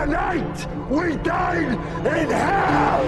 Tonight, we dine in hell!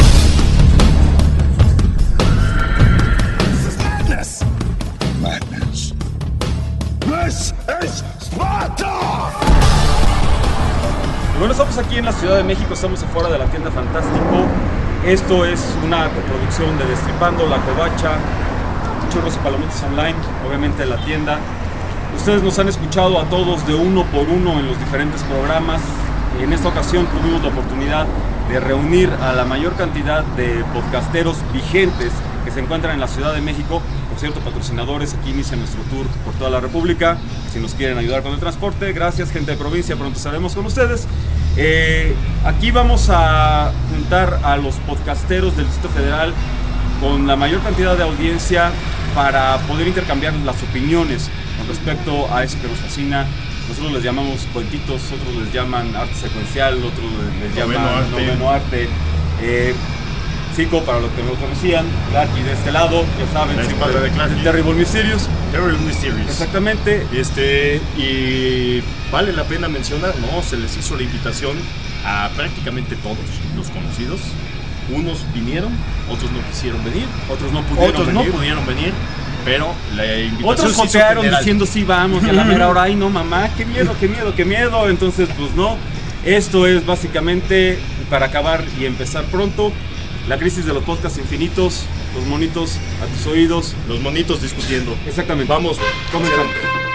This is madness! Madness. This is Sparta! Y bueno, estamos aquí en la Ciudad de México, estamos afuera de la tienda Fantástico. Esto es una coproducción de Destripando, La Covacha, Churros y Palomitas Online, obviamente la tienda. Ustedes nos han escuchado a todos de uno por uno en los diferentes programas. En esta ocasión tuvimos la oportunidad de reunir a la mayor cantidad de podcasteros vigentes que se encuentran en la Ciudad de México. Por cierto, patrocinadores, aquí inicia nuestro tour por toda la República. Si nos quieren ayudar con el transporte, gracias, gente de provincia, pronto estaremos con ustedes. Aquí vamos a juntar a los podcasteros del Distrito Federal con la mayor cantidad de audiencia para poder intercambiar las opiniones con respecto a eso que nos fascina. Nosotros les llamamos cuentitos, otros les llaman arte secuencial, otros les llaman noveno arte. Zico, para los que no lo conocían, Clarky de este lado, ya saben, de Terrible Mysterious. Terrible Mysterious. Exactamente. Y vale la pena mencionar, ¿no? Se les hizo la invitación a prácticamente todos los conocidos. Unos vinieron, otros no quisieron venir, Otros no pudieron venir. Pero la invitación otros jotearon diciendo sí vamos, y a la mera hora, ay no mamá, qué miedo, qué miedo, qué miedo. Entonces pues no, esto es básicamente para acabar y empezar pronto. La crisis de los podcasts infinitos, los monitos a tus oídos. Los monitos discutiendo. Exactamente. Vamos, comenzamos.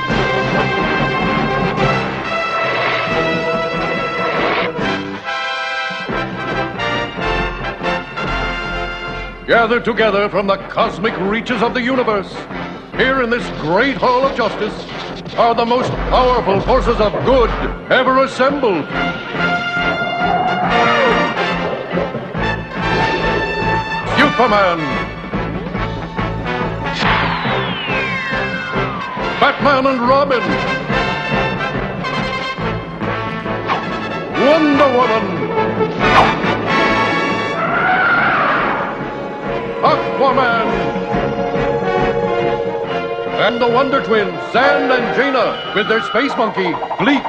Gathered together from the cosmic reaches of the universe, here in this great hall of justice, are the most powerful forces of good ever assembled. Superman, Batman and Robin, Wonder Woman, Aquaman, and the Wonder Twins, Zan and Jaina, with their space monkey, Gleek.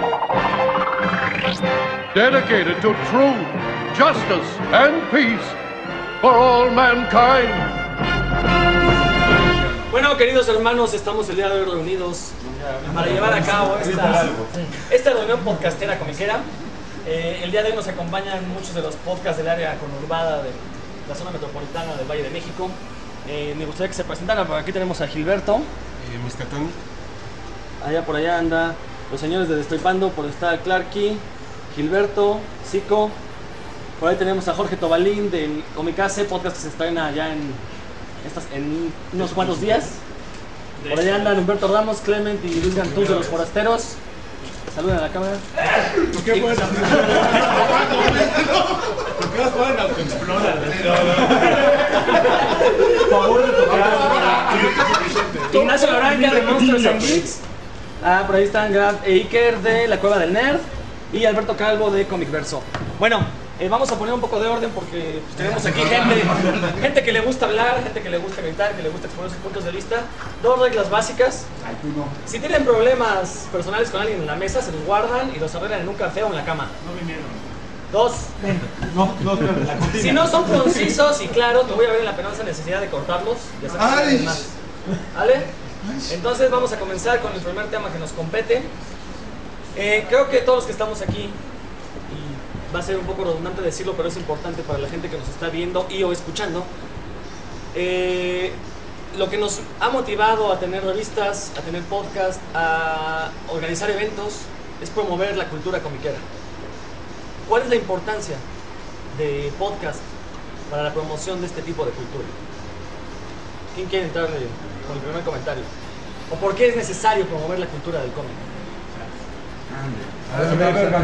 Dedicated to truth, justice, and peace for all mankind. Bueno, queridos hermanos, estamos el día de hoy reunidos para llevar a cabo esta reunión podcastera comiquera. El día de hoy nos acompañan muchos de los podcasts del área conurbada de la zona metropolitana del Valle de México. Me gustaría que se presentaran. Por aquí tenemos a Gilberto. Miscatán. Allá por allá anda los señores de Destripando, por estar Clarky, Gilberto, Zico. Por ahí tenemos a Jorge Tobalín del Comicase, podcast que se estrena ya en unos cuantos días. Por allá andan Humberto Ramos, Clement y Luis Gantús de Los Forasteros. Saluden a la cámara. ¿Por qué pueden autoexplorar? Por favor de tocar. Ignacio Loranca de Monsters and Geeks. Por ahí están Graf e Iker de La Cueva del Nerd. Y Alberto Calvo de Comic Verso. Bueno, vamos a poner un poco de orden porque pues, tenemos aquí gente que le gusta hablar, gente que le gusta gritar, que le gusta exponer sus puntos de vista. Dos reglas básicas. Si tienen problemas personales con alguien en la mesa, se los guardan y los arreglan en un café o en la cama. No vinieron. Dos. No, la Si no son concisos y claros, me voy a ver en la penosa necesidad de cortarlos y hacer más. ¿Vale? Entonces vamos a comenzar con el primer tema que nos compete. Creo que todos los que estamos aquí, y va a ser un poco redundante decirlo, pero es importante para la gente que nos está viendo y o escuchando, lo que nos ha motivado a tener revistas, a tener podcast, a organizar eventos, es promover la cultura comiquera. ¿Cuál es la importancia de podcast para la promoción de este tipo de cultura? ¿Quién quiere entrar con el primer comentario? ¿O por qué es necesario promover la cultura del cómic? A ver,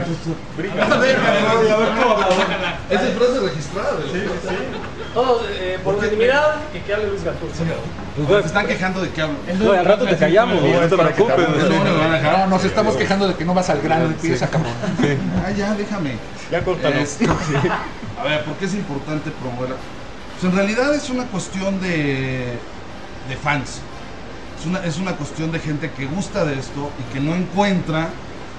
Es de frase registrada. Todos, por unanimidad, que hable Luis Gantús. Pues se están quejando de que hablo. No, al rato te callamos, no te preocupes. No, nos estamos quejando de que no vas al grano de pieza, cabrón. Ah, ya, déjame. Ya córtalo. A ver, ¿por qué es importante promover? Pues en realidad es una cuestión de fans. Es una cuestión de gente que gusta de esto y que no encuentra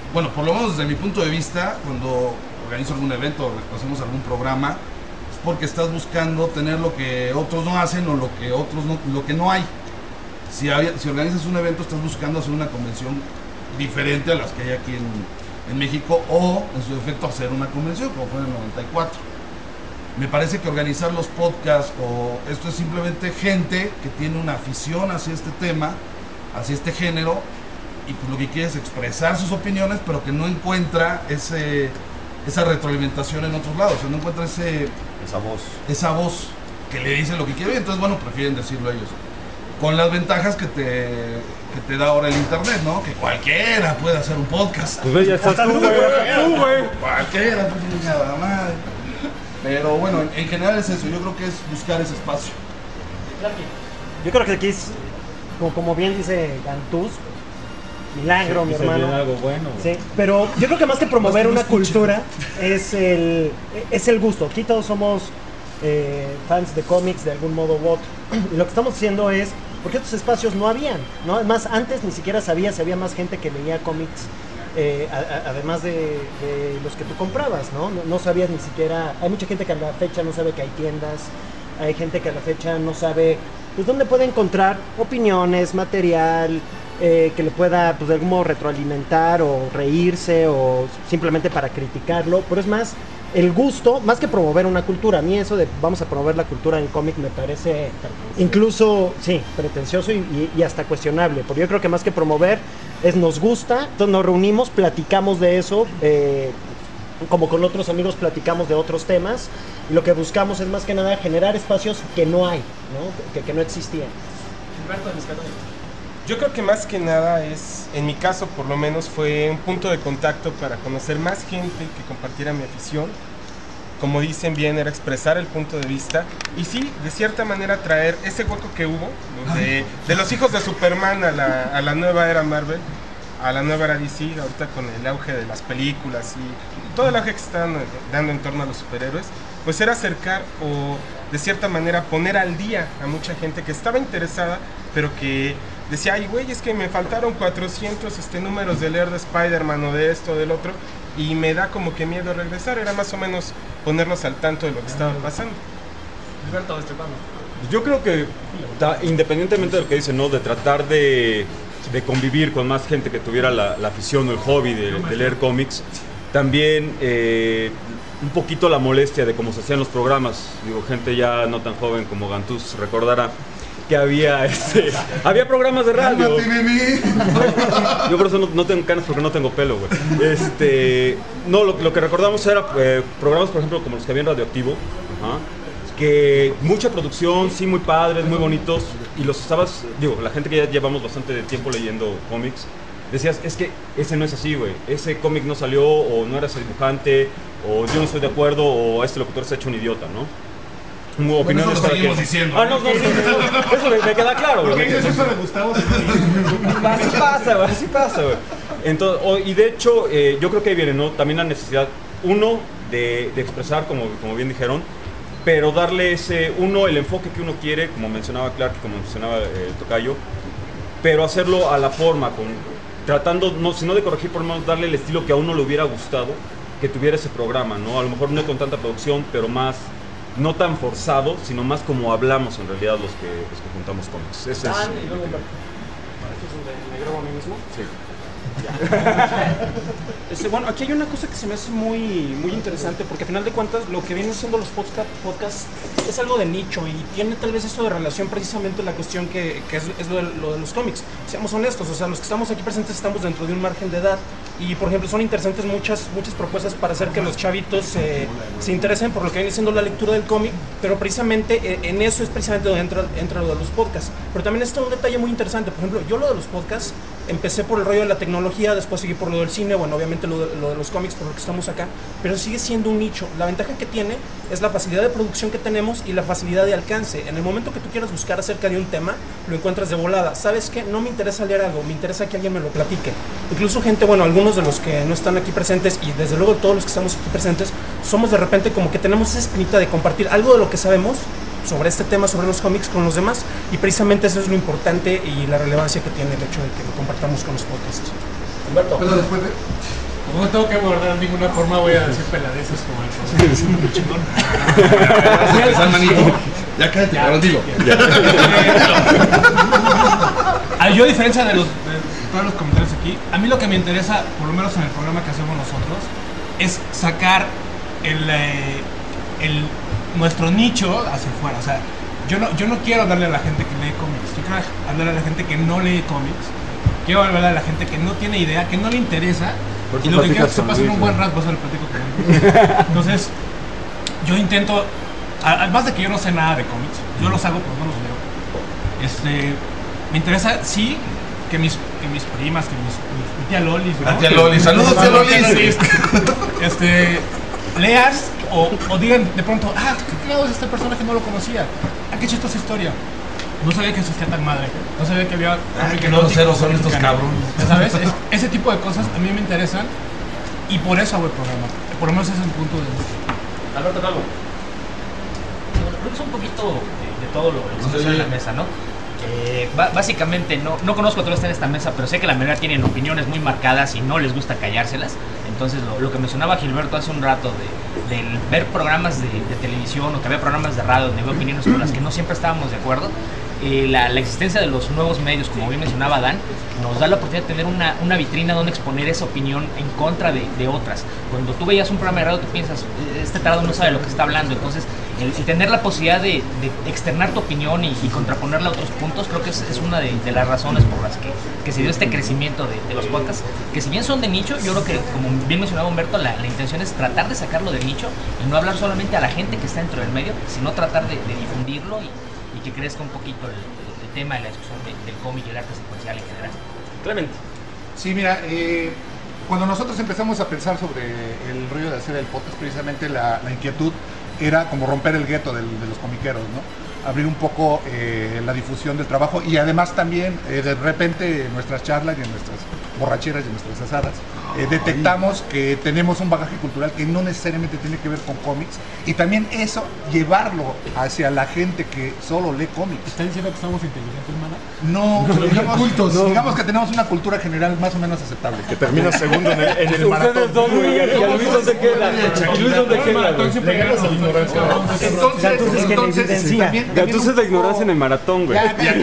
bueno, por lo menos desde mi punto de vista, cuando organizo algún evento o hacemos algún programa, es porque estás buscando tener lo que otros no hacen o lo que otros no, lo que no hay. Si organizas un evento, estás buscando hacer una convención diferente a las que hay aquí en México, o en su defecto hacer una convención como fue en el 94. Me parece que organizar los podcasts o esto es simplemente gente que tiene una afición hacia este tema, hacia este género, y pues lo que quiere es expresar sus opiniones, pero que no encuentra esa retroalimentación en otros lados, o sea, no encuentra esa voz que le dice lo que quiere, y entonces bueno, prefieren decirlo ellos. Con las ventajas que te da ahora el internet, ¿no? Que cualquiera puede hacer un podcast. Pues ya estás tú, güey. Cualquiera, pues nada más. Pero bueno, en general es eso, yo creo que es buscar ese espacio. Yo creo que aquí es, como bien dice Gantús, milagro, mi hermano. Algo bueno, sí, pero yo creo que más que promover una cultura es el gusto. Aquí todos somos fans de cómics de algún modo u otro. Y lo que estamos haciendo es, porque estos espacios no habían, ¿no? Además, antes ni siquiera si había más gente que leía cómics, además de los que tú comprabas, ¿no? No sabías ni siquiera, hay mucha gente que a la fecha no sabe que hay tiendas, hay gente que a la fecha no sabe, pues, dónde puede encontrar opiniones, material, que le pueda, pues, de algún modo retroalimentar o reírse o simplemente para criticarlo, pero es más el gusto, más que promover una cultura. A mí eso de vamos a promover la cultura del cómic me parece incluso, sí, pretencioso y hasta cuestionable, porque yo creo que más que promover es nos gusta, entonces nos reunimos, platicamos de eso, como con otros amigos platicamos de otros temas, y lo que buscamos es más que nada generar espacios que no hay, ¿no? Que no existían. Yo creo que más que nada es, en mi caso por lo menos, fue un punto de contacto para conocer más gente que compartiera mi afición. Como dicen bien, era expresar el punto de vista y sí, de cierta manera traer ese hueco que hubo de los hijos de Superman a la nueva era Marvel, a la nueva era DC, ahorita con el auge de las películas y todo el auge que se está dando en torno a los superhéroes, pues era acercar o de cierta manera poner al día a mucha gente que estaba interesada, pero que decía, ay güey, es que me faltaron 400 números de leer de Spider-Man o de esto o del otro, y me da como que miedo regresar. Era más o menos ponerlos al tanto de lo que estaba pasando. Yo creo que independientemente de lo que dicen, ¿no? De tratar de convivir con más gente que tuviera la afición o el hobby de leer cómics, también un poquito la molestia de cómo se hacían los programas. Digo, gente ya no tan joven como Gantús recordará que había programas de radio. Yo por eso no tengo canas, porque no tengo pelo, güey. No, lo que recordamos era programas, por ejemplo, como los que había en Radioactivo, que mucha producción, sí, muy padres, muy bonitos, y los estabas, digo, la gente que ya llevamos bastante tiempo leyendo cómics, decías, es que ese no es así, güey, ese cómic no salió, o no era ese dibujante, o yo no estoy de acuerdo, o este locutor se ha hecho un idiota, ¿no? Bueno, eso lo seguimos diciendo. Ah, no, sí, eso me queda claro, güey. ¿Por qué dices eso de Gustavo? Así pasa, güey. Entonces, y de hecho, yo creo que ahí viene, ¿no? También la necesidad, uno, de expresar, como bien dijeron, pero darle el enfoque que uno quiere, como mencionaba Clark, como mencionaba Tocayo, pero hacerlo a la forma, tratando, si no de corregir, por lo menos darle el estilo que a uno le hubiera gustado que tuviera ese programa, ¿no? A lo mejor no con tanta producción, pero más, no tan forzado, sino más como hablamos en realidad los que juntamos cómics. Ese es. Y luego, ¿me grabo a mí mismo? Sí. Bueno, aquí hay una cosa que se me hace muy interesante, porque al final de cuentas lo que vienen siendo los podcasts es algo de nicho y tiene tal vez esto de relación precisamente la cuestión que es lo de los cómics. Seamos honestos, o sea, los que estamos aquí presentes estamos dentro de un margen de edad y, por ejemplo, son interesantes muchas propuestas para hacer que los chavitos se interesen por lo que viene siendo la lectura del cómic, pero precisamente en eso es precisamente donde entra lo de los podcasts. Pero también está un detalle muy interesante, por ejemplo, yo lo de los podcasts empecé por el rollo de la tecnología, después seguí por lo del cine, bueno, obviamente lo de los cómics por lo que estamos acá, pero sigue siendo un nicho. La ventaja que tiene es la facilidad de producción que tenemos y la facilidad de alcance. En el momento que tú quieras buscar acerca de un tema, lo encuentras de volada. ¿Sabes qué? No me interesa leer algo, me interesa que alguien me lo platique. Incluso gente, bueno, algunos de los que no están aquí presentes y desde luego todos los que estamos aquí presentes, somos de repente como que tenemos esa espinita de compartir algo de lo que sabemos sobre este tema, sobre los cómics con los demás, y precisamente eso es lo importante y la relevancia que tiene el hecho de que lo compartamos con los podcasts. Humberto. Pero después de... Como no tengo que abordar de ninguna forma, voy a decir peladezas como el muy chingón. Vas a empezar, manito. Ya cállate, cabrón, dilo. Yo, a diferencia de todos los comentarios aquí, a mí lo que me interesa, por lo menos en el programa que hacemos nosotros, es sacar nuestro nicho hacia afuera. O sea, yo no quiero hablarle a la gente que lee cómics, yo quiero hablarle a la gente que no lee cómics, quiero hablarle a la gente que no tiene idea, que no le interesa, y lo que quiero es que se pasen un buen rato, por eso le platico con él. Entonces, yo intento, además de que yo no sé nada de cómics, yo los hago, pero no los leo. Me interesa, sí, que mis primas, que mi tía Lolis, ¿no? Tía Lolis, saludos, tía Lolis. Leas o digan de pronto, qué claro es este personaje, no lo conocía. Qué chistosa historia. No sabía que existía tan madre. No sabía que había. Qué groseros son estos cabrones. ¿Sabes? Ese tipo de cosas a mí me interesan y por eso hago el programa. Por lo menos ese es el punto de vista. Alberto Calvo. Creo que es un poquito de todo lo que se hace en la mesa, ¿no? Básicamente no conozco a todos los que están en esta mesa, pero sé que la mayoría tienen opiniones muy marcadas y no les gusta callárselas. Entonces lo que mencionaba Gilberto hace un rato de ver programas de televisión o que había programas de radio donde había opiniones con las que no siempre estábamos de acuerdo. La existencia de los nuevos medios, como bien mencionaba Dan, nos da la oportunidad de tener una vitrina donde exponer esa opinión en contra de otras. Cuando tú veías un programa de radio, tú piensas, este tarado no sabe lo que está hablando. Entonces, el tener la posibilidad de externar tu opinión y contraponerla a otros puntos, creo que es una de las razones por las que se dio este crecimiento de los podcasts, que si bien son de nicho, yo creo que, como bien mencionaba Humberto, la intención es tratar de sacarlo del nicho y no hablar solamente a la gente que está dentro del medio, sino tratar de difundirlo y que crezca un poquito el tema de la discusión del cómic y el arte secuencial en general. Clemente. Sí, mira, cuando nosotros empezamos a pensar sobre el rollo de hacer el podcast, precisamente la inquietud era como romper el gueto de los comiqueros, ¿no? Abrir un poco la difusión del trabajo y además también de repente en nuestras charlas y en nuestras borracheras y en nuestras asadas detectamos que tenemos un bagaje cultural que no necesariamente tiene que ver con cómics y también eso llevarlo hacia la gente que solo lee cómics. ¿Están diciendo que somos inteligentes, hermana? No, digamos que tenemos una cultura general más o menos aceptable. Que termina segundo en el maratón. Ustedes dos, güey, ¿y a Luis dónde queda? ¿Y Luis dónde queda, güey? Le ganas a la ignorancia. Entonces la ignorancia en el maratón, güey.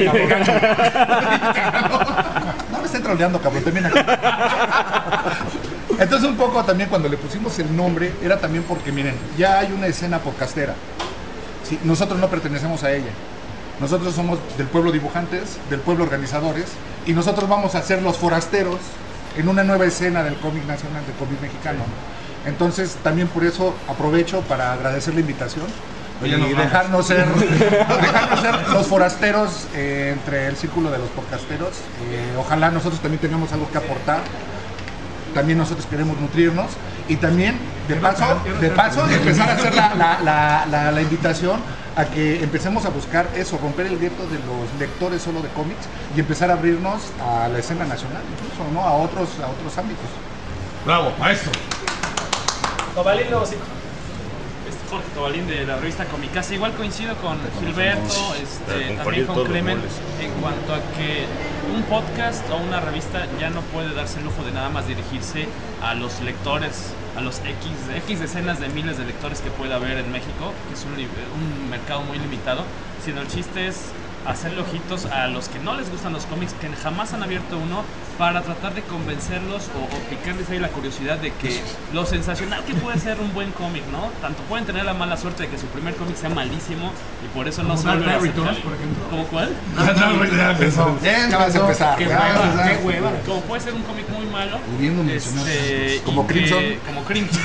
No me estén troleando, cabrón, termina aquí. Entonces un poco también cuando le pusimos el nombre era también porque, miren, ya hay una escena podcastera. Sí, nosotros no pertenecemos a ella. Nosotros somos del pueblo dibujantes, del pueblo organizadores, y nosotros vamos a ser los forasteros en una nueva escena del cómic nacional, del cómic mexicano. Entonces también por eso aprovecho para agradecer la invitación y dejarnos ser los forasteros entre el círculo de los podcasteros. Ojalá nosotros también tengamos algo que aportar. También nosotros queremos nutrirnos y también de paso empezar a hacer la invitación a que empecemos a buscar eso, romper el gueto de los lectores solo de cómics y empezar a abrirnos a la escena nacional, incluso, ¿no? a otros ámbitos. Bravo, maestro. Tobalín, luego sí. Jorge Tobalín de la revista Comicasa. Igual coincido con Gilberto, también con Clement, en cuanto a que un podcast o una revista ya no puede darse el lujo de nada más dirigirse a los lectores, a los X decenas de miles de lectores que puede haber en México, que es un mercado muy limitado, sino el chiste es hacerle ojitos a los que no les gustan los cómics, que jamás han abierto uno, para tratar de convencerlos o picarles ahí la curiosidad de que lo sensacional que puede ser un buen cómic, ¿no? Tanto pueden tener la mala suerte de que su primer cómic sea malísimo y por eso no se vuelven a acercar. ¿Cómo cuál? Ya vas a empezar. Qué hueva. Como puede ser un cómic muy malo. Como Crimson. Como Crimson.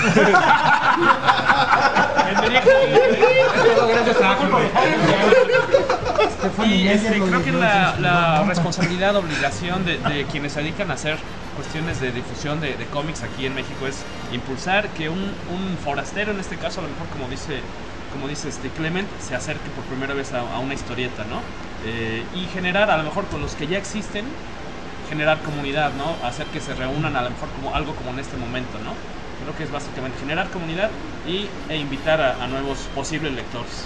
Y creo que la responsabilidad, obligación de quienes se dedican a hacer cuestiones de difusión de cómics aquí en México es impulsar que un forastero, en este caso, a lo mejor como dice Clement, se acerque por primera vez a una historieta, ¿no? Y generar, a lo mejor con los que ya existen, generar comunidad, ¿no? Hacer que se reúnan a lo mejor como algo como en este momento, ¿no? Creo que es básicamente generar comunidad e invitar a nuevos posibles lectores.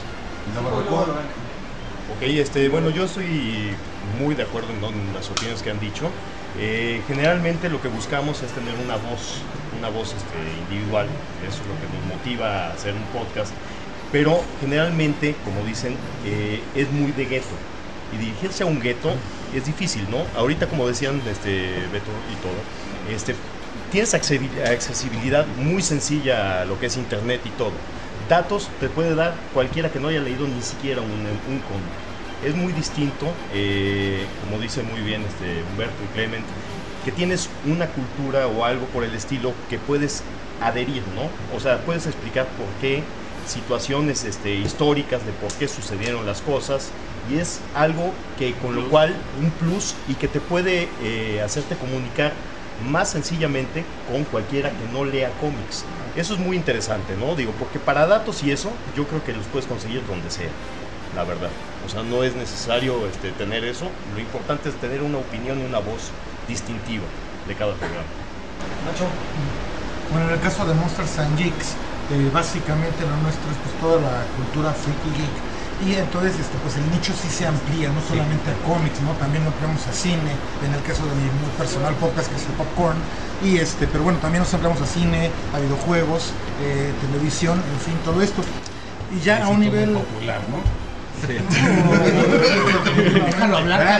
Ok, bueno, yo estoy muy de acuerdo en las opiniones que han dicho. Generalmente lo que buscamos es tener una voz una voz individual, eso es lo que nos motiva a hacer un podcast, pero generalmente, como dicen, es muy de gueto, y dirigirse a un gueto es difícil, ¿no? Ahorita, como decían Beto y todo, tienes accesibilidad muy sencilla a lo que es internet y todo. Datos te puede dar cualquiera que no haya leído ni siquiera un cómic. Es muy distinto, como dice muy bien Humberto y Clement, que tienes una cultura o algo por el estilo que puedes adherir, ¿no? O sea, puedes explicar por qué, situaciones históricas de por qué sucedieron las cosas, y es algo que con lo cual un plus y que te puede hacerte comunicar más sencillamente con cualquiera que no lea cómics. Eso es muy interesante, ¿no? Digo, porque para datos y eso, yo creo que los puedes conseguir donde sea, la verdad. O sea, no es necesario tener eso. Lo importante es tener una opinión y una voz distintiva de cada programa. Nacho. Bueno, en el caso de Monsters and Geeks, básicamente lo nuestro es pues toda la cultura freaky geek. Y entonces pues el nicho sí se amplía, no solamente a cómics, ¿no? También lo ampliamos a cine, en el caso de mi muy personal podcast que es el Popcorn, y pero bueno, también nos ampliamos a cine, a videojuegos, televisión, en fin, todo esto. Y ya a un nivel popular, ¿no? Sí. Déjalo hablar.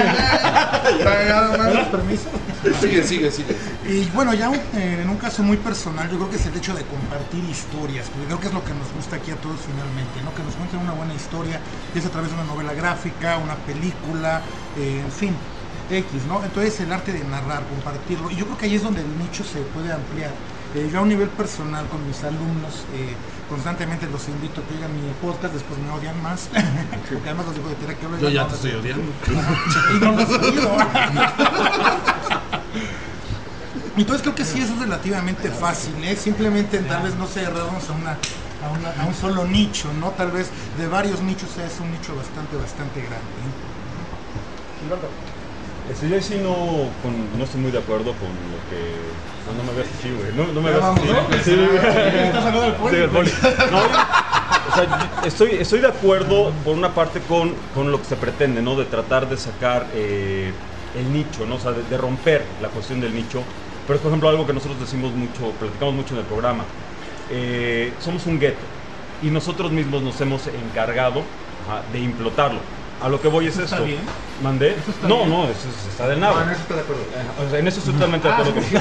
Permiso. Sigue. Y bueno, ya en un caso muy personal, yo creo que es el hecho de compartir historias, porque creo que es lo que nos gusta aquí a todos finalmente, ¿no? Que nos cuenten una buena historia, ya sea a través de una novela gráfica, una película, en fin, X, ¿no? Entonces el arte de narrar, compartirlo, y yo creo que ahí es donde el nicho se puede ampliar. Yo a un nivel personal con mis alumnos constantemente los invito a que oigan mi podcast, después me odian más, porque además los digo de tener que hablar. Yo ya te estoy odiando. Y no los oído. Entonces creo que sí, eso es relativamente fácil, simplemente tal vez no cerrarnos a un solo nicho, ¿no? Tal vez de varios nichos es un nicho bastante grande. Yo sí no estoy muy de acuerdo con lo que... No me veas así, güey. No me veas así. ¿Estás hablando del poli? No, o sea, estoy de acuerdo por una parte con lo que se pretende, ¿no? De tratar de sacar el nicho, ¿no? O sea, de romper la cuestión del nicho. Pero es, por ejemplo, algo que nosotros decimos mucho, platicamos mucho en el programa. Somos un gueto y nosotros mismos nos hemos encargado de implotarlo. A lo que voy es esto. ¿Está bien? ¿Mandé? No, eso está del nabo. En eso está de acuerdo. O sea, en eso estoy totalmente de acuerdo contigo.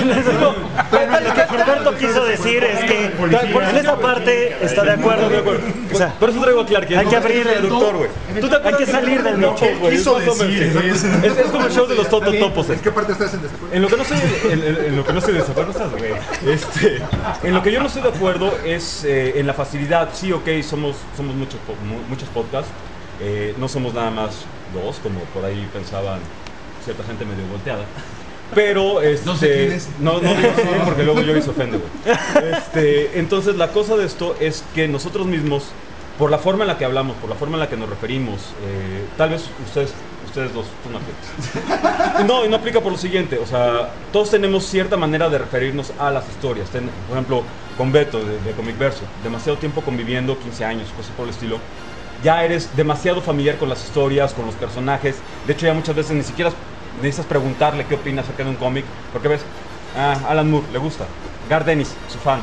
Lo que Alberto quiso decir es que en esa parte está de acuerdo. O sea, por eso traigo a Clark. hay que abrir el doctor, güey. Hay que salir del nicho. Quiso decir. Es como el show de los tototopos. ¿En qué parte estás en desacuerdo? En lo que no estoy de acuerdo estás, güey. En lo que yo no estoy de acuerdo es en la facilidad. Sí, ok, somos muchos podcasts. No somos nada más dos, como por ahí pensaban cierta gente medio volteada. Pero no digo así porque luego yo se ofende, güey. Entonces la cosa de esto es que nosotros mismos, por la forma en la que hablamos, por la forma en la que nos referimos, tal vez ustedes dos no aplican. No, y no aplica por lo siguiente, o sea, todos tenemos cierta manera de referirnos a las historias. Por ejemplo, con Beto de Comic Verso, demasiado tiempo conviviendo, 15 años, cosas por el estilo. Ya eres demasiado familiar con las historias, con los personajes. De hecho, ya muchas veces ni siquiera necesitas preguntarle qué opina acerca de un cómic, porque ves, Alan Moore, le gusta. Garth Ennis, su fan.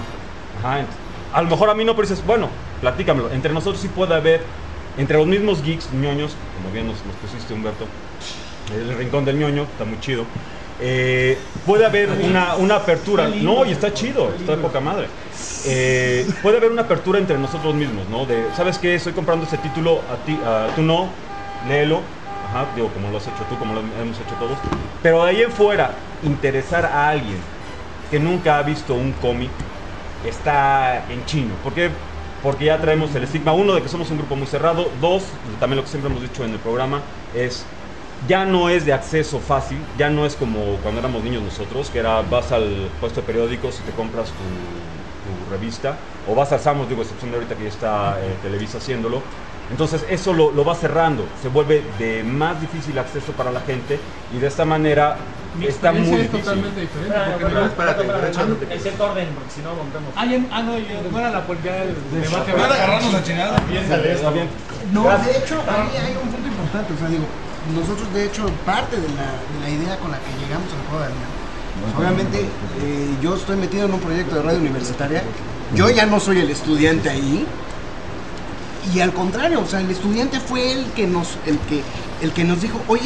A lo mejor a mí no, pero dices, bueno, platícamelo. Entre nosotros sí puede haber, entre los mismos geeks, ñoños, como bien nos pusiste, Humberto, el rincón del ñoño, está muy chido. Puede haber una apertura, no, y está chido, está de poca madre. Puede haber una apertura entre nosotros mismos, ¿no? De, ¿sabes qué? Estoy comprando este título, tú no, léelo. Digo, como lo has hecho tú, como lo hemos hecho todos. Pero de ahí en fuera, interesar a alguien que nunca ha visto un cómic está en chino. ¿Por qué? Porque ya traemos el estigma, uno, de que somos un grupo muy cerrado. Dos, también lo que siempre hemos dicho en el programa, es... Ya no es de acceso fácil, ya no es como cuando éramos niños nosotros, que era vas al puesto de periódicos y te compras tu revista, o vas al Samos, digo, excepción de ahorita que ya está Televisa haciéndolo. Entonces eso lo va cerrando, se vuelve de más difícil acceso para la gente, y de esta manera está muy difícil. Es totalmente diferente. En cierto orden, porque si no rompemos. No era la política del debate. Van a agarrarnos a chingadas. No, de hecho, ahí hay un punto importante, o sea, digo, nosotros de hecho parte de la idea con la que llegamos al juego de Arena Obviamente, yo estoy metido en un proyecto de radio universitaria. Yo ya no soy el estudiante ahí. Y al contrario, o sea, el estudiante fue el que nos dijo, oye,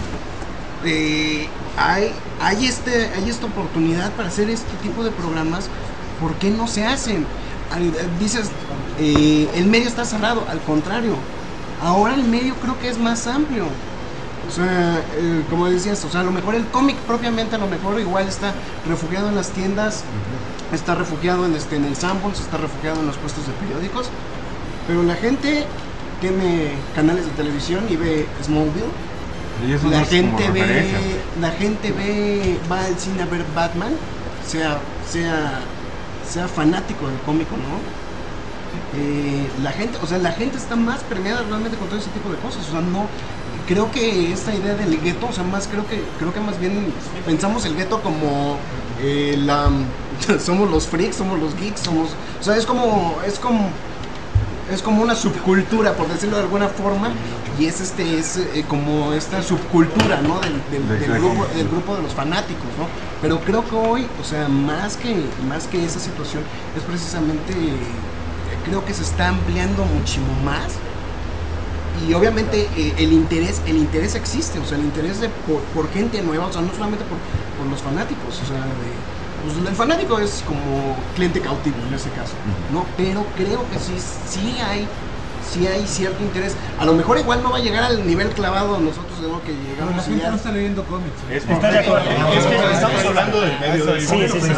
hay esta oportunidad para hacer este tipo de programas, ¿por qué no se hacen? Dices, el medio está cerrado, al contrario, ahora el medio creo que es más amplio. O sea, como decías, o sea, a lo mejor el cómic propiamente, a lo mejor igual está refugiado en las tiendas, está refugiado en el Sanborns, está refugiado en los puestos de periódicos, pero la gente tiene canales de televisión y ve Smallville. Y eso La no es gente como referencia. va al cine a ver Batman, sea fanático del cómic o no. La gente está más permeada realmente con todo ese tipo de cosas. O sea, no creo que esta idea del gueto, o sea, creo que más bien pensamos el gueto como somos los freaks, somos los geeks, o sea, es como una subcultura, por decirlo de alguna forma, y es como esta subcultura, ¿no? del grupo de los fanáticos, ¿no? Pero creo que hoy, o sea, más que esa situación, es precisamente, creo que se está ampliando muchísimo más, y obviamente el interés existe, o sea, el interés por gente nueva, o sea, no solamente por los fanáticos, o sea, pues el fanático es como cliente cautivo en ese caso, ¿no? Pero creo que sí hay cierto interés. A lo mejor igual no va a llegar al nivel clavado a nosotros de lo que llegamos. La gente no está leyendo cómics. Está de acuerdo. Es que estamos hablando del medio del Sí. Estoy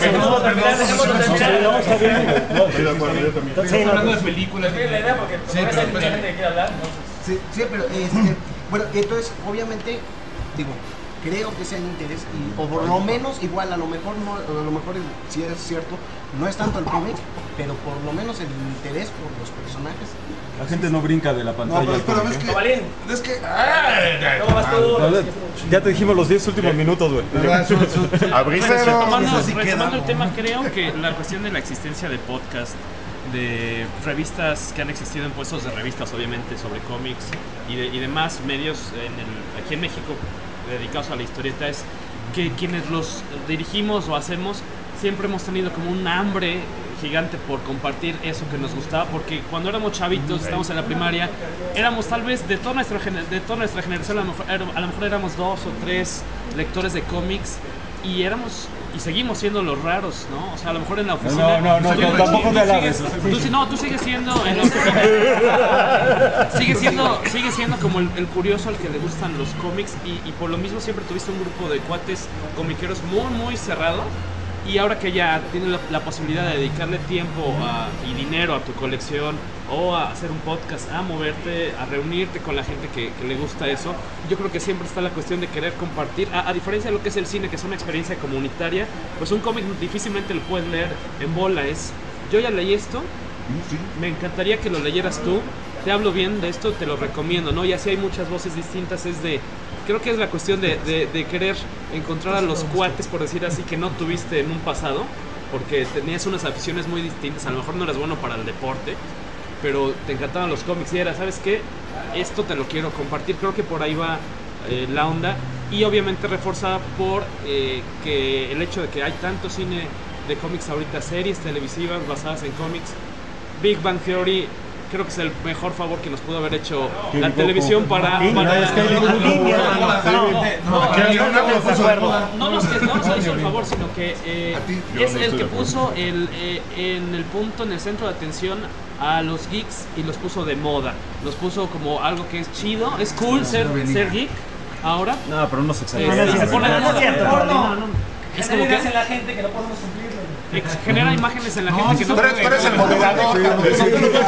de acuerdo, yo también. Estamos hablando de películas. La idea porque Sí, pero hay mucha gente que quiere hablar, ¿no? Sí, pero bueno, entonces obviamente digo, creo que sea el interés, o por lo menos igual, a lo mejor si es cierto, no es tanto el cómic, pero por lo menos el interés por los personajes. La gente no brinca de la pantalla. No, pero al es cómic, que ¿Cómo vas tú? Ya te dijimos los 10 últimos minutos, güey. Retomando el tema, creo que la cuestión de la existencia de podcast, de revistas que han existido en puestos de revistas, obviamente, sobre cómics y demás medios aquí en México dedicados a la historieta, es que quienes los dirigimos o hacemos siempre hemos tenido como un hambre gigante por compartir eso que nos gustaba, porque cuando éramos chavitos, estábamos en la primaria, éramos tal vez de toda nuestra generación, a lo mejor éramos 2 o 3 lectores de cómics, y seguimos siendo los raros, ¿no? O sea, a lo mejor en la oficina... No, tampoco te alabes. Tú sigues siendo en la oficina. Sigue siendo como el curioso al que le gustan los cómics, y por lo mismo siempre tuviste un grupo de cuates comiqueros muy, muy cerrado. Y ahora que ya tienes la posibilidad de dedicarle tiempo y dinero a tu colección, o a hacer un podcast, a moverte, a reunirte con la gente que le gusta eso, yo creo que siempre está la cuestión de querer compartir, a diferencia de lo que es el cine, que es una experiencia comunitaria, pues un cómic difícilmente lo puedes leer en bola. Yo ya leí esto, me encantaría que lo leyeras tú, te hablo bien de esto, te lo recomiendo, ¿no? Y así hay muchas voces distintas, creo que es la cuestión de querer encontrar a los cuates, por decir así, que no tuviste en un pasado, porque tenías unas aficiones muy distintas, a lo mejor no eras bueno para el deporte, pero te encantaban los cómics y ¿sabes qué? Esto te lo quiero compartir. Creo que por ahí va la onda, y obviamente reforzada por que el hecho de que hay tanto cine de cómics ahorita, series televisivas basadas en cómics. Big Bang Theory creo que es el mejor favor que nos pudo haber hecho la televisión para no nos hizo el favor, sino que es el que puso en el punto, en el centro de atención a los geeks, y los puso de moda, los puso como algo que es chido, es cool ser geek ahora. No, pero no se exagera. Es como que en la gente que no podemos cumplir. Genera imágenes en la gente que no... Tú eres el moderador, cabrón. Oye,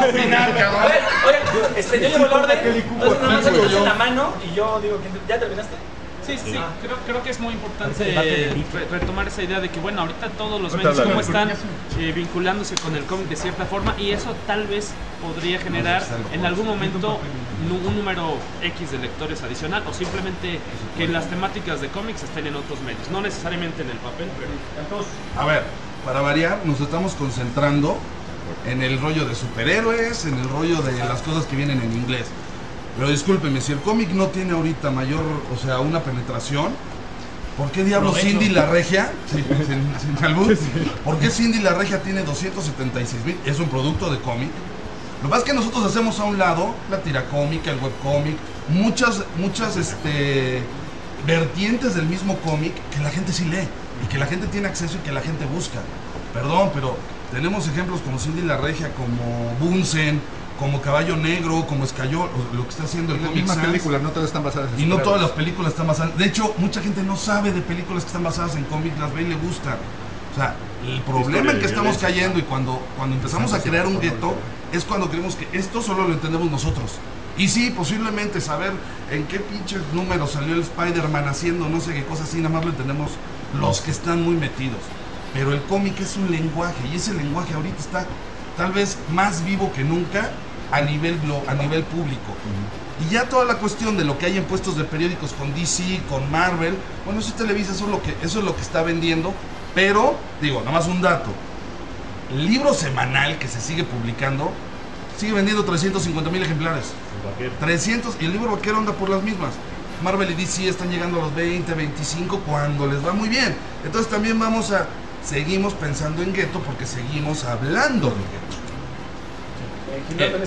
yo llevo el orden, entonces nada más se me en la mano y yo digo, ¿ya terminaste? Sí. Creo que es muy importante retomar esa idea de que, bueno, ahorita todos los medios como están vinculándose con el cómic de cierta forma, y eso tal vez podría generar en algún momento un número X de lectores adicional, o simplemente que las temáticas de cómics estén en otros medios, no necesariamente en el papel, pero entonces... A ver, para variar, nos estamos concentrando en el rollo de superhéroes, en el rollo de las cosas que vienen en inglés. Pero discúlpeme, si el cómic no tiene ahorita una penetración, ¿Por qué diablos Provecho. Cindy la Regia? Sí, sin albur. ¿Por qué Cindy la Regia tiene 276,000? Es un producto de cómic. Lo que pasa es que nosotros hacemos a un lado la tira cómica, el webcómic, muchas vertientes del mismo cómic que la gente sí lee y que la gente tiene acceso y que la gente busca. Perdón, pero tenemos ejemplos como Cindy la Regia, como Bunsen, como Caballo Negro, como Escayol, lo que está haciendo el Las Comic mismas Sans. películas, no todas están basadas en Y no superhéroes. todas las películas están basadas. De hecho, mucha gente no sabe de películas que están basadas en cómics, las ve y le gustan. O sea, el problema en que estamos cayendo y cuando empezamos a crear un gueto es cuando creemos que esto solo lo entendemos nosotros. Y sí, posiblemente saber en qué pinches número salió el Spider-Man haciendo no sé qué cosas así, nada más lo entendemos los que están muy metidos. Pero el cómic es un lenguaje y ese lenguaje ahorita está tal vez más vivo que nunca a nivel público. Y ya toda la cuestión de lo que hay en puestos de periódicos con DC, con Marvel, bueno, eso Televisa, eso es lo que está vendiendo. Pero, digo, nada más un dato. El libro semanal que se sigue publicando sigue vendiendo 350,000 ejemplares. 300, y el libro vaquero anda por las mismas. Marvel y DC están llegando a los 20, 25 cuando les va muy bien. Entonces también seguimos pensando en gueto porque seguimos hablando de gueto.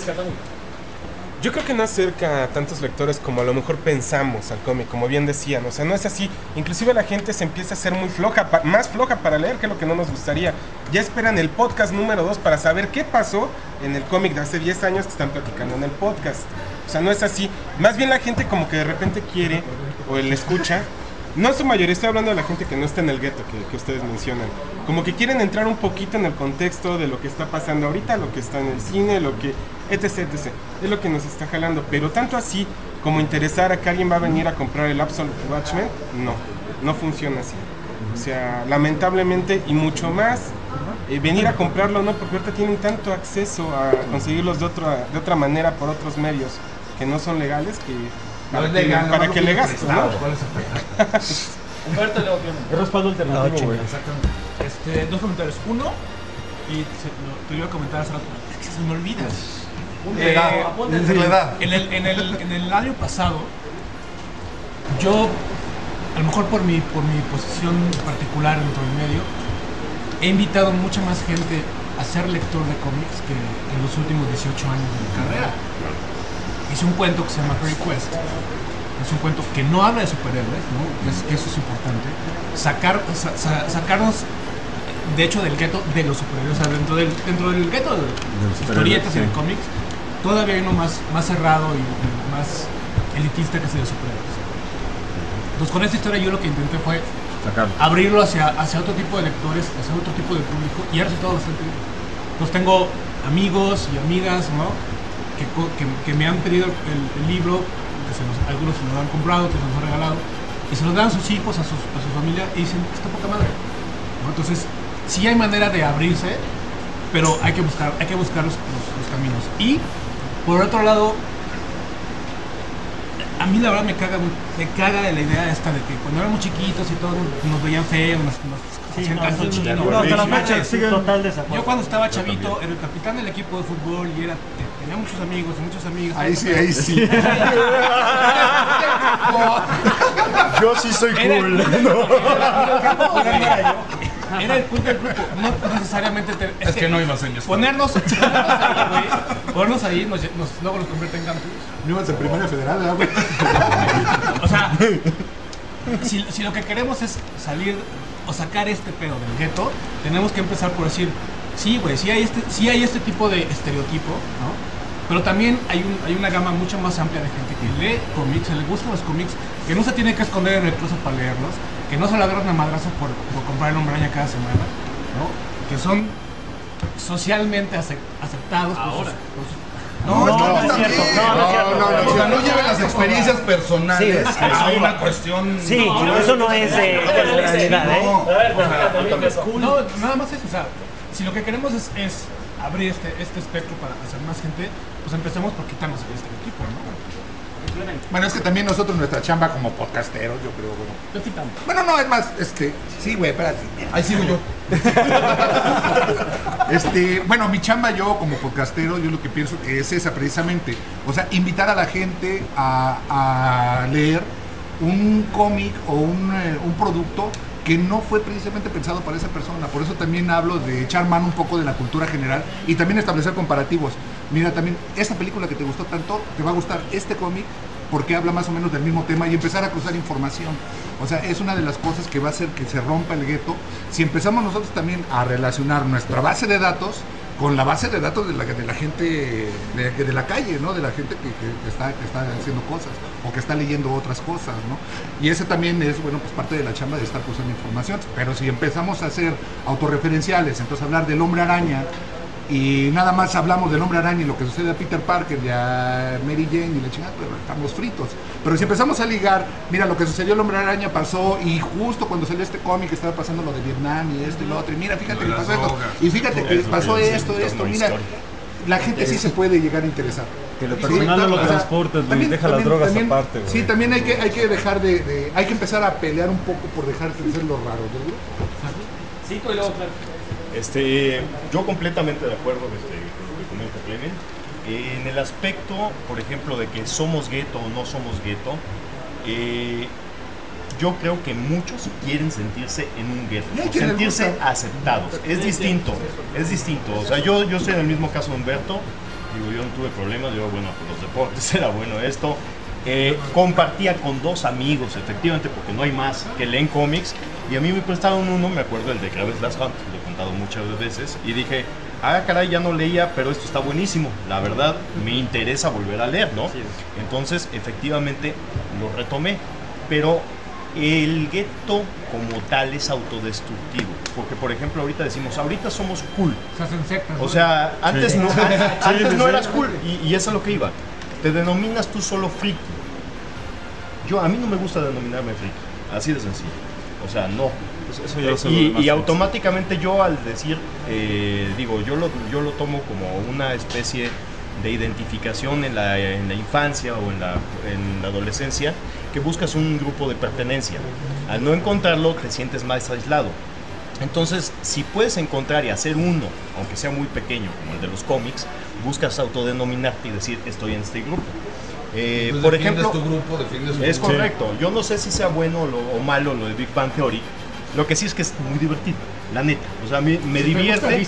Yo creo que no acerca a tantos lectores como a lo mejor pensamos al cómic, como bien decían, o sea, no es así. Inclusive la gente se empieza a hacer muy floja, más floja para leer, que es lo que no nos gustaría. Ya esperan el podcast número 2 para saber qué pasó en el cómic de hace 10 años que están platicando en el podcast. O sea, no es así. Más bien la gente como que de repente quiere, o él escucha, no en su mayoría, estoy hablando de la gente que no está en el gueto, que ustedes mencionan. Como que quieren entrar un poquito en el contexto de lo que está pasando ahorita, lo que está en el cine, lo que... etc. Es lo que nos está jalando. Pero tanto así como interesar a que alguien va a venir a comprar el Absolute Watchmen, no funciona así. O sea, lamentablemente, y mucho más, venir a comprarlo, ¿no? Porque ahorita tienen tanto acceso a conseguirlos de otra manera por otros medios que no son legales que... para que le gastes, ¿no? Humberto, luego Es respaldo alternativo, güey. Exactamente. Dos comentarios. Uno, y te iba a comentar hace rato, es que se me olvida. En el año pasado, yo, a lo mejor por mi posición particular dentro del medio, he invitado a mucha más gente a ser lector de cómics que en los últimos 18 años de mi carrera. Hice un cuento que se llama Fairy Quest. Es un cuento que no habla de superhéroes, ¿no? Que eso es importante. Sacarnos, de hecho, del gueto de los superhéroes. O sea, dentro del gueto de las historietas y de cómics, todavía hay uno más cerrado y más elitista que es el de superhéroes. Entonces, con esta historia yo lo que intenté fue abrirlo hacia otro tipo de lectores, hacia otro tipo de público, y ha resultado bastante bien. Entonces tengo amigos y amigas, ¿no? que me han pedido el libro, que algunos se lo han comprado, que se los han regalado, y se los dan a sus hijos, a su familia, y dicen, está poca madre, ¿no? Entonces, sí hay manera de abrirse, pero hay que buscar los caminos. Y, por otro lado, a mí la verdad me caga de la idea esta de que cuando éramos chiquitos y todos nos veían feos, hacían caso chino. Hasta la fecha sigue total desacuerdo. Yo cuando estaba chavito era el capitán del equipo de fútbol y tenía muchos amigos y muchas amigas. Ahí sí. Yo sí soy cool. Era el punto del grupo, no necesariamente Es que no ibas en mi escuela. Ponernos ahí, luego nos convierte en campus. No ibas en primaria federal, ¿verdad, güey? O sea, si lo que queremos es salir o sacar este pedo del gueto, tenemos que empezar por decir, sí, güey, sí hay este tipo de estereotipo, ¿no? Pero también hay una gama mucho más amplia de gente que lee cómics, le gustan los cómics, que no se tiene que esconder en el closet para leerlos, que no se lo agarran a madrazo por comprar el Hombre Araña cada semana, ¿no? Que son socialmente aceptados por sus No, no lleven las experiencias personales a una cuestión. Sí, eso no es realidad, No, nada más eso, o sea, si lo que queremos es abrir este espectro para hacer más gente, pues empecemos por quitarnos el estereotipo, ¿no? Bueno, es que también nosotros, nuestra chamba como podcasteros, yo creo, bueno. Lo quitamos. Bueno, no, es más, sí, güey, espérate. Ahí sigo yo. Bueno, mi chamba yo como podcastero, yo lo que pienso es esa precisamente. O sea, invitar a la gente a leer un cómic o un producto que no fue precisamente pensado para esa persona. Por eso también hablo de echar mano un poco de la cultura general y también establecer comparativos. Mira, también esta película que te gustó tanto, te va a gustar este cómic porque habla más o menos del mismo tema y empezar a cruzar información. O sea, es una de las cosas que va a hacer que se rompa el gueto. Si empezamos nosotros también a relacionar nuestra base de datos con la base de datos de la gente de la calle, ¿no? De la gente que está haciendo cosas o que está leyendo otras cosas, ¿no? Y ese también es, bueno, pues parte de la chamba de estar cruzando información. Pero si empezamos a ser autorreferenciales, entonces hablar del Hombre Araña y nada más hablamos del Hombre Araña y lo que sucede a Peter Parker y a Mary Jane y la chingada, pero estamos fritos. Pero si empezamos a ligar, mira, lo que sucedió al Hombre Araña pasó y justo cuando salió este cómic estaba pasando lo de Vietnam y esto y lo otro, y mira, fíjate que pasó esto, y fíjate que pasó esto, mira, la gente sí se puede llegar a interesar. Que lo personal no lo transportes, deja las drogas aparte, güey. Sí, también hay que dejar hay que empezar a pelear un poco por dejar de ser los raros, ¿no? Sí, y luego, claro. Yo completamente de acuerdo con lo que comenta Clement. En el aspecto, por ejemplo, de que somos gueto o no somos gueto, yo creo que muchos quieren sentirse en un gueto, sentirse aceptados. Es distinto. O sea, yo estoy en el mismo caso de Humberto. Digo, yo no tuve problemas. Yo, bueno, por los deportes era bueno esto. Compartía con 2 amigos, efectivamente, porque no hay más, que leen cómics, y a mí me prestaron uno, me acuerdo, el de Graves Last Hunt, lo he contado muchas veces, y dije, caray, ya no leía, pero esto está buenísimo, la verdad, me interesa volver a leer, ¿no? Entonces, efectivamente, lo retomé, pero el gueto como tal es autodestructivo, porque, por ejemplo, ahorita decimos, ahorita somos cool, se hacen sectas, o sea, antes no eras cool, y eso es lo que iba. Te denominas tú solo friki. A mí no me gusta denominarme friki, así de sencillo. O sea, no. Eso ya lo y automáticamente yo al decir, yo lo tomo como una especie de identificación en la infancia o en la adolescencia, que buscas un grupo de pertenencia. Al no encontrarlo, te sientes más aislado. Entonces, si puedes encontrar y hacer uno, aunque sea muy pequeño, como el de los cómics, buscas autodenominarte y decir, estoy en este grupo. Por ejemplo, tu grupo, es correcto. Yo no sé si sea bueno o malo lo de Big Bang Theory. Lo que sí es que es muy divertido, la neta. O sea, a mí me divierte.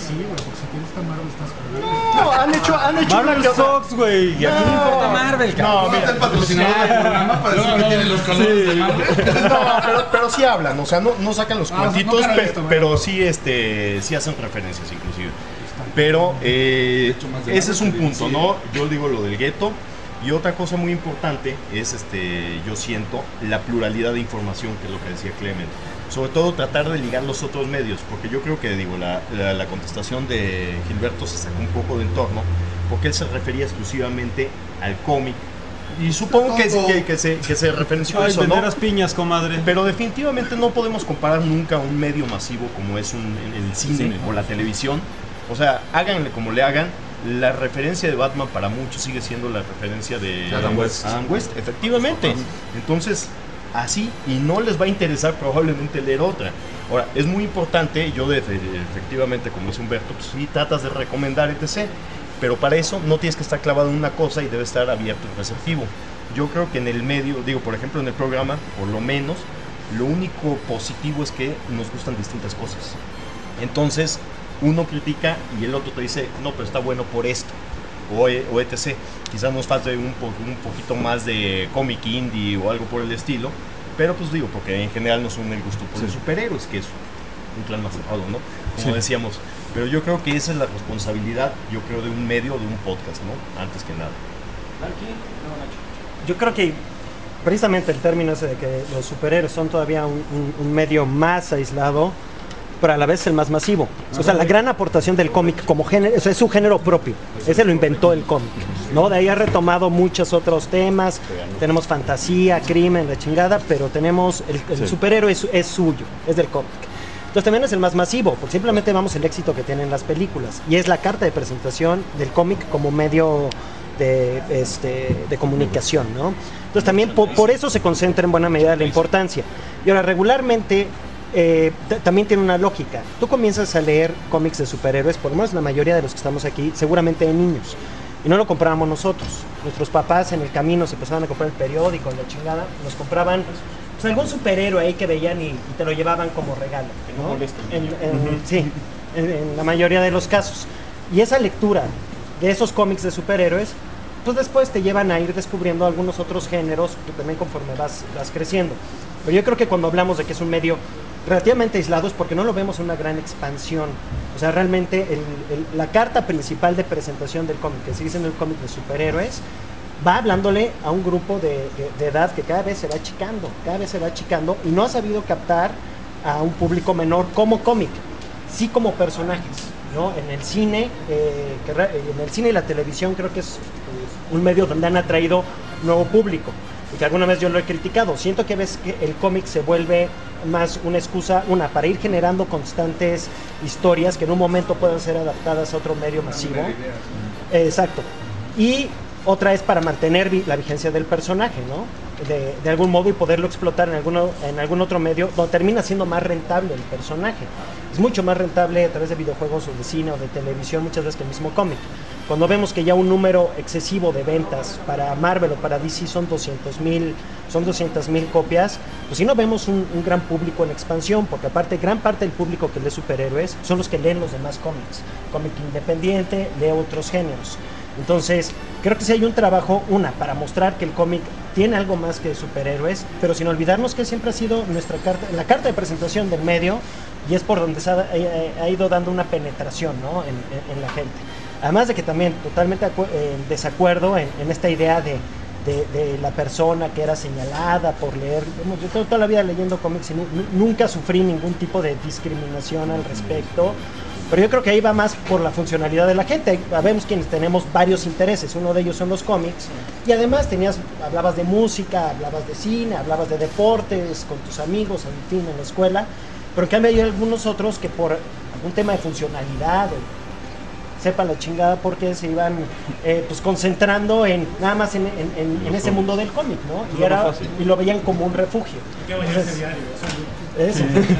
No, han hecho Marvel Sox, güey. Y aquí no importa Marvel, No, mira, el patrocinador del programa para decir que tienen los colores de Marvel. No, pero sí hablan, o sea, no sacan los cuentitos, pero sí hacen referencias inclusive. Pero ese es un punto, ¿no? Yo digo lo del gueto. Y otra cosa muy importante es, yo siento, la pluralidad de información, que es lo que decía Clement. Sobre todo tratar de ligar los otros medios, porque yo creo que, la contestación de Gilberto se sacó un poco de entorno, porque él se refería exclusivamente al cómic. Y supongo que se referenció a eso, ¿no? Piñas, comadre. Pero definitivamente no podemos comparar nunca un medio masivo como es el cine o la televisión. O sea, háganle como le hagan. La referencia de Batman para muchos sigue siendo la referencia de Adam West. Adam West, efectivamente. Entonces, así, y no les va a interesar probablemente leer otra. Ahora, es muy importante, efectivamente, como dice Humberto, pues sí tratas de recomendar, etc. Pero para eso no tienes que estar clavado en una cosa y debes estar abierto y receptivo. Yo creo que en el medio, por ejemplo en el programa, por lo menos, lo único positivo es que nos gustan distintas cosas. Entonces, uno critica y el otro te dice, no, pero está bueno por esto, o etc. Quizás nos falte un poquito más de cómic indie o algo por el estilo, pero pues porque en general nos une el gusto por los superhéroes, que es un plan más cerrado, ¿no? Como decíamos. Pero yo creo que esa es la responsabilidad, de un medio, de un podcast, ¿no? Antes que nada. Yo creo que precisamente el término ese de que los superhéroes son todavía un medio más aislado, pero a la vez el más masivo. O sea, la gran aportación del cómic como género, o sea, es su género propio. Ese lo inventó el cómic, ¿no? De ahí ha retomado muchos otros temas. Tenemos fantasía, crimen, la chingada, pero tenemos el superhéroe es suyo, es del cómic. Entonces también es el más masivo, porque simplemente vemos el éxito que tienen las películas. Y es la carta de presentación del cómic como medio de comunicación, ¿no? Entonces también por eso se concentra en buena medida la importancia. Y ahora, regularmente también tiene una lógica. Tú comienzas a leer cómics de superhéroes, por lo menos la mayoría de los que estamos aquí, seguramente de niños. y no lo comprábamos nosotros. Nuestros papás en el camino se empezaban a comprar el periódico, la chingada, nos compraban pues, algún superhéroe ahí que veían y te lo llevaban como regalo, ¿no? Sí, en la mayoría de los casos. Y esa lectura de esos cómics de superhéroes, pues después te llevan a ir descubriendo algunos otros géneros que también conforme vas creciendo. Pero yo creo que cuando hablamos de que es un medio relativamente aislado es porque no lo vemos en una gran expansión. O sea, realmente la carta principal de presentación del cómic, que sigue siendo el cómic de superhéroes, va hablándole a un grupo de edad que cada vez se va achicando y no ha sabido captar a un público menor como cómic, sí como personajes, ¿no? En el cine, en el cine y la televisión creo que es un medio donde han atraído nuevo público. Y que alguna vez yo lo he criticado. Siento que a veces que el cómic se vuelve más una excusa, para ir generando constantes historias que en un momento puedan ser adaptadas a otro medio masivo. Exacto. Y otra es para mantener la vigencia del personaje, ¿no? De algún modo y poderlo explotar en algún otro medio donde termina siendo más rentable el personaje. Es mucho más rentable a través de videojuegos o de cine o de televisión muchas veces que el mismo cómic. Cuando vemos que ya un número excesivo de ventas para Marvel o para DC son 200,000 copias, pues sí no vemos un gran público en expansión, porque aparte gran parte del público que lee superhéroes son los que leen los demás cómics. Cómic independiente, lee otros géneros. Entonces, creo que sí hay un trabajo, para mostrar que el cómic tiene algo más que superhéroes, pero sin olvidarnos que siempre ha sido la carta de presentación del medio, y es por donde se ha ido dando una penetración, ¿no? en la gente. Además de que también totalmente en desacuerdo en esta idea de la persona que era señalada por leer. Yo tengo toda la vida leyendo cómics y nunca sufrí ningún tipo de discriminación al respecto. Pero yo creo que ahí va más por la funcionalidad de la gente. Sabemos quienes tenemos varios intereses, uno de ellos son los cómics, y además hablabas de música, hablabas de cine, hablabas de deportes con tus amigos, en fin, en la escuela, pero en cambio hay algunos otros que por algún tema de funcionalidad, sepa la chingada porque se iban pues concentrando nada más en ese mundo del cómic, ¿no? Y lo veían como un refugio. ¿Qué va a ser diario? Eso.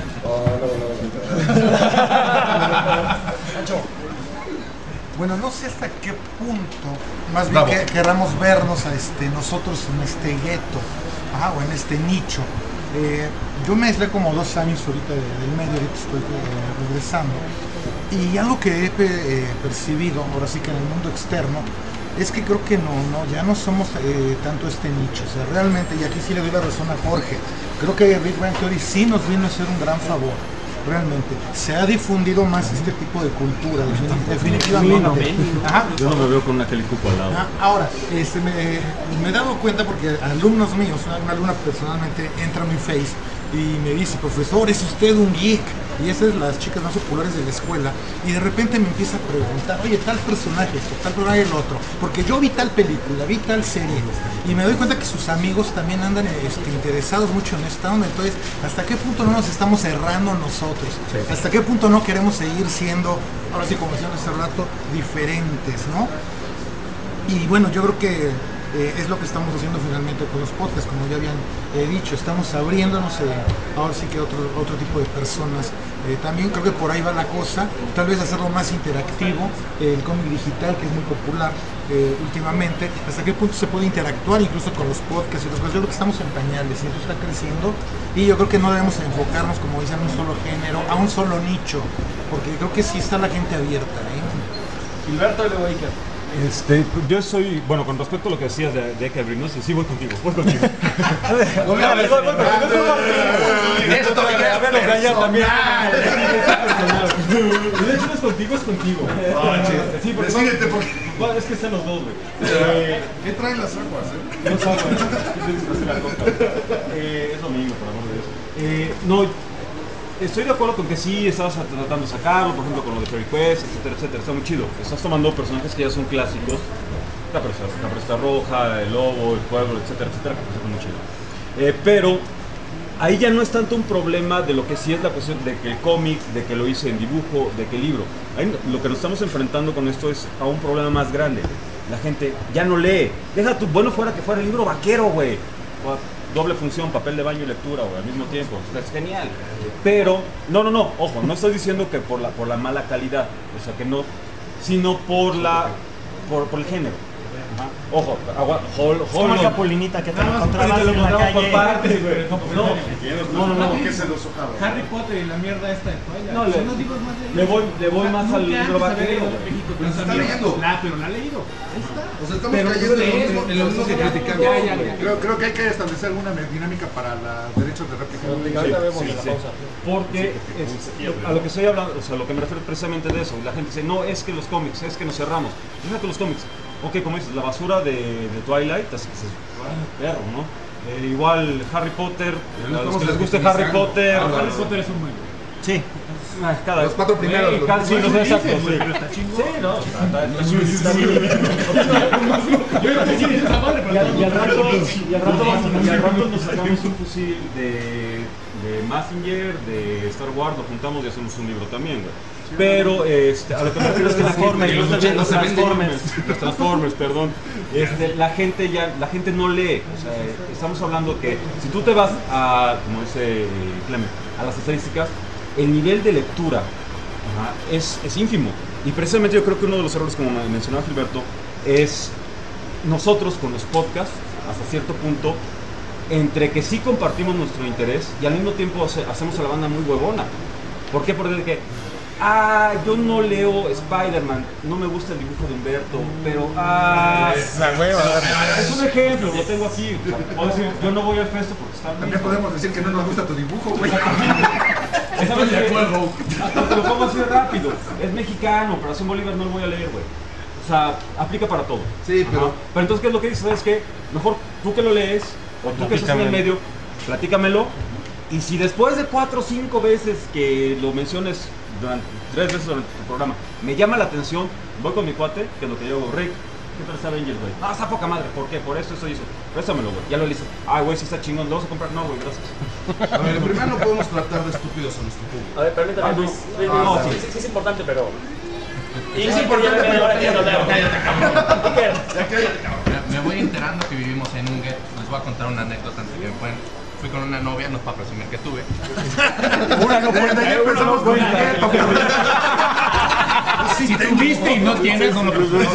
Bueno, no sé hasta qué punto, más bien que queramos vernos nosotros en este gueto, o en este nicho. Yo me aislé como 2 años ahorita del medio, ahorita estoy regresando, y algo que he percibido, ahora sí que en el mundo externo, es que creo que ya no somos tanto este nicho. O sea, realmente, y aquí sí le doy la razón a Jorge, creo que Big Bang Theory sí nos vino a hacer un gran favor. Realmente, se ha difundido más este tipo de cultura, definitivamente. Yo no me veo con una Kelly Cupo al lado. Ahora, me he dado cuenta porque alumnos míos, una alumna personalmente entra a mi Face y me dice: profesor, ¿es usted un geek? Y esas son las chicas más populares de la escuela, y de repente me empieza a preguntar: oye, tal personaje esto, tal personaje el otro, porque yo vi tal película, vi tal serie, y me doy cuenta que sus amigos también andan interesados mucho en esta onda. Entonces, ¿hasta qué punto no nos estamos cerrando nosotros? Sí. ¿Hasta qué punto no queremos seguir siendo, ahora sí como decían hace rato, diferentes, ¿no? Y bueno, yo creo que es lo que estamos haciendo finalmente con los podcasts, como ya habían dicho, estamos abriéndonos ahora sí que otro tipo de personas. También creo que por ahí va la cosa, tal vez hacerlo más interactivo, el cómic digital, que es muy popular últimamente, hasta qué punto se puede interactuar incluso con los podcasts y las cosas. Yo creo que estamos en pañales y eso está creciendo, y yo creo que no debemos enfocarnos, como dicen, a un solo género, a un solo nicho, porque creo que sí está la gente abierta. Gilberto L. Baker. Yo soy, bueno, con respecto a lo que decías de que abrirnos, sí, voy contigo. Voy contigo. Esto, a ver, los gallos también. De hecho, no es contigo, es contigo. Sí, porque es que están los dos, güey. ¿Qué traen las aguas? No sabes. Es domingo, por amor de Dios. No. Estoy de acuerdo con que sí estabas tratando de sacarlo, por ejemplo con lo de Fairy Quest, etcétera, etcétera. Está muy chido. Estás tomando personajes que ya son clásicos. La Caperucita Roja, el Lobo, el Pueblo, etcétera, etcétera, que está muy chido. Pero ahí ya no es tanto un problema de lo que sí es la cuestión de que el cómic, de que lo hice en dibujo, de que el libro. Ahí lo que nos estamos enfrentando con esto es a un problema más grande. La gente ya no lee. Deja tu, bueno fuera que fuera el libro vaquero, güey. Doble función, papel de baño y lectura, güey, al mismo tiempo. O sea, es genial. Pero, no, ojo, no estoy diciendo que por la mala calidad, o sea, que no, sino por la por el género. Ajá. Ojo, como el Capulinita que te lo encontrabas en la calle. por partes, güey. No. ¿Qué se los ojaba? Harry Potter y la mierda esta de Twilight. No, Son los libros más leídos. le voy más al libro vaquero. Pero se está leyendo. Pero la ha leído. O sea, estamos Pero cayendo ustedes, en lo mismo que criticamos. Ya. Creo que hay que establecer alguna dinámica para los derechos de réplica. Sí. Porque a lo que estoy hablando, o sea, lo que me refiero precisamente de eso. La gente dice, no, es que los cómics, es que nos cerramos. Fíjate los cómics. Ok, como dices, la basura de Twilight, así que dices, perro, ¿no? Igual Harry Potter, a los que les guste Harry Potter. Harry Potter es un buen. Sí. Los 4 primeros. Sí, los exacto, sí. Pero está chingón. Sí, no. Y al rato nos sacamos un fusil de Massinger, de Star Wars, lo juntamos y hacemos un libro también, güey. Pero a lo que me refiero es que los Transformers, perdón. La gente no lee. O sea, estamos hablando que si tú te vas a, como dice Clement, a las estadísticas, el nivel de lectura es ínfimo. Y precisamente yo creo que uno de los errores, como mencionaba Gilberto, es nosotros con los podcasts, hasta cierto punto, entre que sí compartimos nuestro interés y al mismo tiempo hacemos a la banda muy huevona. ¿Por qué? Porque yo no leo Spider-Man, no me gusta el dibujo de Humberto, pero es un ejemplo, lo tengo aquí. Puedo decir, yo no voy al festo porque está bien. También podemos decir que no nos gusta tu dibujo, güey. ¿Sabes qué? Hasta te lo pongo así de rápido. Es mexicano, pero Simón Bolívar no lo voy a leer, güey. O sea, aplica para todo. Sí, pero... Pero entonces, ¿qué es lo que dices? ¿Sabes qué? Mejor tú que lo lees, o tú que estás en el medio, platícamelo. Y si después de 4 o 5 veces que lo menciones, 3 veces durante tu programa, me llama la atención, voy con mi cuate, que es lo que yo hago, Rick. ¿Qué tal está Avengers, güey? Ah, está poca madre. ¿Por qué? Por esto, eso y eso. Préstamelo, güey. Ya lo hice. Ah, güey, sí está chingón. ¿Lo vas a comprar? No, güey, gracias. A ver, primero no podemos tratar de estúpidos a nuestro público. A ver, permítame, Luis. Sí es importante, pero... Sí es importante, pero... Me voy enterando que vivimos en un gueto. Les voy a contar una anécdota antes que me pueden. Fui con una novia, no es para presumir que tuve. Si tuviste y no tienes, no lo presumes.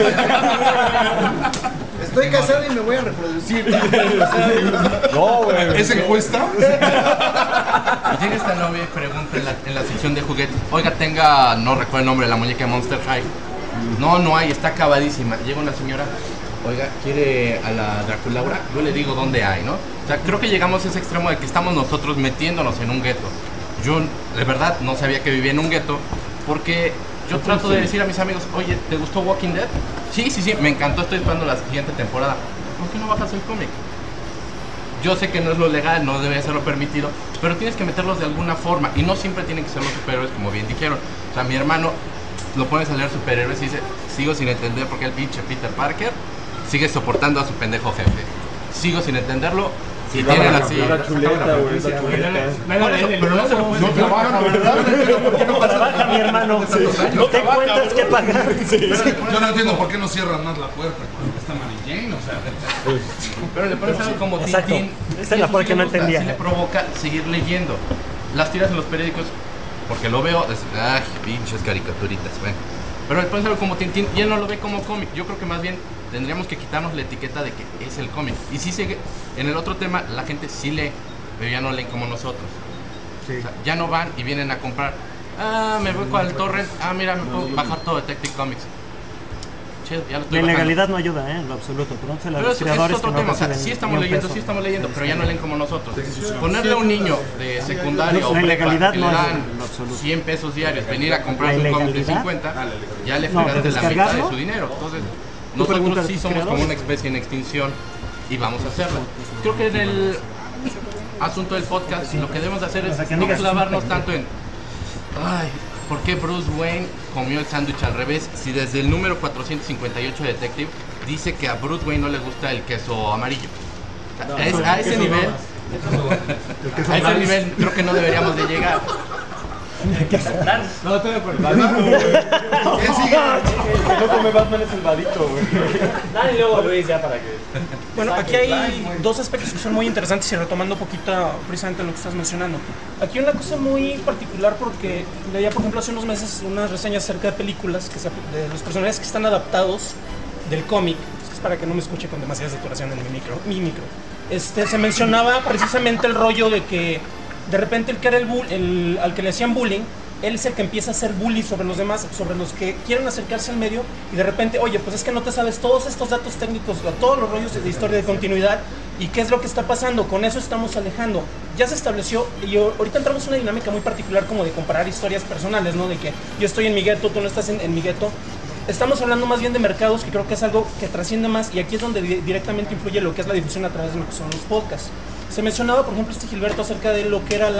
Estoy casado y me voy a reproducir. No, güey. ¿Es encuesta? Llega esta novia y pregunta en la sección de juguetes. Oiga, no recuerdo el nombre de la muñeca de Monster High. No hay, está acabadísima. Llega una señora, oiga, ¿quiere a la Draculaura? Yo le digo dónde hay, ¿no? O sea, creo que llegamos a ese extremo de que estamos nosotros metiéndonos en un gueto. Yo, de verdad, no sabía que vivía en un gueto porque yo trato de decir a mis amigos, oye, ¿te gustó Walking Dead? Sí, me encantó, estoy esperando la siguiente temporada. ¿Por qué no bajas el cómic? Yo sé que no es lo legal, no debe ser lo permitido, pero tienes que meterlos de alguna forma y no siempre tienen que ser los superhéroes, como bien dijeron. O sea, mi hermano lo pones a leer superhéroes y dice, sigo sin entender por qué el pinche Peter Parker sigue soportando a su pendejo jefe. Sigo sin entenderlo. Si tienen así. La chuleta, güey. Pero no trabaja, ¿verdad? No trabaja, mi hermano. No te cuentas que pagar. Yo no entiendo por qué no cierran más la puerta cuando está Mary Jane, o sea. Pero le pones algo como Exacto. Tintín. Esta es la parte que no entendía. Sí le provoca seguir leyendo. Las tiras en los periódicos, porque lo veo, ay, pinches caricaturitas, bueno. Pero le pones algo como Tintín y él no lo ve como cómic. Yo creo que más bien tendríamos que quitarnos la etiqueta de que es el cómic. Y sí sigue, en el otro tema, la gente sí lee, pero ya no leen como nosotros. Sí. O sea, ya no van y vienen a comprar. Ah, me voy con el torrent. Ah, mira, me puedo bajar todo Detective Comics. Chido, ya lo estoy La bajando. ilegalidad no ayuda, en lo absoluto. Pero Pero los creadores es otro que no tema, o sea, reciben sí estamos ni un leyendo, peso. sí estamos leyendo, pero ya no leen como nosotros. Ponerle a un niño de secundaria o La prepa ilegalidad que no le ayuda, dan en lo absoluto. 100 pesos diarios, venir a comprar ¿La un cómic de ilegalidad? 50, ya le No, fregaste ¿de la mitad de descargarlo? su dinero. Entonces, Tú nosotros pregúntale a sí tus somos como creadores. una especie en extinción y vamos a hacerla. Creo que en el asunto del podcast lo que debemos de hacer es que no no digas clavarnos siempre. tanto en ay, ¿por qué Bruce Wayne comió el sándwich al revés? Si desde el número 458 de Detective dice que a Bruce Wayne no le gusta el queso amarillo. O sea, a ese nivel, a ese nivel creo que no deberíamos de llegar. No, estoy de acuerdo. Vadito, güey. ¿Quién sigue? El que no come Batman es el vadito, güey. Dale luego, Luis, ya para que... Bueno, aquí hay dos aspectos que son muy interesantes y retomando un poquito precisamente lo que estás mencionando. Aquí hay una cosa muy particular porque leía, por ejemplo, hace unos meses unas reseñas acerca de películas, de los personajes que están adaptados del cómic, es para que no me escuche con demasiada saturación en mi micro, se mencionaba precisamente el rollo de que de repente el que era al que le hacían bullying, él es el que empieza a hacer bullying sobre los demás, sobre los que quieren acercarse al medio, y de repente, oye, pues es que no te sabes todos estos datos técnicos, todos los rollos de historia de continuidad, y qué es lo que está pasando, con eso estamos alejando. Ya se estableció, y ahorita entramos en una dinámica muy particular como de comparar historias personales, ¿no? De que yo estoy en mi gueto, tú no estás en mi gueto. Estamos hablando más bien de mercados, que creo que es algo que trasciende más, y aquí es donde directamente influye lo que es la difusión a través de lo que son los podcasts. Se mencionaba, por ejemplo, Gilberto acerca de lo que era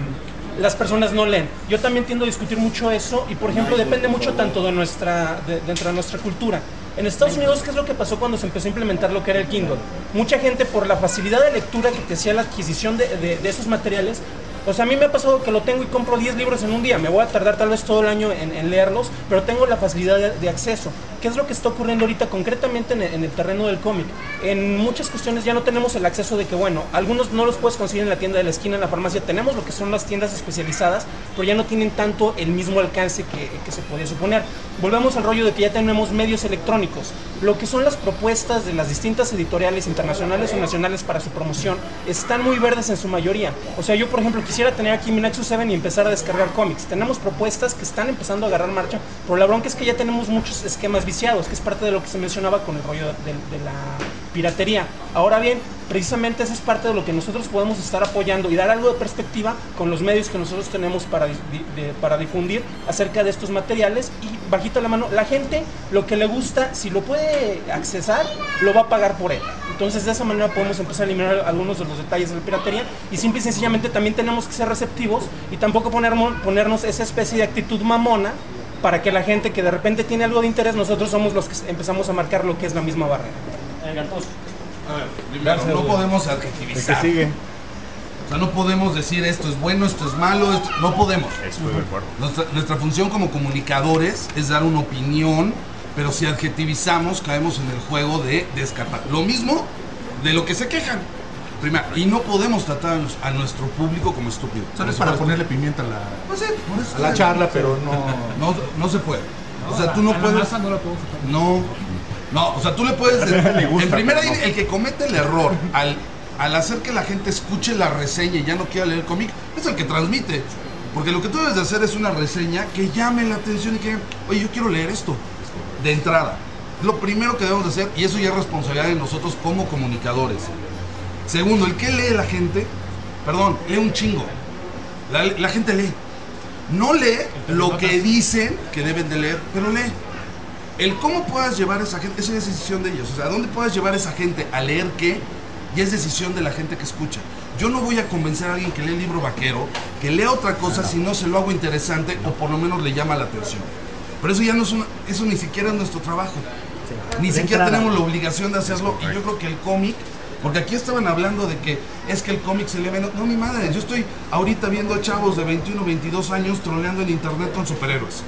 las personas no leen. Yo también tiendo a discutir mucho eso, y por ejemplo depende mucho tanto de dentro de nuestra cultura. En Estados Unidos, ¿qué es lo que pasó cuando se empezó a implementar lo que era el Kindle? Mucha gente, por la facilidad de lectura que te hacía la adquisición de esos materiales, o sea, a mí me ha pasado que lo tengo y compro 10 libros en un día. Me voy a tardar tal vez todo el año en leerlos, pero tengo la facilidad de acceso. ¿Qué es lo que está ocurriendo ahorita concretamente en el terreno del cómic? En muchas cuestiones ya no tenemos el acceso de que, bueno, algunos no los puedes conseguir en la tienda de la esquina, en la farmacia. Tenemos lo que son las tiendas especializadas, pero ya no tienen tanto el mismo alcance que se podía suponer. Volvemos al rollo de que ya tenemos medios electrónicos. Lo que son las propuestas de las distintas editoriales internacionales o nacionales para su promoción están muy verdes en su mayoría. O sea, yo por ejemplo quisiera tener aquí mi Nexus 7 y empezar a descargar cómics. Tenemos propuestas que están empezando a agarrar marcha, pero la bronca es que ya tenemos muchos esquemas viciados, que es parte de lo que se mencionaba con el rollo de la piratería. Ahora bien, precisamente eso es parte de lo que nosotros podemos estar apoyando y dar algo de perspectiva con los medios que nosotros tenemos para difundir acerca de estos materiales, y bajita la mano, la gente lo que le gusta, si lo puede accesar, lo va a pagar por él. Entonces de esa manera podemos empezar a eliminar algunos de los detalles de la piratería, y simple y sencillamente también tenemos que ser receptivos y tampoco ponernos esa especie de actitud mamona para que la gente que de repente tiene algo de interés, nosotros somos los que empezamos a marcar lo que es la misma barrera. Primero, no podemos adjetivizar. O sea, no podemos decir esto es bueno, esto es malo, no podemos. Estoy de acuerdo. Nuestra función como comunicadores es dar una opinión, pero si adjetivizamos caemos en el juego de descartar. Lo mismo de lo que se quejan. Primero, y no podemos tratar a nuestro público como estúpido. Solo es para ponerle pimienta a la, pues sí, a la charla, pero no se puede. O sea, tú no puedes. No, o sea, tú le puedes. En primera, el que comete el error al hacer que la gente escuche la reseña y ya no quiera leer el cómic, es el que transmite. Porque lo que tú debes de hacer es una reseña que llame la atención y que, oye, yo quiero leer esto de entrada. Lo primero que debemos de hacer, y eso ya es responsabilidad de nosotros como comunicadores. Segundo, el que lee la gente, lee un chingo. La gente lee. No lee lo que dicen que deben de leer, pero lee. El cómo puedas llevar a esa gente, esa es decisión de ellos. O sea, ¿dónde puedas llevar a esa gente a leer qué? Y es decisión de la gente que escucha. Yo no voy a convencer a alguien que lee el libro vaquero, que lea otra cosa si no se lo hago interesante o por lo menos le llama la atención. Pero eso ya no es eso ni siquiera es nuestro trabajo. Ni siquiera tenemos la obligación de hacerlo. Y yo creo que el cómic, porque aquí estaban hablando de que es que el cómic se lee menos. No, mi madre, yo estoy ahorita viendo a chavos de 21, 22 años troleando en internet con superhéroes.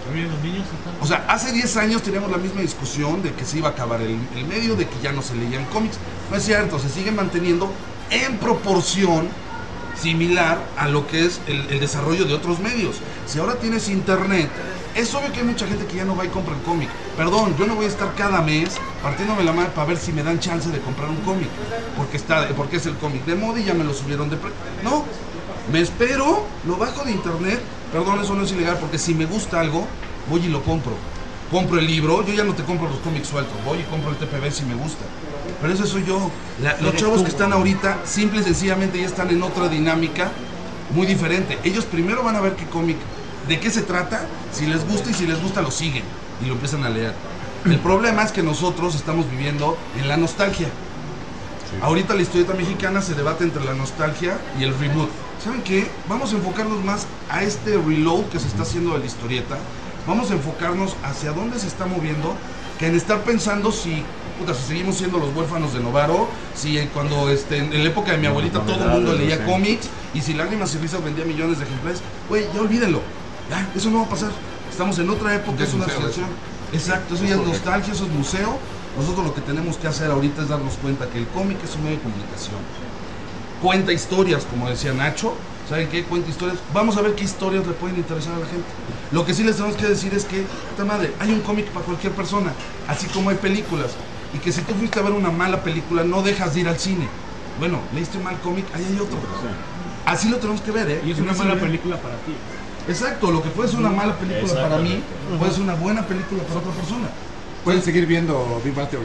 O sea, hace 10 años teníamos la misma discusión de que se iba a acabar el medio, de que ya no se leían cómics. No es cierto, se sigue manteniendo en proporción similar a lo que es el desarrollo de otros medios. Si ahora tienes internet, es obvio que hay mucha gente que ya no va y compra el cómic. Perdón, yo no voy a estar cada mes partiéndome la madre para ver si me dan chance de comprar un cómic, porque es el cómic de moda y ya me lo subieron de precio. No, me espero, lo bajo de internet. Perdón, eso no es ilegal, porque si me gusta algo, voy y lo compro. Compro el libro, yo ya no te compro los cómics sueltos, voy y compro el TPB si me gusta. Pero eso soy yo. Los chavos que están ahorita, simple y sencillamente ya están en otra dinámica muy diferente. Ellos primero van a ver qué cómic, de qué se trata, si les gusta, y si les gusta lo siguen y lo empiezan a leer. El problema es que nosotros estamos viviendo en la nostalgia. Ahorita la historieta mexicana se debate entre la nostalgia y el reboot. ¿Saben qué? Vamos a enfocarnos más a este reload que se está haciendo de la historieta. Vamos a enfocarnos hacia dónde se está moviendo, que en estar pensando si seguimos siendo los huérfanos de Novaro, si cuando en la época de mi abuelita todo el mundo leía cómics, y si Lágrimas y Risas vendía millones de ejemplares. Güey, ya olvídenlo. Ya, eso no va a pasar. Estamos en otra época, es una situación. Exacto, eso ya es nostalgia, eso es museo. Nosotros lo que tenemos que hacer ahorita es darnos cuenta que el cómic es un medio de comunicación. Cuenta historias, como decía Nacho. ¿Saben qué? Cuenta historias. Vamos a ver qué historias le pueden interesar a la gente. Lo que sí les tenemos que decir es que, puta madre, hay un cómic para cualquier persona, así como hay películas. y que si tú fuiste a ver una mala película no dejas de ir al cine. Bueno, leíste mal cómic, ahí hay otro. Así lo tenemos que ver, ¿eh? Y es una mala película para ti. Exacto, lo que puede ser una mala película para mí, puede ser una buena película para otra persona. Pueden seguir viendo Big Bang Theory.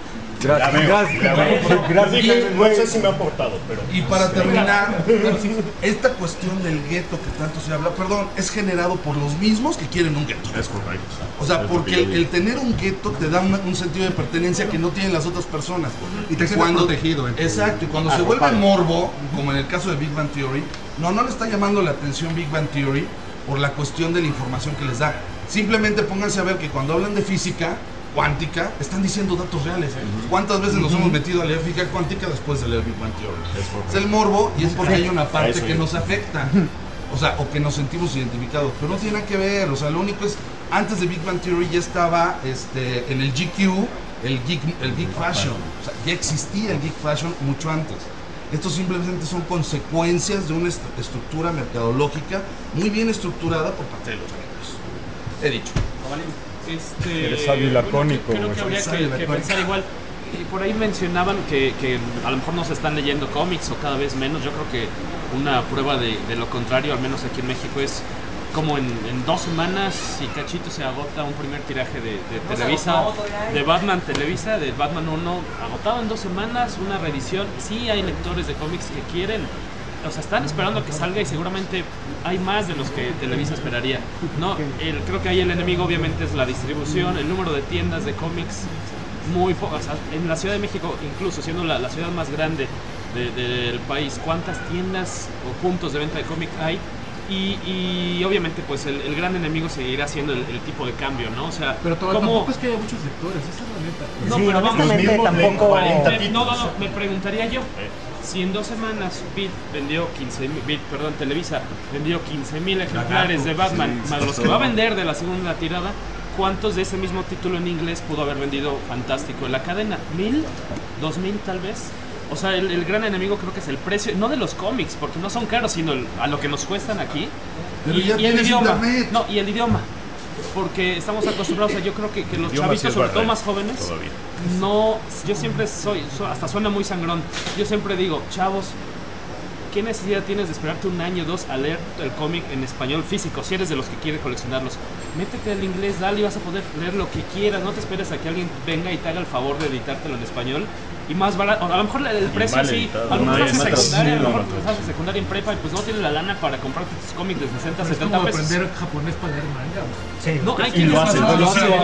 Gracias. No sé si me ha aportado, pero... Y para terminar, esta cuestión del gueto que tanto se habla, perdón, es generado por los mismos que quieren un gueto. Es correcto. O sea, porque el tener un gueto te da un sentido de pertenencia que no tienen las otras personas. Y te sientes protegido. Exacto, y cuando se vuelve morbo, como en el caso de Big Bang Theory, no le está llamando la atención Big Bang Theory por la cuestión de la información que les da. Simplemente pónganse a ver que cuando hablan de física cuántica, están diciendo datos reales. ¿Cuántas veces nos hemos metido a leer física cuántica después de leer Big Bang Theory? Es el morbo y es porque hay una parte que nos afecta. O sea, o que nos sentimos identificados. Pero no tiene nada que ver. O sea, lo único es, antes de Big Bang Theory ya estaba en el GQ, el Geek Fashion. O sea, ya existía el Geek Fashion mucho antes. Estos simplemente son consecuencias de una estructura mercadológica muy bien estructurada por parte de los medios. He dicho. Eres sabio y lacónico. Creo que habría que pensar igual. Y por ahí mencionaban que a lo mejor no se están leyendo cómics o cada vez menos. Yo creo que una prueba de lo contrario, al menos aquí en México, es como en 2 semanas y cachito se agota un primer tiraje de Televisa, de Batman Televisa, de Batman 1, agotado en 2 semanas, una reedición. Sí hay lectores de cómics que quieren, o sea, están esperando que salga y seguramente hay más de los que Televisa esperaría. No, creo que ahí el enemigo obviamente es la distribución, el número de tiendas de cómics, muy poco. O sea, en la Ciudad de México, incluso siendo la ciudad más grande del país, ¿cuántas tiendas o puntos de venta de cómic hay? Y obviamente pues el gran enemigo seguirá siendo el tipo de cambio, ¿no? O sea, pero tampoco es que haya muchos lectores, esa es la neta. No, sí, pero honestamente tampoco... me preguntaría yo, si en 2 semanas Televisa vendió 15,000 ejemplares de Batman, más los que va a vender de la segunda tirada, ¿cuántos de ese mismo título en inglés pudo haber vendido Fantástico en la cadena? ¿1,000? ¿2,000 tal vez? O sea, el gran enemigo creo que es el precio, no de los cómics, porque no son caros, sino a lo que nos cuestan aquí. Pero ya y el idioma. Internet. No, y el idioma. Porque estamos acostumbrados, o sea, yo creo que los chavitos, sobre todo más jóvenes, no, yo siempre hasta suena muy sangrón, yo siempre digo, chavos, ¿qué necesidad tienes de esperarte 1 año o 2 a leer el cómic en español físico? Si eres de los que quiere coleccionarlos, métete al inglés, dale y vas a poder leer lo que quieras. No te esperes a que alguien venga y te haga el favor de editártelo en español. Y más barato, a lo mejor el precio sí, a lo mejor estás en secundaria, a lo mejor estás en secundaria en prepa y pues no tienes la lana para comprarte tus cómics de 60, 70 como pesos. aprender japonés para leer manga. Sí. No, hay quienes lo hacen.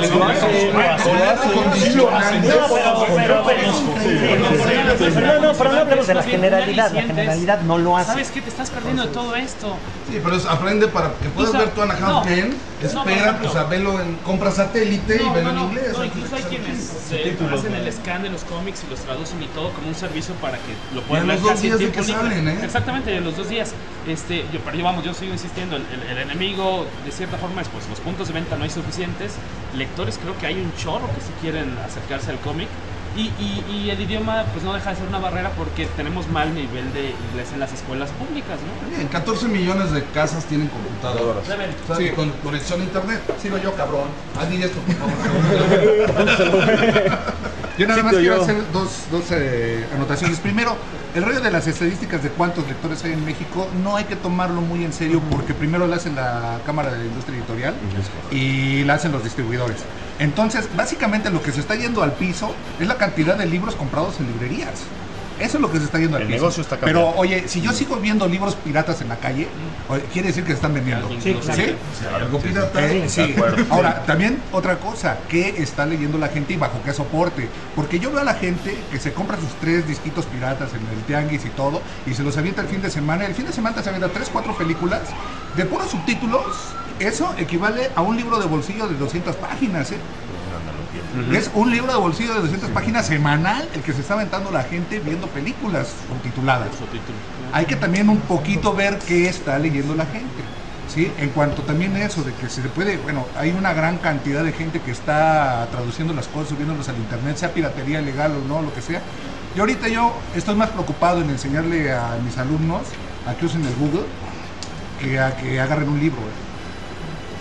Pero no hablemos de la generalidad. La generalidad no lo hace. ¿Sabes qué? Te estás perdiendo de todo esto. Sí, pero aprende para que puedas ver tu Anaheim Men. Espera, o sea, velo compra satélite y velo en inglés. No, incluso hay quienes hacen el scan de los cómics y los traducen y todo como un servicio para que lo puedan ver casi en tiempo libre. Exactamente, en los 2 días. Yo sigo insistiendo, el enemigo de cierta forma es pues los puntos de venta no hay suficientes, lectores creo que hay un chorro que sí quieren acercarse al cómic. Y el idioma pues no deja de ser una barrera porque tenemos mal nivel de inglés en las escuelas públicas, ¿no? Bien, 14 millones de casas tienen computadoras. O sea, sí, con conexión a internet. Sigo yo, cabrón. Di esto, por favor. Yo nada más quiero hacer dos anotaciones. Primero, el rollo de las estadísticas de cuántos lectores hay en México no hay que tomarlo muy en serio porque primero lo hacen la Cámara de la Industria Editorial y la hacen los distribuidores. Entonces, básicamente lo que se está yendo al piso es la cantidad de libros comprados en librerías. Eso es lo que se está yendo al piso. El negocio está cambiando. Pero, oye, si yo sigo viendo libros piratas en la calle, quiere decir que se están vendiendo. Sí, claro. ¿Sí? Algo pirata. Sí. Ahora, también otra cosa, ¿qué está leyendo la gente y bajo qué soporte? Porque yo veo a la gente que se compra sus 3 disquitos piratas en el tianguis y todo, y se los avienta el fin de semana. El fin de semana se avienta 3, 4 películas de puros subtítulos. Eso equivale a un libro de bolsillo de 200 páginas, ¿eh? Es un libro de bolsillo de 200 páginas semanal el que se está aventando la gente viendo películas subtituladas. Hay que también un poquito ver qué está leyendo la gente, ¿sí? En cuanto también eso de que se puede, hay una gran cantidad de gente que está traduciendo las cosas, subiéndolas al internet, sea piratería legal o no, lo que sea. Y ahorita yo estoy más preocupado en enseñarle a mis alumnos a que usen el Google que a que agarren un libro,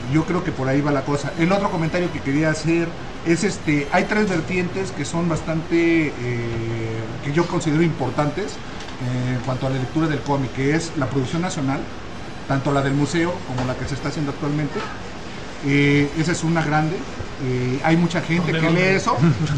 Yo creo que por ahí va la cosa. El otro comentario que quería hacer es hay 3 vertientes que son bastante, que yo considero importantes en cuanto a la lectura del cómic, que es la producción nacional, tanto la del museo como la que se está haciendo actualmente. Esa es una grande. Hay mucha gente que lee eso.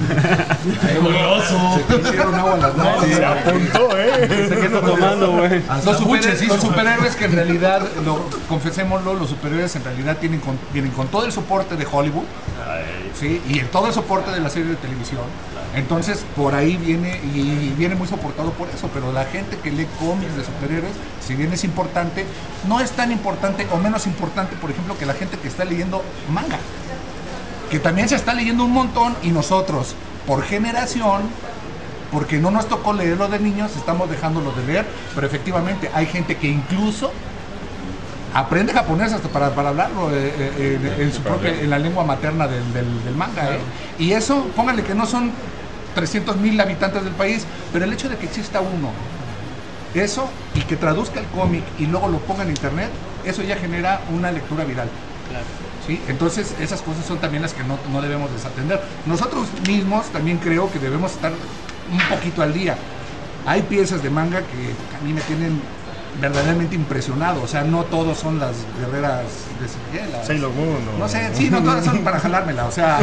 Se te hicieron agua las manos. Se apuntó, Se quedó tomando, güey. Los superhéroes que en realidad, confesémoslo, los superhéroes en realidad vienen con todo el soporte de Hollywood, ¿sí? Y todo el soporte de la serie de televisión. Entonces, por ahí viene, y viene muy soportado por eso, pero la gente que lee cómics de superhéroes, si bien es importante, no es tan importante o menos importante, por ejemplo, que la gente que está leyendo manga, que también se está leyendo un montón, y nosotros, por generación, porque no nos tocó leerlo de niños, estamos dejándolo de leer, pero efectivamente hay gente que incluso aprende japonés hasta para hablarlo en la lengua materna del manga, y eso, pónganle que no son 300,000 habitantes del país, pero el hecho de que exista uno, eso, y que traduzca el cómic y luego lo ponga en internet, eso ya genera una lectura viral. Claro. ¿Sí? Entonces esas cosas son también las que no debemos desatender. Nosotros mismos también creo que debemos estar un poquito al día. Hay piezas de manga que a mí me tienen verdaderamente impresionado, o sea, no todos son las guerreras de Sigela. Sailor Moon, no sé, sí, no todas son para jalármela, o sea.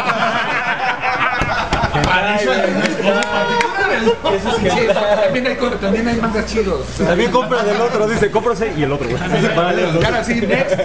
También hay mangas chidos. También compra del otro, dice, cómprase y el otro. Cara, sí, next.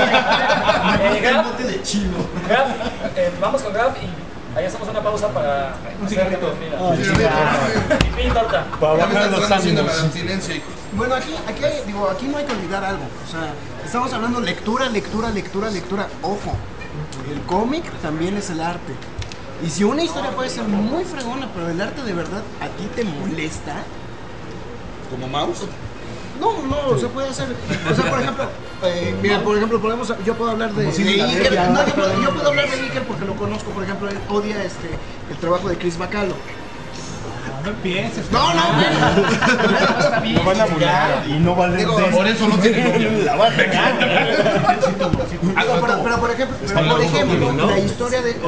Graf, vamos con Graf y ahí hacemos una pausa para hacer y pin torta. Para bajar los ánimos. Bueno, aquí no hay que olvidar algo. O sea, estamos hablando lectura. Ojo, el cómic también es el arte. Y si una historia puede ser muy fregona, pero el arte de verdad a ti te molesta. ¿Como mouse? No, se puede hacer. O sea, por ejemplo, mira, yo puedo hablar de Iker. No, yo puedo hablar de Iker porque lo conozco. Por ejemplo, él odia el trabajo de Chris Bacalo. No empieces. No, está bien. No van a burlar. Y no vale. Por eso no tiene la van a pegar. Pero por ejemplo, la historia de,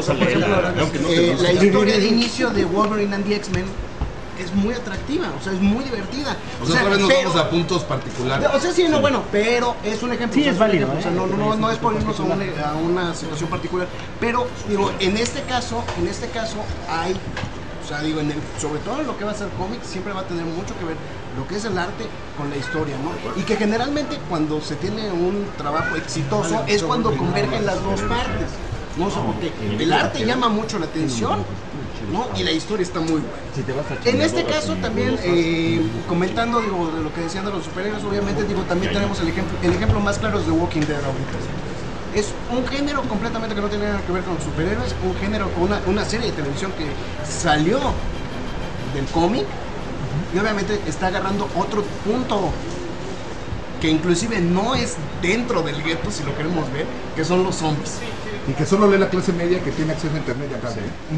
la historia de inicio de Wolverine and the X-Men es muy atractiva, o sea, es muy divertida. O sea, otra vez nos vamos a puntos particulares. O sea, sí, no, bueno, pero es un ejemplo. Sí, es válido. O sea, no es ponernos a una situación particular. Pero, digo, en este caso hay, o sea, digo, sobre todo en lo que va a ser cómic, siempre va a tener mucho que ver lo que es el arte con la historia, ¿no? Y que generalmente cuando se tiene un trabajo exitoso es cuando convergen las dos partes. No sé por qué. El arte llama mucho la atención, ¿no? Y la historia está muy buena. En este caso también, comentando, digo, de lo que decían de los superhéroes, obviamente, digo, también tenemos el ejemplo más claro es de Walking Dead ahorita. Es un género completamente que no tiene nada que ver con los superhéroes, un género, una serie de televisión que salió del cómic y obviamente está agarrando otro punto que inclusive no es dentro del gueto, si lo queremos ver, que son los zombies. Y que solo lee la clase media que tiene acceso a internet y acá.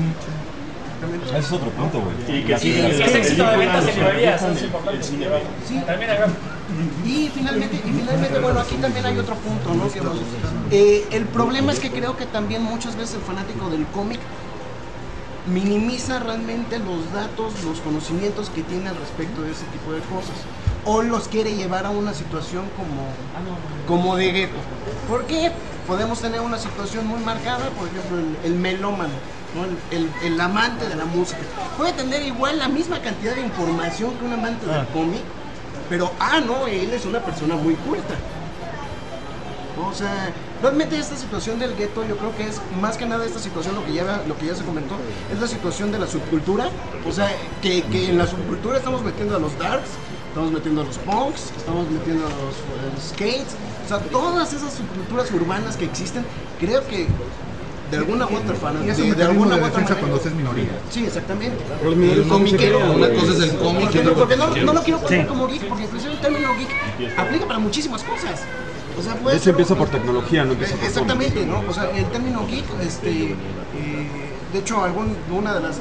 Ese es otro punto, güey. Sí, es éxito de ventas en librerías, es importante. Sí. Termina, Y finalmente, bueno, aquí también hay otro punto, ¿no? El problema es que creo que también muchas veces el fanático del cómic minimiza realmente los datos, los conocimientos que tiene al respecto de ese tipo de cosas. O los quiere llevar a una situación como de gueto. ¿Por qué? Podemos tener una situación muy marcada, por ejemplo, el melómano, ¿no? El amante de la música. Puede tener igual la misma cantidad de información que un amante del cómic, pero, no, él es una persona muy culta. O sea, realmente esta situación del gueto, yo creo que es más que nada esta situación, lo que ya se comentó, es la situación de la subcultura. O sea, que en la subcultura estamos metiendo a los darks, estamos metiendo a los punks, estamos metiendo a los skates, o sea, todas esas subculturas urbanas que existen, creo que de alguna u otra forma. Y eso de alguna u otra manera cuando seas minoría. Sí, exactamente. El comiquero, una cosa es el cómic. Porque no lo quiero poner como geek, porque inclusive el término geek aplica para muchísimas cosas. O sea, de hecho empieza por tecnología, no empieza por exactamente, ¿no? O sea, el término geek, de hecho, una de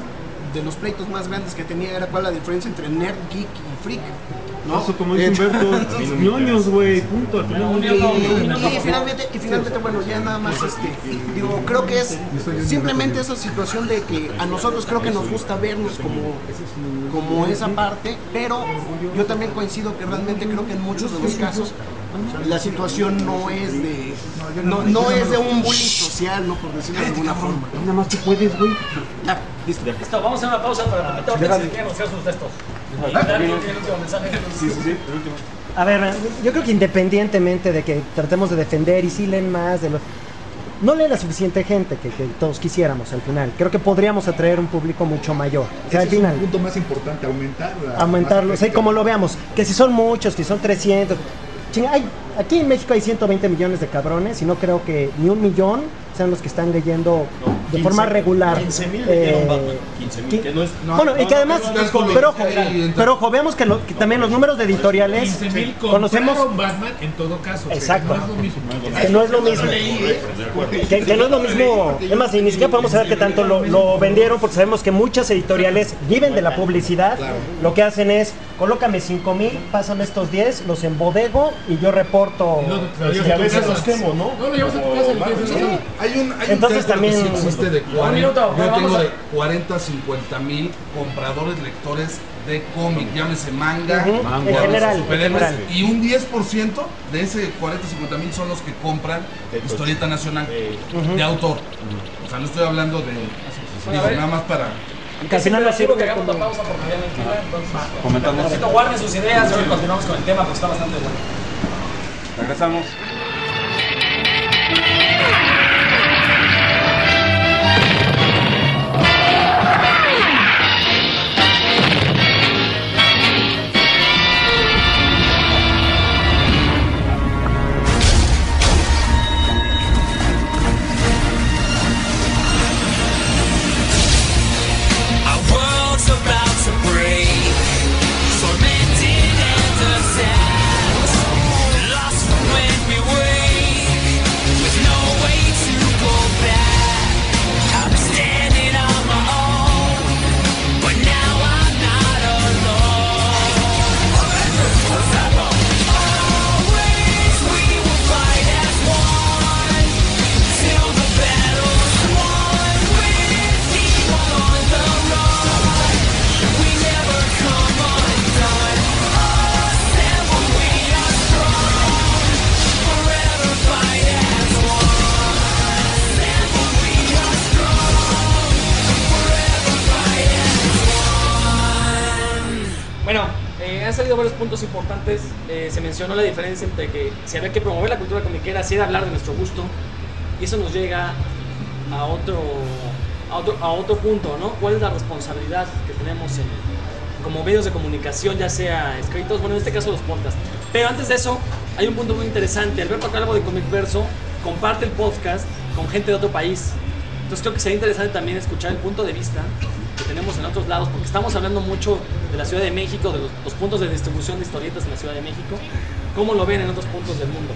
de los pleitos más grandes que tenía era cuál la diferencia entre nerd, geek y freak, ¿no? Eso, como dice Humberto, ñoños, güey, punto. Y finalmente, bueno, ya nada más, digo, creo que es simplemente esa situación de que a nosotros creo que nos gusta vernos como esa parte, pero yo también coincido que realmente creo que en muchos de los casos la situación no es de un bullying social, no por decirlo de alguna forma. Nada más tú puedes, güey. Ya, listo. Listo, vamos a hacer una pausa para comentar si quieren anunciar sus textos. Y dar el último mensaje. Sí, el último. A ver, yo creo que independientemente de que tratemos de defender y sí leen más, no lee la suficiente gente que todos quisiéramos al final. Creo que podríamos atraer un público mucho mayor. O sea, Ese al final, es un punto más importante, aumentarlo, o sea, como lo veamos, que si son muchos, que son 300. Aquí en México hay 120 millones de cabrones y no creo que ni 1 millón sean los que están leyendo de forma regular. 15,000 leyeron Batman. 15,000, que no es... Bueno, y que además, pero ojo, veamos que también los números de editoriales 15,000 conocemos. Batman en todo caso. Exacto. No es lo mismo. Que no es lo mismo. Que no es lo mismo. Es más, ni siquiera podemos saber que tanto lo vendieron, porque sabemos que muchas editoriales viven de la publicidad. Lo que hacen es, colócame 5,000, pásame estos 10, los embodego y yo reporto. Y a veces los quemo, ¿no? No, lo llevas a tu casa y lo tienes. Hay un Entonces cálculo que también- sí existe de 40, Un minuto, yo vamos tengo a- de 40 a 50 mil compradores lectores de cómic, llámese manga, Ujú, manga, en general, superhéroes, en general. y un 10% de ese 40 a 50 mil son los que compran historieta nacional de autor. O sea, no estoy hablando de, digo, nada más para... Que al final no Quiero sirve que hagamos como- la pausa porque ya me entienden, entonces Comentamos. necesito guarden sus ideas y hoy continuamos con el tema porque está bastante bueno. Regresamos. Our world's about to break, tormented and obsessed, lost from when we wake, with no way to go back. I'm standing on my own, but now I'm not alone. Always we will fight as one, till the battle's won. With evil on the run, we never come undone. Assemble, we are strong, forever fight as one. Assemble, we are strong, forever fight as one. Bueno, han salido varios puntos importantes. Se mencionó la diferencia entre que si había que promover la cultura comiquera, si era hablar de nuestro gusto, y eso nos llega a otro punto, ¿no? ¿Cuál es la responsabilidad que tenemos como medios de comunicación, ya sea escritos, bueno, en este caso los podcasts? Pero antes de eso, hay un punto muy interesante. Alberto Calvo de Comic Verso comparte el podcast con gente de otro país. Entonces creo que sería interesante también escuchar el punto de vista que tenemos en otros lados, porque estamos hablando mucho de la Ciudad de México, de los puntos de distribución de historietas en la Ciudad de México. ¿Cómo lo ven en otros puntos del mundo?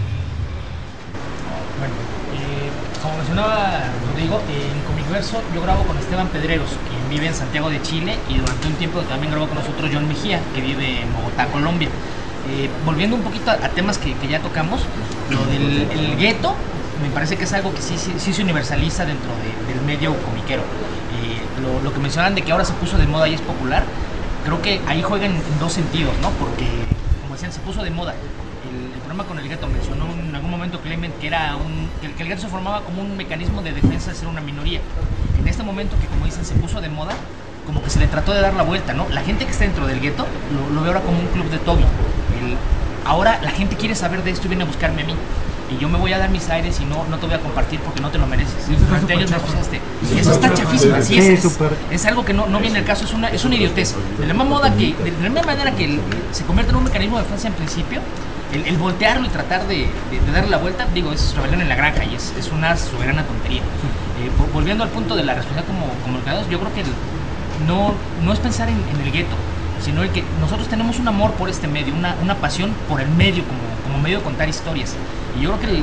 Bueno, como mencionaba Rodrigo, en Comicverso yo grabo con Esteban Pedreros, quien vive en Santiago de Chile, y durante un tiempo también grabó con nosotros John Mejía, que vive en Bogotá, Colombia. Volviendo un poquito a temas que ya tocamos, lo del el gueto me parece que es algo que sí se universaliza dentro del medio comiquero. Lo que mencionan de que ahora se puso de moda y es popular, creo que ahí juegan en dos sentidos, ¿no? Porque, como decían, se puso de moda. El problema con el gueto, mencionó en algún momento Clement que que el gueto se formaba como un mecanismo de defensa de ser una minoría. En este momento que, como dicen, se puso de moda, como que se le trató de dar la vuelta, ¿no? La gente que está dentro del gueto lo ve ahora como un club de Toby. Ahora la gente quiere saber de esto y viene a buscarme a mí. Y yo me voy a dar mis aires y no te voy a compartir porque no te lo mereces. Durante años me acusaste. Y eso está chafísima. Sí, es algo que no viene al caso, es una idiotez. De la misma manera que se convierte en un mecanismo de defensa en principio, el voltearlo y tratar de darle la vuelta, digo, es rebelión en la granja y es una soberana tontería. Volviendo al punto de la responsabilidad como comunicadores, yo creo que no es pensar en el gueto, sino el que nosotros tenemos un amor por este medio, una pasión por el medio como medio de contar historias. Y yo creo que el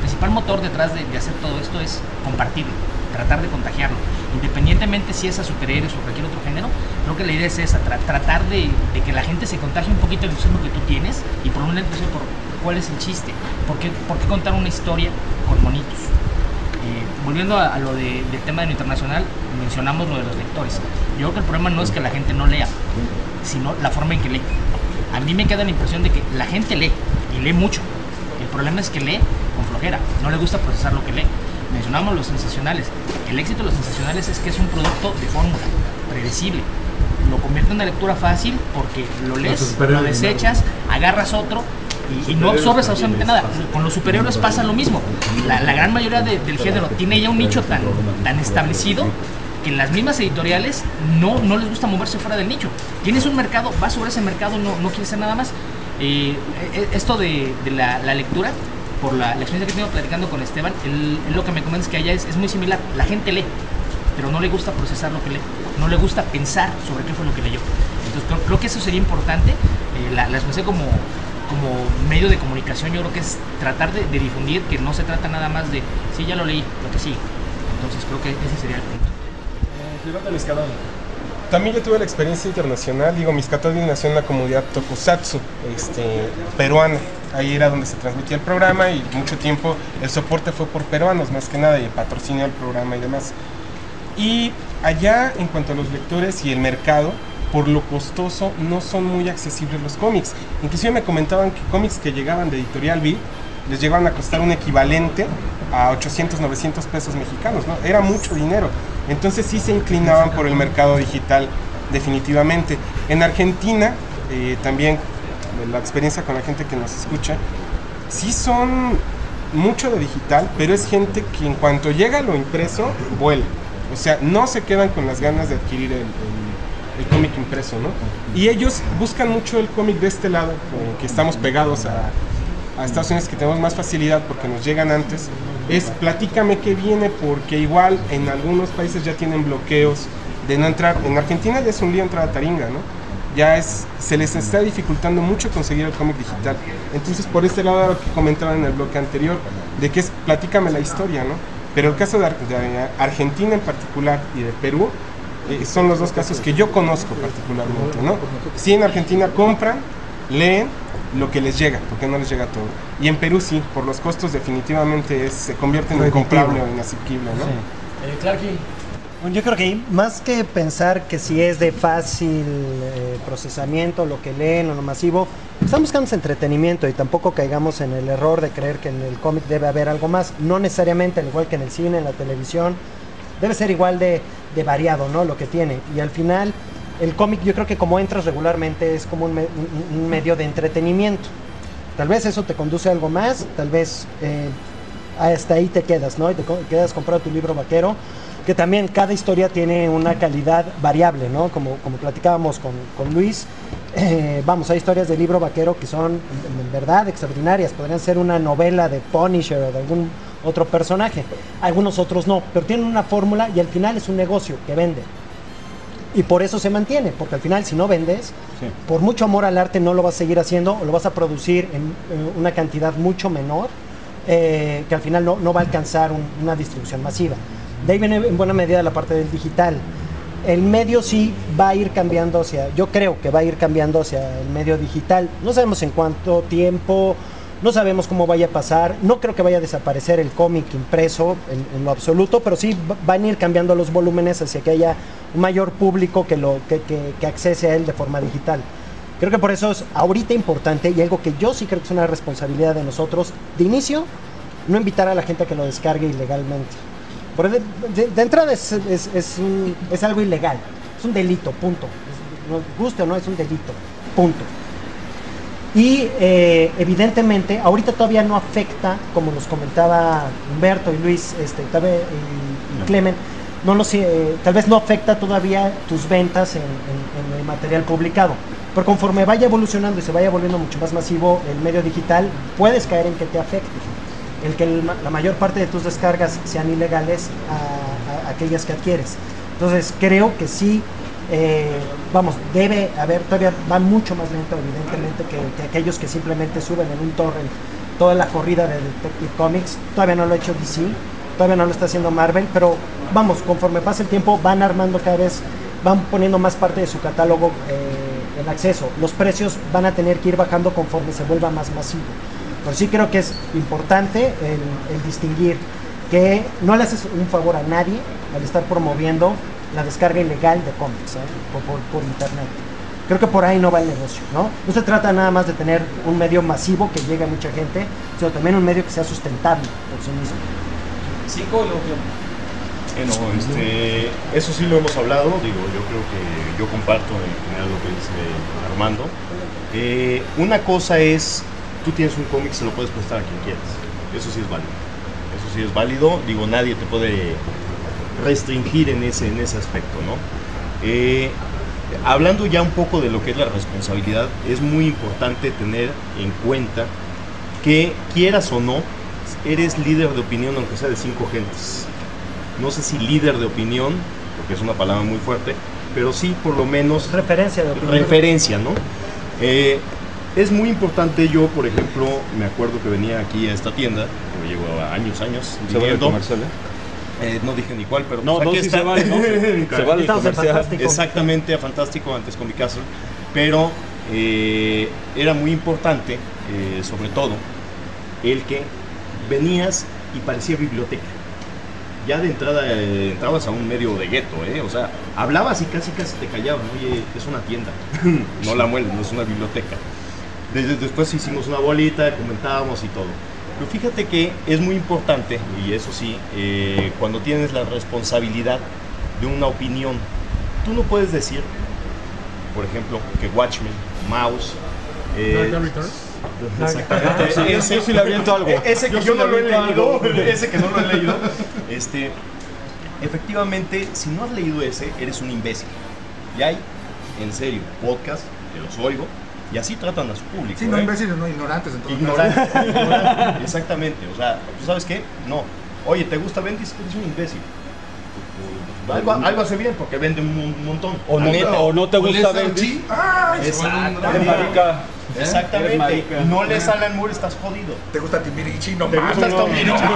principal motor detrás de hacer todo esto es compartirlo, tratar de contagiarlo. Independientemente si es a superhéroes o cualquier otro género, creo que la idea es esa, tratar de que la gente se contagie un poquito el entusiasmo que tú tienes y por una impresión por cuál es el chiste, por qué contar una historia con monitos. Volviendo a lo del tema de lo internacional, mencionamos lo de los lectores. Yo creo que el problema no es que la gente no lea, sino la forma en que lee. A mí me queda la impresión de que la gente lee, y lee mucho. El problema es que lee con flojera, no le gusta procesar lo que lee. Mencionamos los sensacionales. El éxito de los sensacionales es que es un producto de fórmula, predecible. Lo convierte en una lectura fácil porque lo lees, lo desechas, agarras otro y no absorbes absolutamente nada. Con los superhéroes pasa lo mismo. La gran mayoría del género tiene ya un nicho tan establecido que en las mismas editoriales no les gusta moverse fuera del nicho. Tienes un mercado, vas sobre ese mercado, no quieres hacer nada más. Esto de la lectura, por la experiencia que tengo platicando con Esteban, él lo que me comenta es que allá es muy similar. La gente lee, pero no le gusta procesar lo que lee, no le gusta pensar sobre qué fue lo que leyó. Entonces creo que eso sería importante. La expresé como medio de comunicación. Yo creo que es tratar de difundir que no se trata nada más de sí, ya lo leí, lo que sigue. Entonces creo que ese sería el punto. También yo tuve la experiencia internacional. Miskatonic nació en la comunidad Tokusatsu peruana. Ahí era donde se transmitía el programa y mucho tiempo el soporte fue por peruanos más que nada, y el patrocinio del programa y demás. Y allá, en cuanto a los lectores y el mercado, por lo costoso no son muy accesibles los cómics. Inclusive me comentaban que cómics que llegaban de Editorial V les llegaban a costar un equivalente a 800, 900 pesos mexicanos, ¿no? Era mucho dinero. Entonces sí se inclinaban por el mercado digital definitivamente. En Argentina, también la experiencia con la gente que nos escucha, sí son mucho de digital, pero es gente que en cuanto llega a lo impreso, vuela. O sea, no se quedan con las ganas de adquirir el cómic impreso, ¿no? Y ellos buscan mucho el cómic de este lado, que estamos pegados a Estados Unidos, que tenemos más facilidad porque nos llegan antes. Es platícame qué viene, porque igual en algunos países ya tienen bloqueos de no entrar. En Argentina ya es un lío entrar a Taringa, ¿no? Se les está dificultando mucho conseguir el cómic digital. Entonces, por este lado, lo que comentaba en el bloque anterior, de que es platícame la historia, ¿no? Pero el caso de Argentina en particular y de Perú son los dos casos que yo conozco particularmente, ¿no? Sí, en Argentina compran, leen lo que les llega, porque no les llega todo. Y en Perú sí, por los costos definitivamente se convierte en incomprable o inasequible, ¿no? Sí. Clarky. Bueno, yo creo que más que pensar que si es de fácil procesamiento lo que leen o lo masivo, estamos buscando entretenimiento y tampoco caigamos en el error de creer que en el cómic debe haber algo más. No necesariamente, al igual que en el cine, en la televisión, debe ser igual de variado, ¿no? Lo que tiene. Y al final, el cómic, yo creo que como entras regularmente es como un medio de entretenimiento. Tal vez eso te conduce a algo más, tal vez hasta ahí te quedas, ¿no? Y te quedas comprando tu libro vaquero, que también cada historia tiene una calidad variable, ¿no? Como platicábamos con Luis, hay historias de libro vaquero que son en verdad extraordinarias, podrían ser una novela de Punisher o de algún otro personaje, algunos otros no, pero tienen una fórmula y al final es un negocio que vende. Y por eso se mantiene, porque al final si no vendes, sí, por mucho amor al arte no lo vas a seguir haciendo o lo vas a producir en una cantidad mucho menor, que al final no va a alcanzar una distribución masiva. De ahí viene en buena medida la parte del digital. El medio sí va a ir cambiando yo creo que va a ir cambiando hacia el medio digital. No sabemos en cuánto tiempo, no sabemos cómo vaya a pasar. No creo que vaya a desaparecer el cómic impreso en lo absoluto, pero sí van a ir cambiando los volúmenes hacia que haya un mayor público que accese a él de forma digital. Creo que por eso es ahorita importante y algo que yo sí creo que es una responsabilidad de nosotros, de inicio, no invitar a la gente a que lo descargue ilegalmente. De entrada es algo ilegal, es un delito, punto. Nos guste o no, es un delito, punto. Y evidentemente, ahorita todavía no afecta, como nos comentaba Humberto y Luis y Clemen, tal vez no afecta todavía tus ventas en el material publicado. Pero conforme vaya evolucionando y se vaya volviendo mucho más masivo el medio digital, puedes caer en que te afecte. El que la mayor parte de tus descargas sean ilegales a aquellas que adquieres. Entonces creo que sí, debe haber, todavía va mucho más lento evidentemente que aquellos que simplemente suben en un torrent toda la corrida de Detective Comics. Todavía no lo ha hecho DC, todavía no lo está haciendo Marvel, pero vamos, conforme pasa el tiempo van armando cada vez, van poniendo más parte de su catálogo en acceso. Los precios van a tener que ir bajando conforme se vuelva más masivo. Pero sí creo que es importante el distinguir que no le haces un favor a nadie al estar promoviendo la descarga ilegal de cómics por internet. Creo que por ahí no va el negocio, ¿no? No se trata nada más de tener un medio masivo que llegue a mucha gente, sino también un medio que sea sustentable por sí mismo. 5 y luego eso sí lo hemos hablado, digo, yo creo que yo comparto en general lo que dice Armando. Una cosa es, tú tienes un cómic, se lo puedes prestar a quien quieras, eso sí es válido. Eso sí es válido, digo, nadie te puede restringir en ese aspecto, ¿no? Hablando ya un poco de lo que es la responsabilidad, es muy importante tener en cuenta que, quieras o no, eres líder de opinión, aunque sea de 5 gentes. No sé si líder de opinión, porque es una palabra muy fuerte, pero sí por lo menos referencia de opinión. Referencia, ¿no? Es muy importante. Yo, por ejemplo, me acuerdo que venía aquí a esta tienda, que llevo años viviendo. No dije ni cuál, pero no, pues aquí sí está. se vale, ¿no? Se vale el comercial. Exactamente, a Fantástico, antes Comic Castle. Pero era muy importante, sobre todo, el que venías y parecía biblioteca. Ya de entrada entrabas a un medio de gueto, o sea, hablabas y casi te callaban. Oye, es una tienda, no la mueles, no es una biblioteca. Después hicimos una bolita, comentábamos y todo. Pero fíjate que es muy importante, y eso sí, cuando tienes la responsabilidad de una opinión, tú no puedes decir, por ejemplo, que Watchmen, Mouse... Exactamente. Yo sí le aviento algo. Ese que yo no lo he leído, ese que no lo he leído, efectivamente, si no has leído ese, eres un imbécil. Y hay, en serio, podcast, que los oigo, y así tratan a su público. Sí, no imbéciles, no ignorantes. Ignorantes, exactamente. O sea, ¿tú sabes qué? No. Oye, ¿te gusta Bendis? Eres un imbécil. Algo hace bien porque vende un montón. O no te gusta Bendis. Exactamente. No lees Alan Moore, estás jodido. ¿Te gusta Timbiriche? No, ¿te gusta Timbiriche?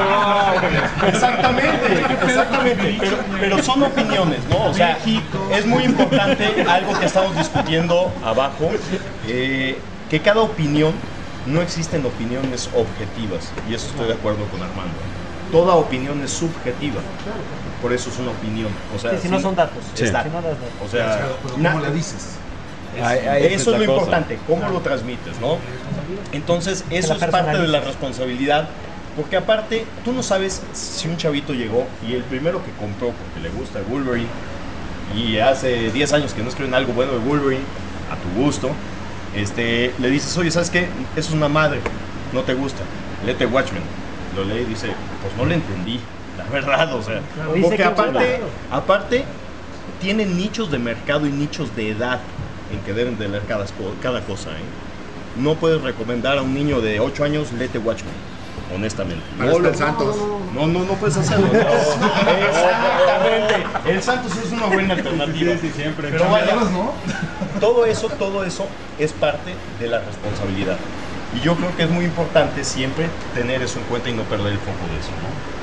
Exactamente. Pero son opiniones, ¿no? O sea, es muy importante algo que estamos discutiendo abajo, que cada opinión, no existen opiniones objetivas, y eso estoy de acuerdo con Armando. Toda opinión es subjetiva, por eso es una opinión. O sea, si no son datos. Sí. Si no das datos. O sea, ¿cómo la dices? Eso es lo importante, cómo lo transmites, ¿no? Entonces, eso es parte de la responsabilidad, porque aparte, tú no sabes si un chavito llegó y el primero que compró porque le gusta Wolverine, y hace 10 años que no escriben algo bueno de Wolverine, a tu gusto, le dices, oye, ¿sabes qué? Eso es una madre, no te gusta, léete Watchmen. Lo lee y dice, pues no le entendí, la verdad, o sea, porque aparte tienen nichos de mercado y nichos de edad en que deben de leer cada cosa, No puedes recomendar a un niño de 8 años, léete Watchmen, honestamente. El Santos. No puedes hacerlo. Exactamente. El Santos es una buena alternativa. Sí, siempre. Pero vaya, todo eso es parte de la responsabilidad. Y yo creo que es muy importante siempre tener eso en cuenta y no perder el foco de eso,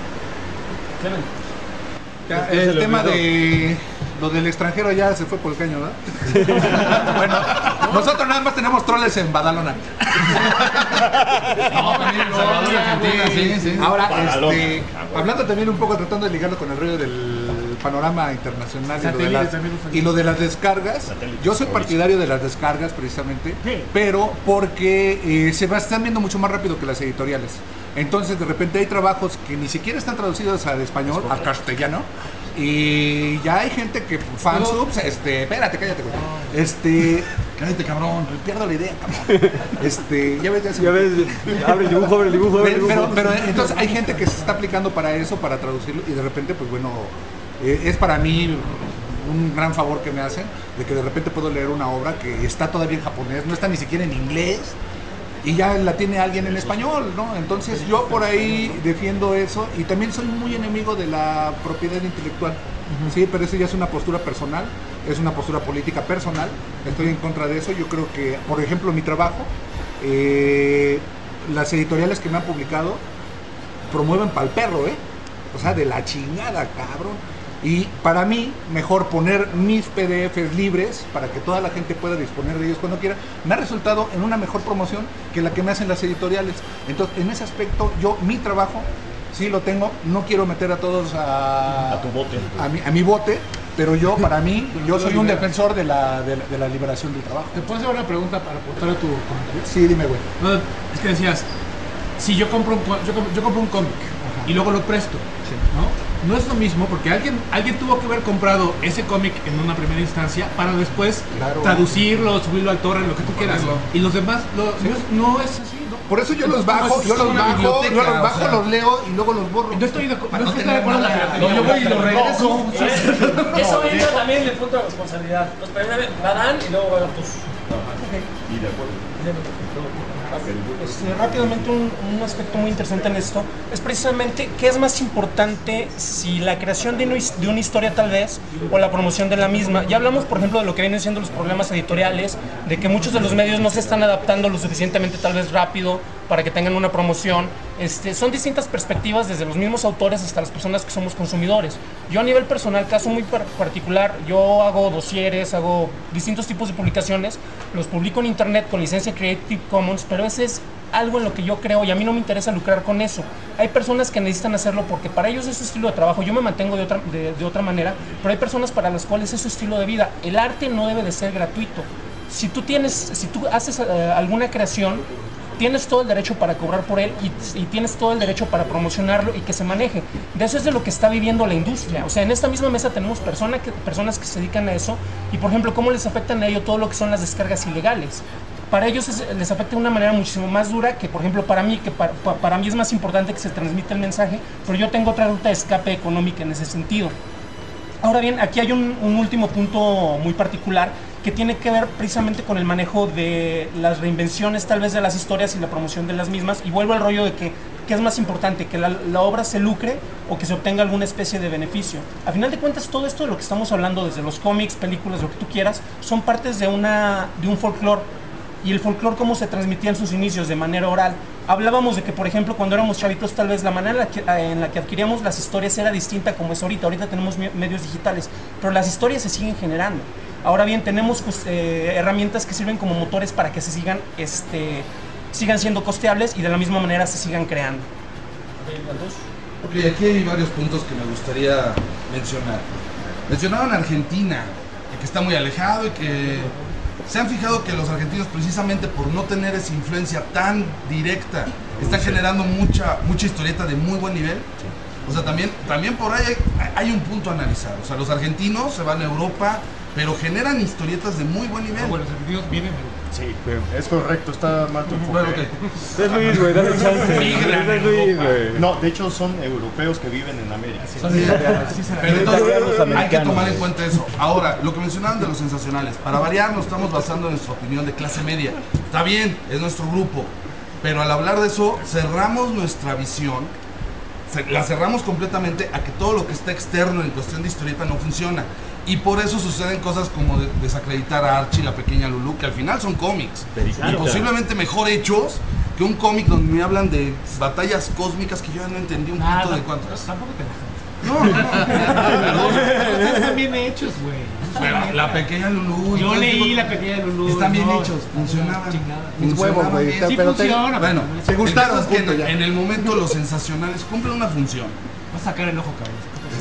¿no? Ya, el tema de lo del extranjero ya se fue por el caño, ¿verdad? Bueno, nosotros nada más tenemos troles en Badalona. Salvador, Argentina, sí. Ahora, hablando también un poco, tratando de ligarlo con el rollo del panorama internacional y lo de las descargas. Yo soy partidario de las descargas precisamente, pero porque se están viendo mucho más rápido que las editoriales. Entonces de repente hay trabajos que ni siquiera están traducidos al español, al castellano, y ya hay gente que fansubs, espérate, cállate, güey. Cállate, cabrón, pierdo la idea, cabrón. Ya ves, abre el dibujo, Pero entonces hay gente que se está aplicando para eso, para traducirlo, y de repente, pues bueno, es para mí un gran favor que me hacen, de que de repente puedo leer una obra que está todavía en japonés, no está ni siquiera en inglés, y ya la tiene alguien en español, ¿no? Entonces yo por ahí defiendo eso, y también soy muy enemigo de la propiedad intelectual. Sí, pero eso ya es una postura personal, es una postura política personal, estoy en contra de eso. Yo creo que, por ejemplo, mi trabajo, las editoriales que me han publicado promueven pa'l perro, o sea, de la chingada, cabrón. Y para mí, mejor poner mis PDFs libres para que toda la gente pueda disponer de ellos cuando quiera, me ha resultado en una mejor promoción que la que me hacen las editoriales. Entonces, en ese aspecto, yo, mi trabajo, sí lo tengo, no quiero meter a todos a tu bote. A mi bote, pero yo, para mí, yo soy un defensor de la liberación del trabajo. ¿Te puedo hacer una pregunta para aportar a tu comentario? Sí, dime, güey. No, es que decías, si yo compro un cómic y luego lo presto, ¿no? No es lo mismo porque alguien tuvo que haber comprado ese cómic en una primera instancia para después traducirlo, subirlo al torrent, lo que tú quieras. Y los demás no es así, ¿no? Por eso yo los bajo, los leo y luego los borro. Yo estoy de acuerdo con la yo voy y los regreso. Eso entra también en el punto de responsabilidad. Los primero la dan y luego van a tus. Y de acuerdo. Rápidamente un aspecto muy interesante en esto es precisamente qué es más importante, si la creación de una historia tal vez o la promoción de la misma. Ya hablamos por ejemplo de lo que vienen siendo los problemas editoriales, de que muchos de los medios no se están adaptando lo suficientemente tal vez rápido para que tengan una promoción. Son distintas perspectivas desde los mismos autores hasta las personas que somos consumidores. Yo a nivel personal, caso muy particular, yo hago dosieres, hago distintos tipos de publicaciones, los publico en internet con licencia Creative Commons, pero ese es algo en lo que yo creo y a mí no me interesa lucrar con eso. Hay personas que necesitan hacerlo porque para ellos es su estilo de trabajo. Yo me mantengo de otra manera, pero hay personas para las cuales es su estilo de vida. El arte no debe de ser gratuito. Si tú haces alguna creación, tienes todo el derecho para cobrar por él y tienes todo el derecho para promocionarlo y que se maneje. De eso es de lo que está viviendo la industria. O sea, en esta misma mesa tenemos personas que se dedican a eso y, por ejemplo, cómo les afectan a ellos todo lo que son las descargas ilegales. Para ellos les afecta de una manera muchísimo más dura que, por ejemplo, para mí, que para mí es más importante que se transmita el mensaje, pero yo tengo otra ruta de escape económica en ese sentido. Ahora bien, aquí hay un último punto muy particular que tiene que ver precisamente con el manejo de las reinvenciones tal vez de las historias y la promoción de las mismas, y vuelvo al rollo de que ¿qué es más importante? ¿Que la obra se lucre o que se obtenga alguna especie de beneficio? A final de cuentas, todo esto de lo que estamos hablando, desde los cómics, películas, lo que tú quieras, son partes de un folclore. Y el folclore, cómo se transmitía en sus inicios de manera oral. Hablábamos de que, por ejemplo, cuando éramos chavitos, tal vez la manera en la que adquiríamos las historias era distinta como es ahorita. Ahorita tenemos medios digitales, pero las historias se siguen generando. Ahora bien, tenemos herramientas que sirven como motores para que se sigan siendo costeables y de la misma manera se sigan creando. Ok, aquí hay varios puntos que me gustaría mencionar. Mencionaron Argentina, que está muy alejado y que se han fijado que los argentinos, precisamente por no tener esa influencia tan directa, están generando mucha historieta de muy buen nivel. O sea, también por ahí hay un punto a analizar. O sea, los argentinos se van a Europa, pero generan historietas de muy buen nivel. Bueno, los argentinos vienen. Sí, es correcto, está mal tu enfoque. Bueno, okay. Es Luis, güey, dale chance. Migran Luis, güey. No, de hecho son europeos que viven en América. Pero entonces hay que tomar en cuenta eso. Ahora, lo que mencionaban de los sensacionales, para variar nos estamos basando en nuestra opinión de clase media. Está bien, es nuestro grupo, pero al hablar de eso cerramos nuestra visión, la cerramos completamente a que todo lo que está externo en cuestión de historieta no funciona. Y por eso suceden cosas como desacreditar a Archie y la pequeña Lulú, que al final son cómics. Y posiblemente mejor hechos que un cómic donde me hablan de batallas cósmicas que yo ya no entendí un punto de cuántas. Tampoco te No. Están bien hechos, güey. La pequeña Lulú. Yo leí la pequeña Lulú. Están bien hechos, funcionaban. Mis huevos, güey. Sí funciona. Bueno, se gustaron. Es que en el momento los sensacionales cumplen una función. Vas a sacar el ojo, cabrón.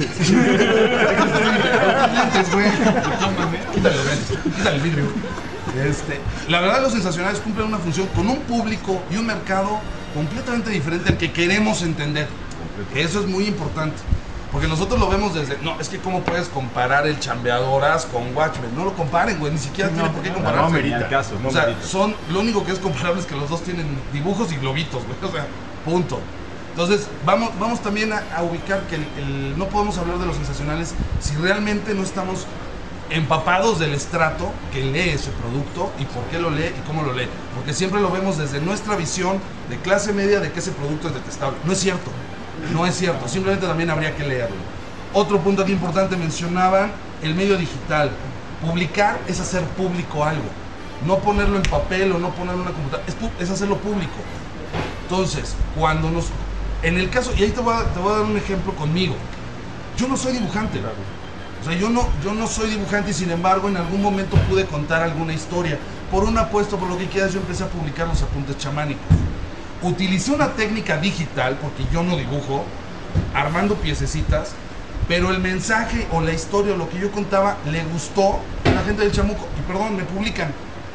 Quítale el vidrio. La verdad, los sensacionales cumplen una función con un público y un mercado completamente diferente al que queremos entender. Eso es muy importante. Porque nosotros lo vemos desde... No, es que cómo puedes comparar el Chambeadoras con Watchmen. No lo comparen, güey. Ni siquiera tiene por qué compararse. No merita el caso. O sea, lo único que es comparable es que los dos tienen dibujos y globitos, güey. O sea, punto. Entonces, vamos también a ubicar que no podemos hablar de los sensacionales si realmente no estamos empapados del estrato que lee ese producto y por qué lo lee y cómo lo lee. Porque siempre lo vemos desde nuestra visión de clase media de que ese producto es detestable. No es cierto, no es cierto. Simplemente también habría que leerlo. Otro punto aquí importante, mencionaban el medio digital. Publicar es hacer público algo. No ponerlo en papel o no ponerlo en una computadora. Es hacerlo público. Entonces, cuando nos... En el caso, y ahí te voy a dar un ejemplo conmigo. Yo no soy dibujante. O sea, yo no soy dibujante y sin embargo en algún momento pude contar alguna historia. Por un apuesto, por lo que quieras, yo empecé a publicar los apuntes chamánicos. Utilicé una técnica digital, porque yo no dibujo, armando piececitas, pero el mensaje o la historia o lo que yo contaba le gustó a la gente del Chamuco. Y perdón, me publican.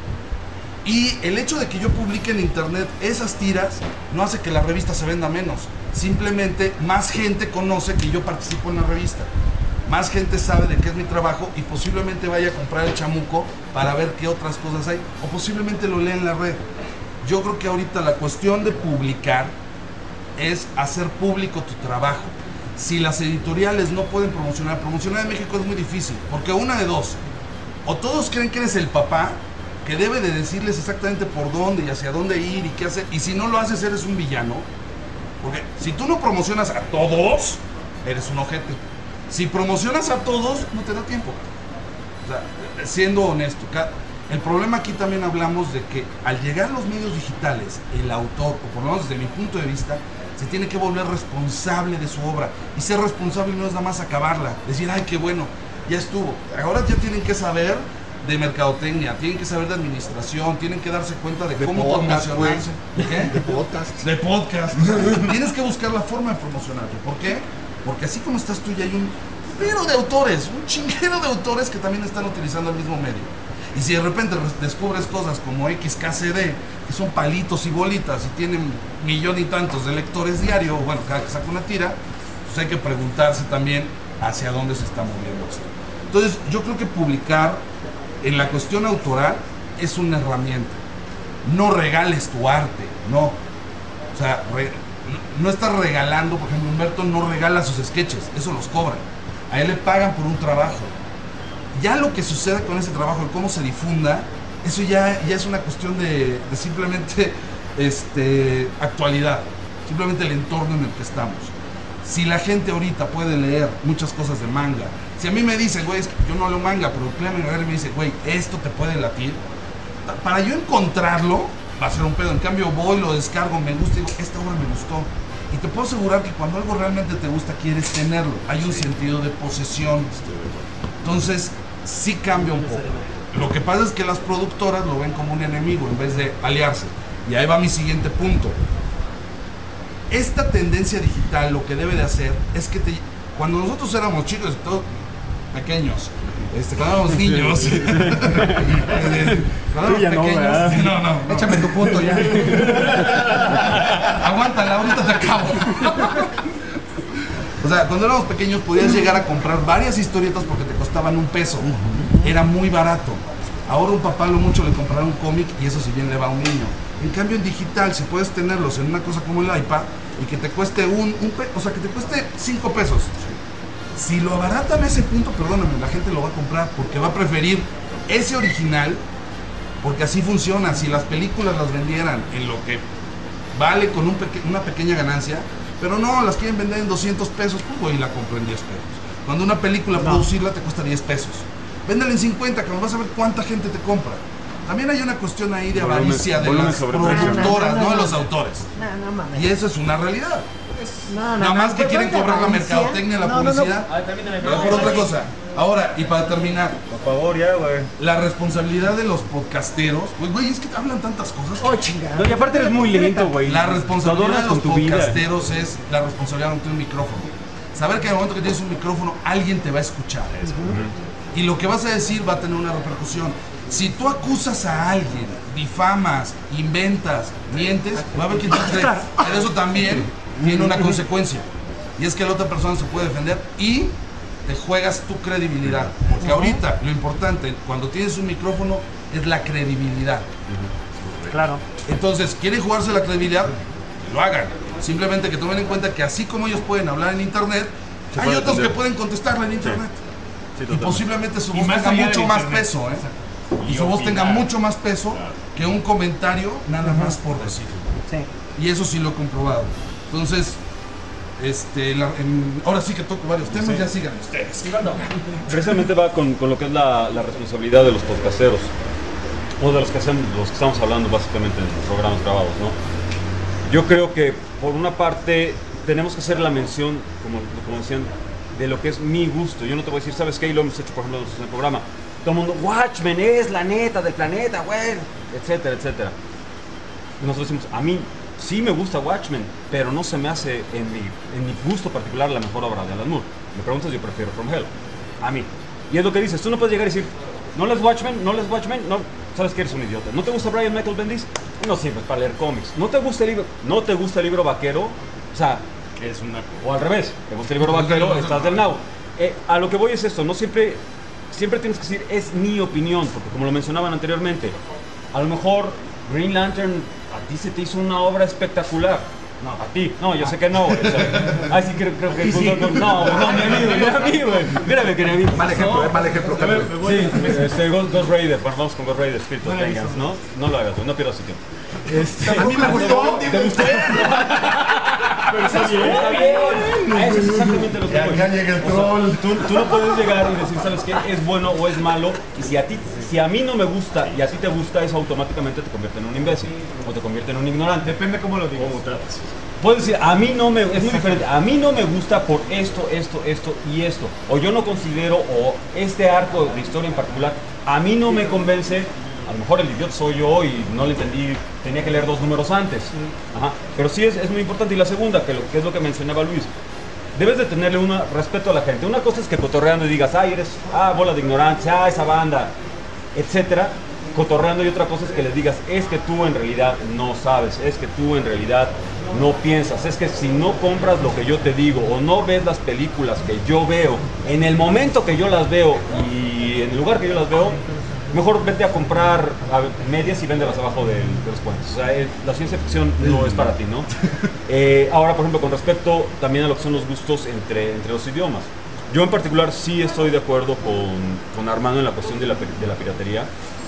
Y el hecho de que yo publique en internet esas tiras no hace que la revista se venda menos. Simplemente más gente conoce que yo participo en la revista. Más gente sabe de qué es mi trabajo y posiblemente vaya a comprar el Chamuco para ver qué otras cosas hay. O posiblemente lo lea en la red. Yo creo que ahorita la cuestión de publicar es hacer público tu trabajo. Si las editoriales no pueden promocionar en México es muy difícil. Porque una de dos. O todos creen que eres el papá que debe de decirles exactamente por dónde y hacia dónde ir y qué hacer, y si no lo haces eres un villano, porque si tú no promocionas a todos, eres un ojete. Si promocionas a todos, no te da tiempo. O sea, siendo honesto, el problema aquí también hablamos de que al llegar a los medios digitales, el autor, o por lo menos desde mi punto de vista, se tiene que volver responsable de su obra, y ser responsable no es nada más acabarla, decir, ay, qué bueno, ya estuvo. Ahora ya tienen que saber de mercadotecnia, tienen que saber de administración, tienen que darse cuenta de cómo promocionarse. De podcast. Tienes que buscar la forma de promocionarte. ¿Por qué? Porque así como estás tú, ya hay un chinguero de autores, que también están utilizando el mismo medio. Y si de repente descubres cosas como XKCD, que son palitos y bolitas y tienen 1,000,000 y tantos de lectores diario, bueno, cada que saca una tira, pues hay que preguntarse también hacia dónde se está moviendo esto. Entonces, yo creo que publicar en la cuestión autoral es una herramienta. No regales tu arte, no. O sea, no estás regalando, por ejemplo, Humberto no regala sus sketches, eso los cobran. A él le pagan por un trabajo. Ya lo que suceda con ese trabajo, cómo se difunda, eso ya es una cuestión de simplemente actualidad, simplemente el entorno en el que estamos. Si la gente ahorita puede leer muchas cosas de manga, si a mí me dicen, güey, es que yo no leo manga, pero Clemen Guerrero me dice, güey, esto te puede latir, para yo encontrarlo va a ser un pedo. En cambio voy, lo descargo, me gusta y digo, esta obra me gustó. Y te puedo asegurar que cuando algo realmente te gusta, quieres tenerlo. Hay un sentido de posesión. Entonces, sí cambia un poco. Lo que pasa es que las productoras lo ven como un enemigo en vez de aliarse. Y ahí va mi siguiente punto. Esta tendencia digital lo que debe de hacer es que cuando nosotros éramos chicos, todos pequeños, cuando éramos niños, cuando éramos pequeños, no, échame tu punto ya. Aguántala, ahorita te acabo. O sea, cuando éramos pequeños podías llegar a comprar varias historietas porque te costaban $1. Era muy barato. Ahora un papá lo mucho le comprará un cómic y eso si bien le va a un niño. En cambio en digital, si puedes tenerlos en una cosa como el iPad y que te cueste que te cueste $5. Si lo abaratan a ese punto, perdóname, la gente lo va a comprar porque va a preferir ese original, porque así funciona. Si las películas las vendieran en lo que vale con una pequeña ganancia, pero no, las quieren vender en $200, pues voy y la compro en $10. Cuando una película producirla te cuesta $10. Véndela en 50, que nos vas a ver cuánta gente te compra. También hay una cuestión ahí de avaricia de las productoras, no de los autores. Y eso es una realidad. Nada más que quieren cobrar la mercadotecnia, la publicidad. Pero por otra cosa. Ahora, y para terminar, por favor, ya, güey. La responsabilidad de los podcasteros, pues, güey, es que hablan tantas cosas. Oh, chingada. No, y aparte eres muy lento, güey. La responsabilidad de los podcasteros es la responsabilidad de tener un micrófono. Saber que en el momento que tienes un micrófono, alguien te va a escuchar. Y lo que vas a decir va a tener una repercusión. Si tú acusas a alguien, difamas, inventas, mientes, va a haber quien te cree. Pero eso también tiene una consecuencia. Y es que la otra persona se puede defender y te juegas tu credibilidad. Porque ahorita lo importante cuando tienes un micrófono es la credibilidad. Claro. Entonces, ¿quieren jugarse la credibilidad? Que lo hagan. Simplemente que tomen en cuenta que así como ellos pueden hablar en internet, hay otros que pueden contestarle en internet. Y posiblemente su voz tenga mucho más peso, y su voz tenga mucho más peso que un comentario nada más por decirlo. Y eso sí lo he comprobado. Entonces, ahora sí que toco varios temas, ya sigan ustedes. Precisamente va con lo que es la responsabilidad de los podcasteros, o de los que estamos hablando básicamente en los programas grabados, ¿no? Yo creo que por una parte tenemos que hacer la mención, como decían, de lo que es mi gusto. Yo no te voy a decir, ¿sabes qué? Y lo hemos hecho, por ejemplo, en el programa. Todo el mundo, Watchmen es la neta del planeta, güey, etcétera, etcétera. Y nosotros decimos, a mí sí me gusta Watchmen, pero no se me hace en mi gusto particular la mejor obra de Alan Moore. Me preguntas, yo prefiero From Hell. A mí. Y es lo que dices, tú no puedes llegar y decir, ¿no lees Watchmen? ¿No lees Watchmen? No, sabes que eres un idiota. ¿No te gusta Brian Michael Bendis? No sirves para leer cómics. ¿No te gusta el libro? ¿No te gusta el libro vaquero? O sea, es una... O al revés, te gusta el libro vaquero, estás del now. A lo que voy es esto, no siempre tienes que decir, es mi opinión, porque como lo mencionaban anteriormente, a lo mejor Green Lantern a ti se te hizo una obra espectacular. No, a ti. No, yo sé que no, güey. O sea, ay, sí, creo que... Sí. No, ni a mí, güey. Mírame que ni a mí. Mal ejemplo, mal ejemplo. Sí, Ghost Raider. Bueno, vamos con Ghost Raider, Spirit of Vengeance, ¿no? No lo hagas, güey, no pierdas su tiempo. A mí me gustó. ¿Te gustó? Pero está bien. Eso es exactamente lo que voy. Ya llega el troll. Tú no puedes llegar y decir, ¿sabes qué? Es bueno o es malo. Y si a mí no me gusta y a ti te gusta, eso automáticamente te convierte en un imbécil o te convierte en un ignorante. Depende cómo lo digas. Puedes decir, a mí no me... Es muy diferente. A mí no me gusta por esto y esto. O yo no considero, o este arco de historia en particular, a mí no me convence. A lo mejor el idiota soy yo y no le entendí, tenía que leer 2 números antes. Ajá. Pero sí es muy importante. Y la segunda, que es lo que mencionaba Luis, debes de tenerle un respeto a la gente. Una cosa es que cotorreando y digas, ay, eres, bola de ignorantes, esa banda, etcétera, cotorreando, y otra cosa es que les digas, es que tú en realidad no sabes, es que tú en realidad no piensas, es que si no compras lo que yo te digo o no ves las películas que yo veo en el momento que yo las veo y en el lugar que yo las veo, mejor vete a comprar medias y véndelas abajo de los puentes. O sea, la ciencia ficción no es para ti, ¿no? Ahora, por ejemplo, con respecto también a lo que son los gustos entre los idiomas. Yo en particular sí estoy de acuerdo con Armando en la cuestión de la piratería.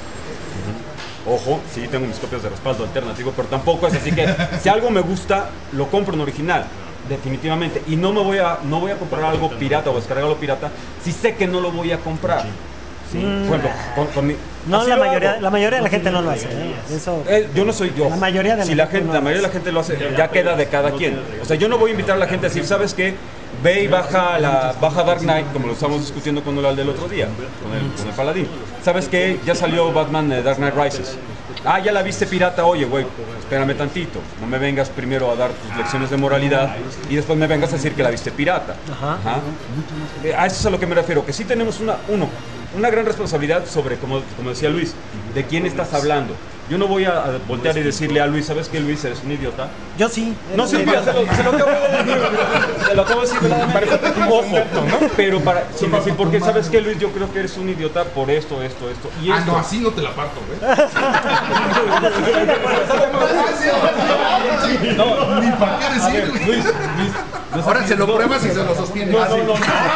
Ojo, sí tengo mis copias de respaldo alternativo, pero tampoco es así que si algo me gusta, lo compro en original. Definitivamente. Y no voy a comprar algo pirata o descargar algo pirata si sé que no lo voy a comprar. Sí, por ejemplo, con mi... No, la mayoría de la gente no lo hace. Eso, yo no soy yo. La mayoría de la mayoría de la gente lo hace, ya queda de cada quien. O sea, yo no voy a invitar a la gente a decir, ¿sabes qué? Ve y baja Dark Knight, como lo estábamos discutiendo con el del otro día, con el Paladín. ¿Sabes qué? Ya salió Batman Dark Knight Rises. Ah, ya la viste pirata, oye, güey, espérame tantito. No me vengas primero a dar tus lecciones de moralidad y después me vengas a decir que la viste pirata. Ajá. A eso es a lo que me refiero, que sí tenemos una gran responsabilidad sobre, como decía Luis, de quién estás hablando. Yo no voy a voltear y decirle a Luis, ¿sabes qué, Luis? Eres un idiota. Yo sí. No, sí, se lo acabo de decir. Se lo acabo de decir, ¿verdad? Ojo, ¿no? Pero sin decir, porque ¿sabes qué, Luis? Yo creo que eres un idiota por esto y esto. No, así no te la parto, güey. No, ni para qué decir, güey. Luis, ahora se lo pruebas y se lo sostienes. No. Ahí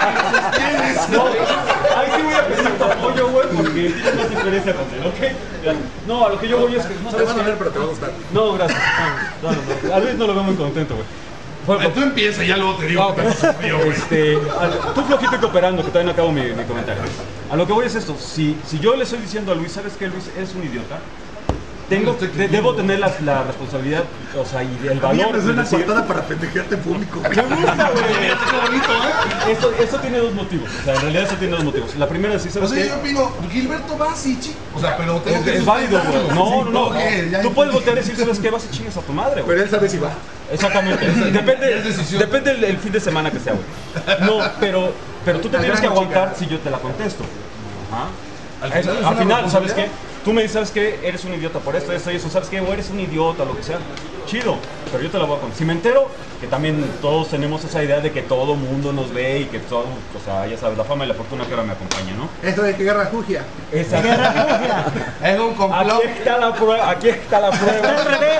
sí voy a pedir tu apoyo, güey, porque tienes más diferencia con él, ¿ok? No, a lo que yo voy es que... No te va a doler, pero te va a gustar. No, gracias. No. A Luis no lo veo muy contento, güey. Tú empieza y ya luego te digo. Tú flojito y cooperando, que todavía no acabo mi comentario. A lo que voy es esto. Si yo le estoy diciendo a Luis, ¿sabes qué, Luis? Eres un idiota. Debo tener la responsabilidad, o sea, y el valor. Es una cortada para pendejearte en público. Me gusta, güey. Eso tiene 2 motivos. O sea, en realidad eso tiene 2 motivos. La primera es, ¿sabes qué? Yo opino, Gilberto Bassi, chico. O sea, pero tengo que... Es válido, güey. No. Tú puedes voltear a decir, ¿sabes qué? Vas y chingas a tu madre, güey. Pero él sabe si va. Exactamente. Depende el fin de semana que sea, güey. No, pero tú te tienes que aguantar si yo te la contesto. Al final, ¿sabes qué? Tú me dices, ¿sabes qué? Eres un idiota por esto y eso, ¿sabes qué? O eres un idiota, lo que sea. Chido, pero yo te la voy a contar. Si me entero, que también todos tenemos esa idea de que todo mundo nos ve y que todo, o sea, ya sabes, la fama y la fortuna que ahora me acompaña, ¿no? Eso de que guerra jugia. Esa guerra jugia. Es un complot. Aquí está la prueba.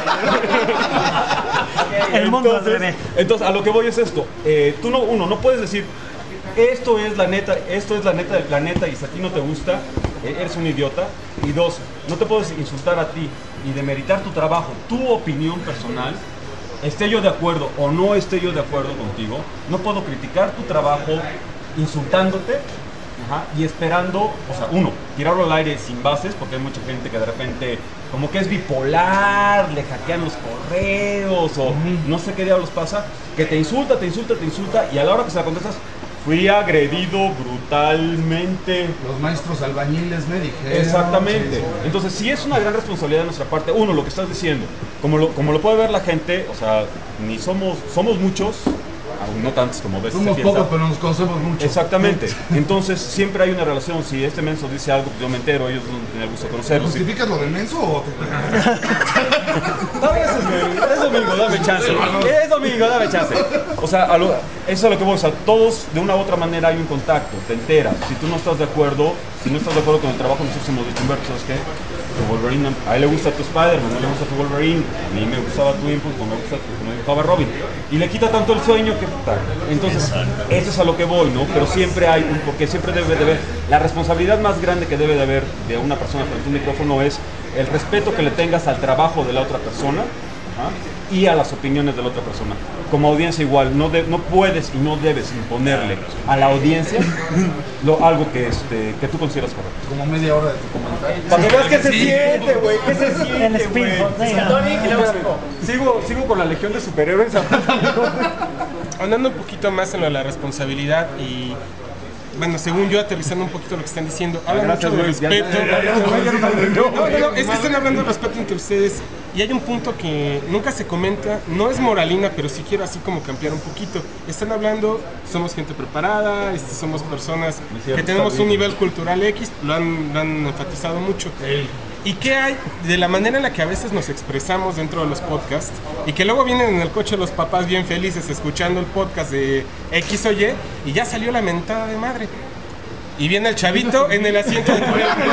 El mundo al revés. Entonces, a lo que voy es esto. Tú no puedes decir, esto es la neta del planeta y si a ti no te gusta, eres un idiota. Y 2, no te puedes insultar a ti y demeritar tu trabajo, tu opinión personal, esté yo de acuerdo o no esté yo de acuerdo contigo. No puedo criticar tu trabajo insultándote Ajá, y esperando, o sea, uno, tirarlo al aire sin bases, porque hay mucha gente que de repente como que es bipolar, le hackean los correos o no sé qué diablos pasa, que te insulta y a la hora que se la contestas, fui agredido brutalmente. Los maestros albañiles me dijeron. Exactamente. Entonces sí es una gran responsabilidad de nuestra parte. Uno, lo que estás diciendo, como lo puede ver la gente, o sea, ni somos muchos, aún no tantos como ves. Somos pocos, pero nos conocemos mucho. Exactamente. Entonces siempre hay una relación. Si este menso dice algo, yo me entero, ellos no tienen el gusto de conocerlo. ¿Justificas lo del menso o te... A veces, güey. Es domingo, dame chance. Es domingo, dame chance. O sea, eso es a lo que voy. O sea, todos de una u otra manera hay un contacto, te enteras. Si tú no estás de acuerdo, con el trabajo, nosotros hemos dicho, Humberto, ¿sabes qué? Tu Wolverine, a él le gusta tu Spider-Man, no le gusta tu Wolverine, a mí me gustaba tu Impulse, no me gusta como dibujaba Robin. Y le quita tanto el sueño que puta. Entonces, eso es a lo que voy, ¿no? Pero siempre hay porque siempre debe de haber, la responsabilidad más grande que debe de haber de una persona frente a un micrófono es el respeto que le tengas al trabajo de la otra persona. Ajá, y a las opiniones de la otra persona. Como audiencia igual, no puedes y no debes imponerle a la audiencia algo que tú consideras correcto. Como media hora de tu comentario. Para que veas qué se siente, güey, qué se siente, El spin-off, Sigo con la legión de superhéroes. Andando un poquito más en lo de la responsabilidad y... Bueno, según yo, aterrizando un poquito lo que están diciendo, hablan mucho de respeto. No, es que están hablando de respeto entre ustedes y hay un punto que nunca se comenta, no es moralina, pero sí quiero así como cambiar un poquito. Están hablando, somos gente preparada, somos personas que tenemos un nivel cultural X, lo han enfatizado mucho. ¿Y qué hay de la manera en la que a veces nos expresamos dentro de los podcasts? Y que luego vienen en el coche los papás bien felices escuchando el podcast de X o Y y ya salió la mentada de madre. Y viene el chavito en el asiento de...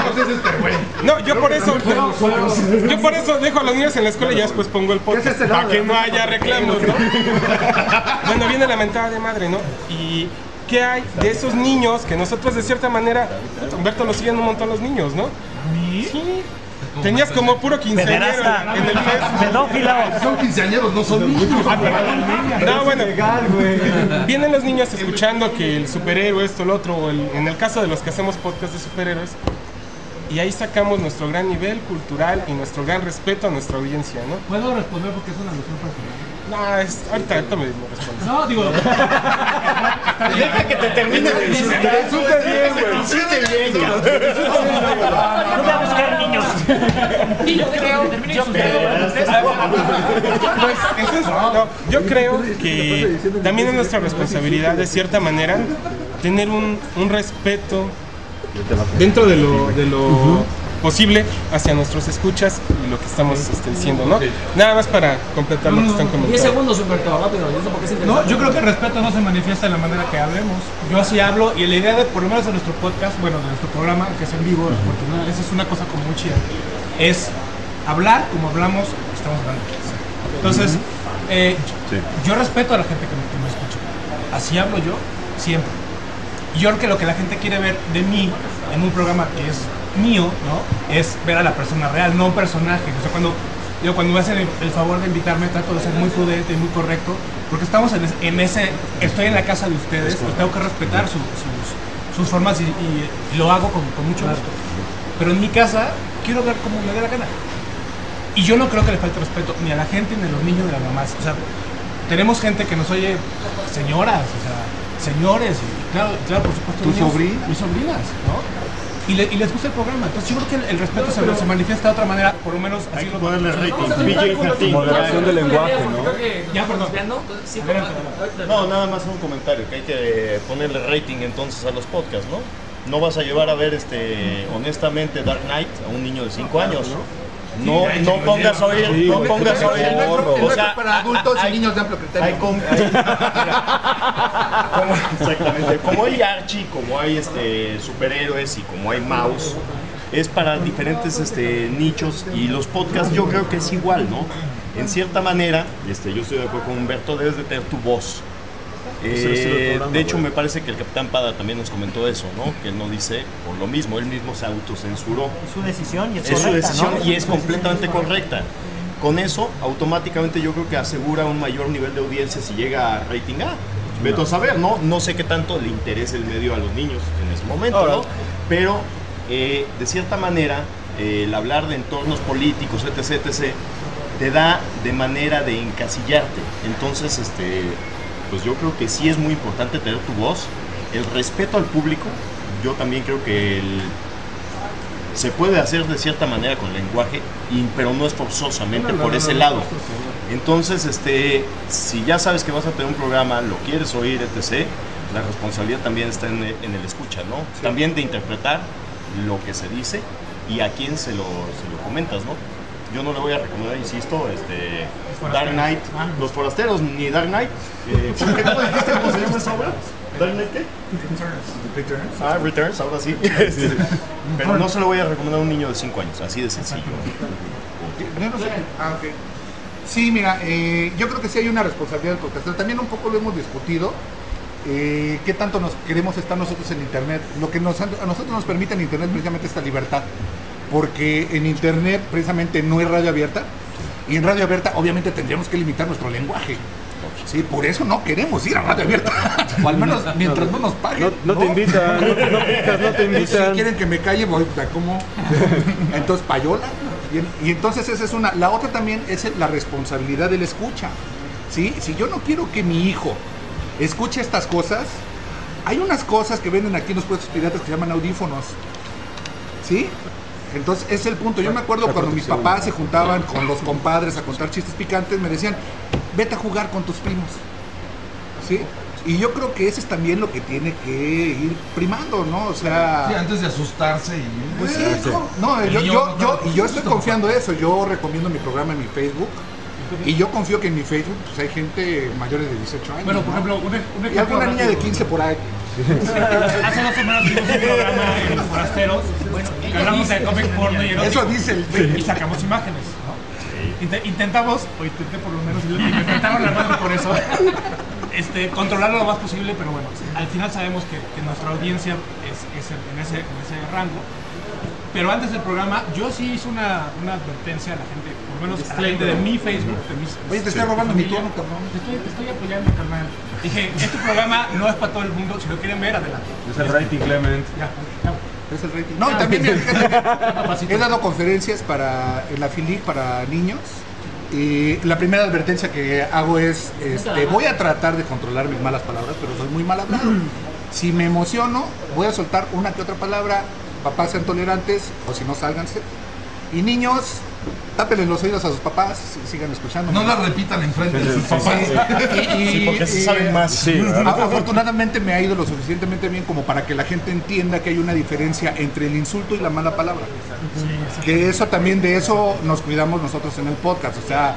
No, yo por eso dejo a los niños en la escuela y ya después pongo el podcast para que no haya reclamos, ¿no? Bueno, viene la mentada de madre, ¿no? Y... ¿qué hay de esos niños que nosotros de cierta manera, Humberto, nos siguen un montón los niños, ¿no? Sí. Tenías como puro quinceañero en el mes. Son quinceañeros, no son niños. No, bueno, vienen los niños escuchando que el superhéroe, esto, lo otro, o en el caso de los que hacemos podcast de superhéroes, y ahí sacamos nuestro gran nivel cultural y nuestro gran respeto a nuestra audiencia, ¿no? ¿Puedo responder porque es una alusión personal? No, ahorita me respondes. No, digo... Deja que te termine de insultar. Súper bien, güey. Súper bien, No voy a buscar niños. Y yo creo, yo creo que también es nuestra responsabilidad, de cierta manera, tener un respeto dentro de lo posible hacia nuestros escuchas y lo que estamos diciendo, ¿no? Nada más para completar lo que están comentando. 10 segundos, Humberto, rápido. No, yo creo que el respeto no se manifiesta de la manera que hablemos. Yo así hablo y la idea de, por lo menos de nuestro podcast, bueno, de nuestro programa, que es en vivo, porque esa es una cosa como muy chida, es hablar como hablamos, estamos hablando. Entonces, yo respeto a la gente que me escucha. Así hablo yo, siempre. Y yo creo que lo que la gente quiere ver de mí en un programa que es mío, ¿no? Es ver a la persona real, no un personaje. O sea, cuando me hacen el favor de invitarme, trato de ser muy prudente y muy correcto, porque estamos estoy en la casa de ustedes y tengo que respetar sus formas y lo hago con mucho gusto. Pero en mi casa quiero ver como me dé la gana. Y yo no creo que le falte respeto ni a la gente, ni a los niños, ni a las mamás. O sea, tenemos gente que nos oye, señoras, o sea, señores, y claro, por supuesto, mis sobrinas, ¿no? Y les gusta el programa. Entonces yo creo que el respeto se manifiesta de otra manera, por lo menos así lo ponerle rating. Moderación del lenguaje, ¿no? Ya, perdón. No, nada más un comentario, que hay que ponerle rating entonces a los podcasts, ¿no? No vas a llevar a ver honestamente Dark Knight a un niño de 5 años, ¿no? No pongas a oír, no pongas a oír. O sea, para adultos y niños de amplio criterio. Exactamente. Como hay Archie, como hay superhéroes y como hay Mouse, es para diferentes nichos, y los podcasts yo creo que es igual, ¿no? En cierta manera, yo estoy de acuerdo con Humberto, debes de tener tu voz. De hecho, me parece que el Capitán Pada también nos comentó eso, ¿no? Que él no dice por lo mismo, él mismo se autocensuró. Es su decisión y es su decisión, ¿no? Y es completamente correcta. Con eso, automáticamente yo creo que asegura un mayor nivel de audiencia si llega a rating A. Veto a saber, ¿no? No sé qué tanto le interesa el medio a los niños en ese momento, ¿no? Pero de cierta manera, el hablar de entornos políticos, etc., te da de manera de encasillarte. Entonces, pues yo creo que sí es muy importante tener tu voz, el respeto al público. Yo también creo que se puede hacer de cierta manera con el lenguaje, pero no es forzosamente por ese lado. Entonces, si ya sabes que vas a tener un programa, lo quieres oír, etc., la responsabilidad también está en el escucha, ¿no? Sí. También de interpretar lo que se dice y a quién se lo comentas, ¿no? Yo no le voy a recomendar, insisto, Dark Knight, Los Forasteros, ni Dark Knight. ¿Cómo dijiste cómo se llama esa obra? ¿Dark Knight qué? Returns. Returns, ahora sí. Pero no se lo voy a recomendar a un niño de 5 años, así de sencillo. No sé. Okay. Sí, mira, yo creo que sí hay una responsabilidad del podcastero. También un poco lo hemos discutido. ¿Qué tanto nos queremos estar nosotros en Internet? Lo que a nosotros nos permite en Internet precisamente esta libertad. Porque en Internet precisamente no hay radio abierta. Y en radio abierta obviamente tendríamos que limitar nuestro lenguaje. Sí, por eso no queremos ir a radio abierta. O al menos mientras no nos paguen. No te invitan, no te invitan. Si quieren que me calle, voy a como. Entonces, payola. Y entonces esa es una. La otra también es la responsabilidad del escucha. ¿Sí? Si yo no quiero que mi hijo escuche estas cosas, hay unas cosas que venden aquí en los puestos piratas que se llaman audífonos. ¿Sí? Entonces ese es el punto. Yo me acuerdo cuando mis papás se juntaban con los compadres a contar chistes picantes, me decían, vete a jugar con tus primos. ¿Sí? Y yo creo que ese es también lo que tiene que ir primando, ¿no? O sea... Sí, antes de asustarse y... Pues sí, yo estoy confiando eso. Yo recomiendo mi programa en mi Facebook. Y yo confío que en mi Facebook pues, hay gente mayores de 18 años. Bueno, por ejemplo, un y alguna niña de 15 por ahí. Hace 2 semanas tuvimos un programa en Los Forasteros, que hablamos de cómic porno y erótico. Eso dice el... Y sacamos imágenes, ¿no? Intentamos, o intenté por lo menos, y me intentaron la radio por eso, controlarlo lo más posible, pero bueno, al final sabemos que nuestra audiencia es en ese rango. Pero antes del programa, yo sí hice una advertencia a la gente, por lo menos a la gente de mi Facebook. Oye, te estoy robando mi tono, cabrón. Te estoy apoyando, carnal. Dije, este programa no es para todo el mundo, si lo quieren ver, adelante. Es el rating, Clement. Ya. Es el rating. No, y también he dado conferencias en la FILIC para niños. Y la primera advertencia que hago es, voy a tratar de controlar mis malas palabras, pero soy muy mal hablado. Si me emociono, voy a soltar una que otra palabra. Papás sean tolerantes, o si no, sálganse. Y niños, tápenles los oídos a sus papás y sigan escuchando. No la repitan enfrente de sus papás. Sí, porque se saben más. Sí, afortunadamente me ha ido lo suficientemente bien como para que la gente entienda que hay una diferencia entre el insulto y la mala palabra. Que eso también, de eso nos cuidamos nosotros en el podcast. O sea,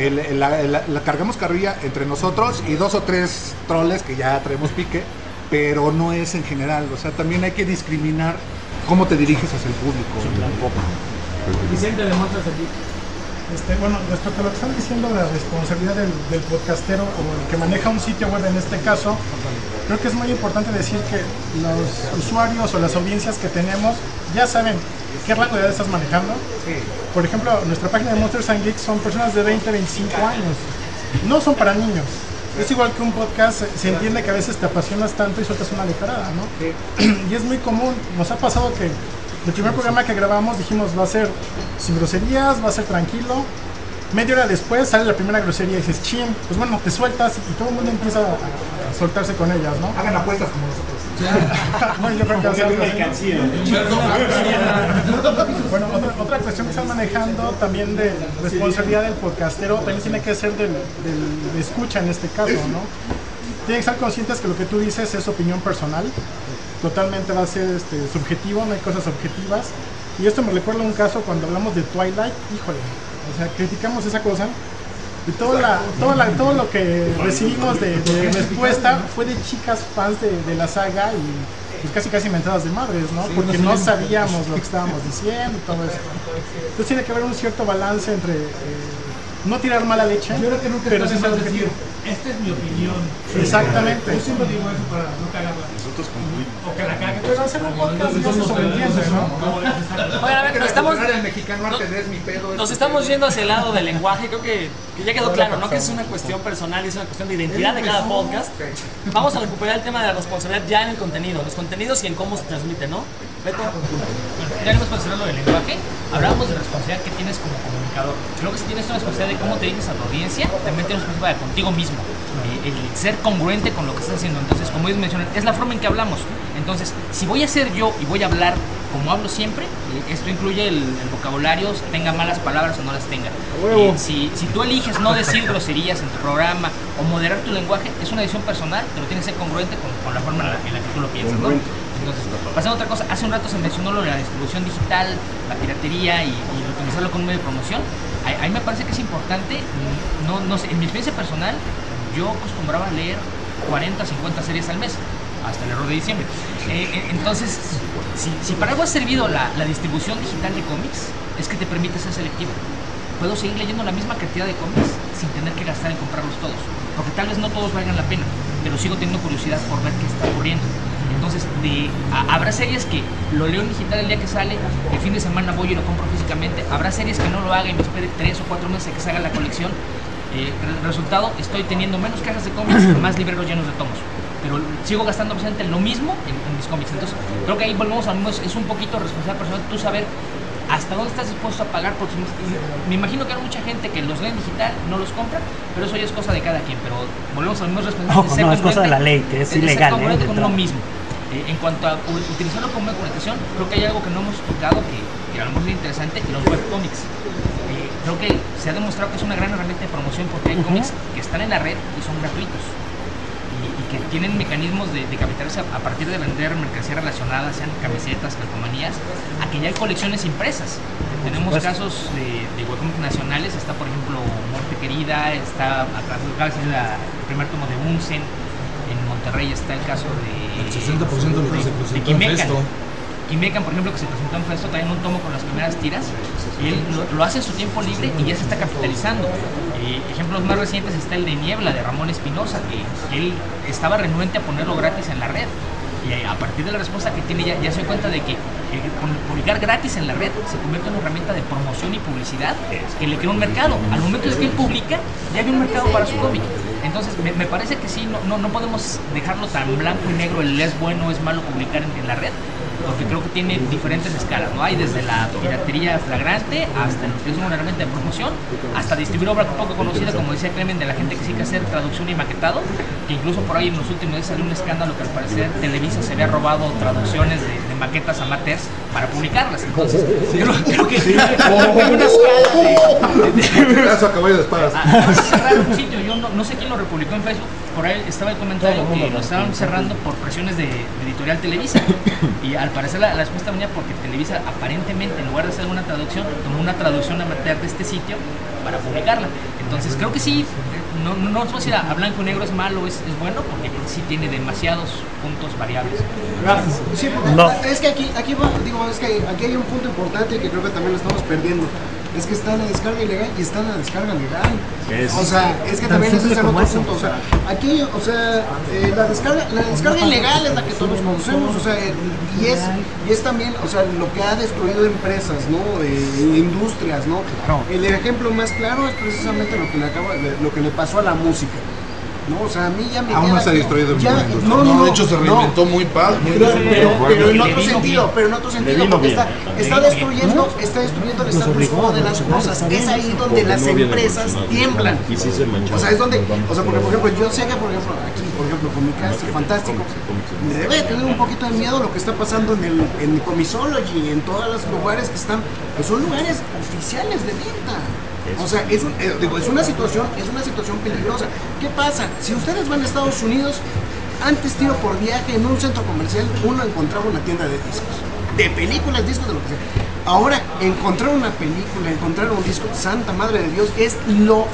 la cargamos carrilla entre nosotros y 2 o 3 troles que ya traemos pique, pero no es en general. O sea, también hay que discriminar cómo te diriges hacia el público. Un poco. Vicente, demuestras aquí. Bueno, respecto a lo que están diciendo de la responsabilidad del podcastero o el que maneja un sitio web en este caso, creo que es muy importante decir que los usuarios o las audiencias que tenemos ya saben qué rango de edad estás manejando. Por ejemplo, nuestra página de Monsters and Geeks son personas de 20 a 25 años. No son para niños. Es igual que un podcast, se entiende que a veces te apasionas tanto y sueltas una ligerada, ¿no? Y es muy común, nos ha pasado que el primer programa que grabamos dijimos va a ser sin groserías, va a ser tranquilo. Media hora después sale la primera grosería y dices, chin, pues bueno, te sueltas y todo el mundo empieza a soltarse con ellas, ¿no? Hagan apuestas como nosotros. Bueno, yo creo que bueno, otra cuestión que están manejando también de responsabilidad del podcastero también tiene que ser del escucha en este caso, ¿no? Tienen que estar conscientes que lo que tú dices es opinión personal, totalmente va a ser subjetivo, no hay cosas objetivas. Y esto me recuerda un caso cuando hablamos de Twilight, híjole, o sea, criticamos esa cosa. Y todo lo que recibimos de respuesta fue de chicas fans de la saga y pues casi mentadas de madres, ¿no? Porque no sabíamos lo que estábamos diciendo y todo eso. Entonces tiene que haber un cierto balance entre no tirar mala leche, yo creo que nunca pero sí está ser de objetivo. Esta es mi opinión. Exactamente. Yo siempre digo eso para no cagarla. Nosotros concluimos. O que la cague. Pero hacer un podcast ya se sobreentiende, ¿no? Oigan, a ver, nos estamos, el mexicano arte es mi pedo. nos estamos yendo hacia el lado del lenguaje. Creo que ya quedó claro, ¿no? Que es una cuestión personal y es una cuestión de identidad de cada podcast. Vamos a recuperar el tema de la responsabilidad ya en el contenido, los contenidos y en cómo se transmite, ¿no? Beto. Ya que hemos considerado lo del lenguaje, hablábamos de responsabilidad que tienes como comunicador. Creo que si tienes una responsabilidad de cómo te diriges a tu audiencia, también tienes responsabilidad contigo mismo. El ser congruente con lo que estás haciendo. Entonces, como ellos mencionan, es la forma en que hablamos. Entonces, si voy a ser yo y voy a hablar como hablo siempre, esto incluye el vocabulario, tenga malas palabras o no las tenga. Si tú eliges no decir groserías en tu programa o moderar tu lenguaje, es una decisión personal, pero tienes que ser congruente con la forma en la que tú lo piensas, ¿no? Entonces, pasando a otra cosa, hace un rato se mencionó lo de la distribución digital, la piratería y utilizarlo como un medio de promoción. A mí me parece que es importante, no sé, en mi experiencia personal, yo acostumbraba a leer 40, 50 series al mes, hasta el error de diciembre. Entonces, si para algo ha servido la distribución digital de cómics, es que te permite ser selectivo. Puedo seguir leyendo la misma cantidad de cómics sin tener que gastar en comprarlos todos, porque tal vez no todos valgan la pena, pero sigo teniendo curiosidad por ver qué está ocurriendo. Entonces, habrá series que lo leo en digital el día que sale, el fin de semana voy y lo compro físicamente. Habrá series que no lo haga y me espere 3 o 4 meses a que se haga la colección. Resultado, estoy teniendo menos cajas de cómics y más libreros llenos de tomos. Pero sigo gastando presente lo mismo en mis cómics. Entonces, creo que ahí volvemos a lo mismo, es un poquito responsabilidad personal tú saber hasta dónde estás dispuesto a pagar. Porque me imagino que hay mucha gente que los lee en digital, no los compra, pero eso ya es cosa de cada quien. Pero volvemos a lo mismo, responsabilidad. Ojo, no, es cosa de la ley, que es ilegal. Ser con uno mismo. En cuanto a utilizarlo como una comunicación, creo que hay algo que no hemos tocado que a lo mejor es interesante, los webcomics. Creo que se ha demostrado que es una gran herramienta de promoción porque hay cómics que están en la red y son gratuitos y que tienen mecanismos de capitalizarse a partir de vender mercancía relacionada, sean camisetas, calcomanías, a que ya hay colecciones impresas. Tenemos casos de webcomics nacionales, está por ejemplo Muerte Querida, está acaba de salir el primer tomo de Bunsen. En Monterrey está el caso de... El 60% de lo que se presentó en Festo. Kimekan, por ejemplo, que se presentó en Festo, también un tomo con las primeras tiras. Él lo hace en su tiempo libre y ya se está capitalizando. Ejemplos más recientes está el de Niebla, de Ramón Espinosa, que él estaba renuente a ponerlo gratis en la red. Y a partir de la respuesta que tiene ya se da cuenta de que publicar gratis en la red se convierte en una herramienta de promoción y publicidad que le crea un mercado. Al momento de que él publica, ya hay un mercado para su cómic. Entonces me parece que sí, no podemos dejarlo tan blanco y negro, el es bueno o es malo publicar en la red, porque creo que tiene diferentes escalas, ¿no? Hay desde la piratería flagrante hasta lo que es una herramienta de promoción, hasta distribuir obra poco conocida, como decía Clemen, de la gente que sí que hacer traducción y maquetado, que incluso por ahí en los últimos días salió un escándalo que al parecer Televisa se había robado traducciones de maquetas amateurs para publicarlas. Entonces, yo creo que hay una escala Eso a caballo de espadas. Vamos a cerrar un sitio, yo no sé quién lo republicó en Facebook, por ahí estaba el comentario que lo estaban cerrando por presiones de Editorial Televisa. Y al parecer la respuesta venía porque Televisa aparentemente, en lugar de hacer una traducción, tomó una traducción amateur de este sitio para publicarla. Entonces creo que sí, no nos vamos a ir a blanco y negro, es malo, es bueno, porque sí tiene demasiados puntos variables. Sí, es que aquí hay un punto importante que creo que también lo estamos perdiendo. Es que está la descarga ilegal y está la descarga legal. O sea, es que también ese es el otro punto. O sea, aquí, la descarga ilegal es la que todos conocemos, o sea, y es también, o sea, lo que ha destruido empresas, ¿no? Industrias, ¿no? El ejemplo más claro es precisamente lo que le pasó a la música. No, o sea, a mí ya me aún no se ha destruido de hecho se reinventó muy padre. Pero en otro sentido, porque está destruyendo el status quo de las cosas. Es ahí donde las empresas tiemblan. O sea, es donde, o sea, porque por ejemplo, yo sé que por ejemplo aquí, por ejemplo, con mi caso fantástico, me debe tener un poquito de miedo lo que está pasando en Comicsology, en todos los lugares que están, pues son lugares oficiales de venta. O sea, es una situación peligrosa. ¿Qué pasa? Si ustedes van a Estados Unidos, antes tiro por viaje en un centro comercial, uno encontraba una tienda de discos, de películas, discos, de lo que sea. Ahora, encontrar una película, encontrar un disco, santa madre de Dios, es lo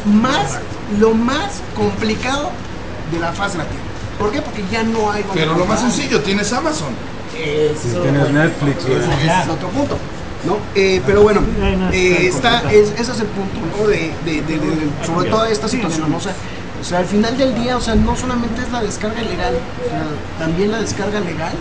más complicado de la faz de la tierra. ¿Por qué? Porque ya no hay... Pero lo más sencillo, tienes Amazon. Tienes Netflix. Ese es otro punto. ¿No? Pero bueno, ese es el punto, ¿no? Sobre toda esta situación, ¿no? O sea, al final del día, o sea, no solamente es la descarga ilegal, o sea, también la descarga legal,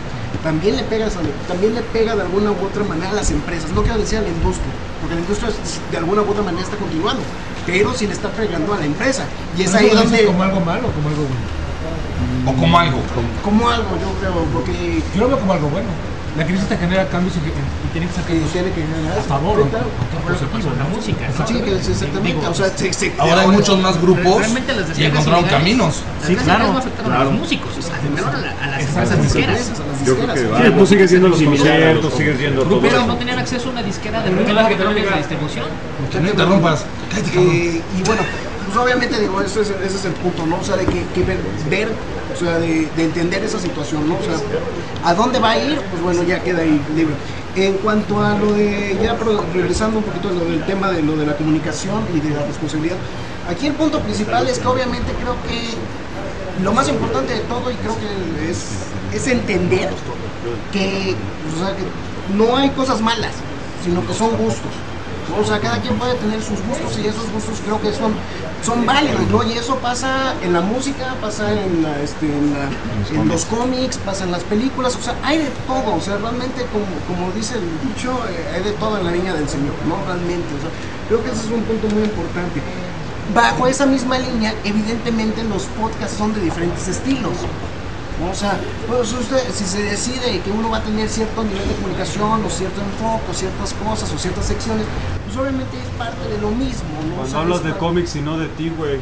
también le pega de alguna u otra manera a las empresas. No quiero decir a la industria, porque la industria de alguna u otra manera está continuando, pero sí le está pegando a la empresa. Y es ahí donde... ¿Como algo malo o como algo bueno? O como algo. Como algo, yo creo, porque... Yo lo veo como algo bueno. La crisis te genera cambios y tiene que ser a favor, la música. Sí, que es exactamente. O sea, ahora hay muchos más grupos y encontraron caminos. Sí, claro. No afectaron a los músicos, o sea, afectaron a las empresas disqueras. Yo creo que tú sigues yendo a los conciertos, sigues yendo a todo. Pero no tenían acceso a una disquera de de distribución. Que no interrumpas. Y bueno, pues obviamente digo, ese es el punto, ¿no? O sea, de que ver, o sea, de entender esa situación, ¿no? O sea, ¿a dónde va a ir? Pues bueno, ya queda ahí libre. En cuanto a lo de, ya regresando un poquito a lo del tema de lo de la comunicación y de la responsabilidad, aquí el punto principal es que obviamente creo que lo más importante de todo, y creo que es entender que, o sea, que no hay cosas malas, sino que son gustos. O sea, cada quien puede tener sus gustos y esos gustos creo que son válidos, ¿no? Y eso pasa en la música, pasa en los cómics, pasa en las películas, o sea, hay de todo, o sea, realmente como dice el dicho, hay de todo en la viña del Señor, ¿no? Realmente, o sea, creo que ese es un punto muy importante. Bajo esa misma línea, evidentemente los podcasts son de diferentes estilos. O sea, pues usted, si se decide que uno va a tener cierto nivel de comunicación o cierto enfoque o ciertas cosas o ciertas secciones, pues obviamente es parte de lo mismo, ¿no? Cuando o sea, hablas de cómics y no de ti, güey.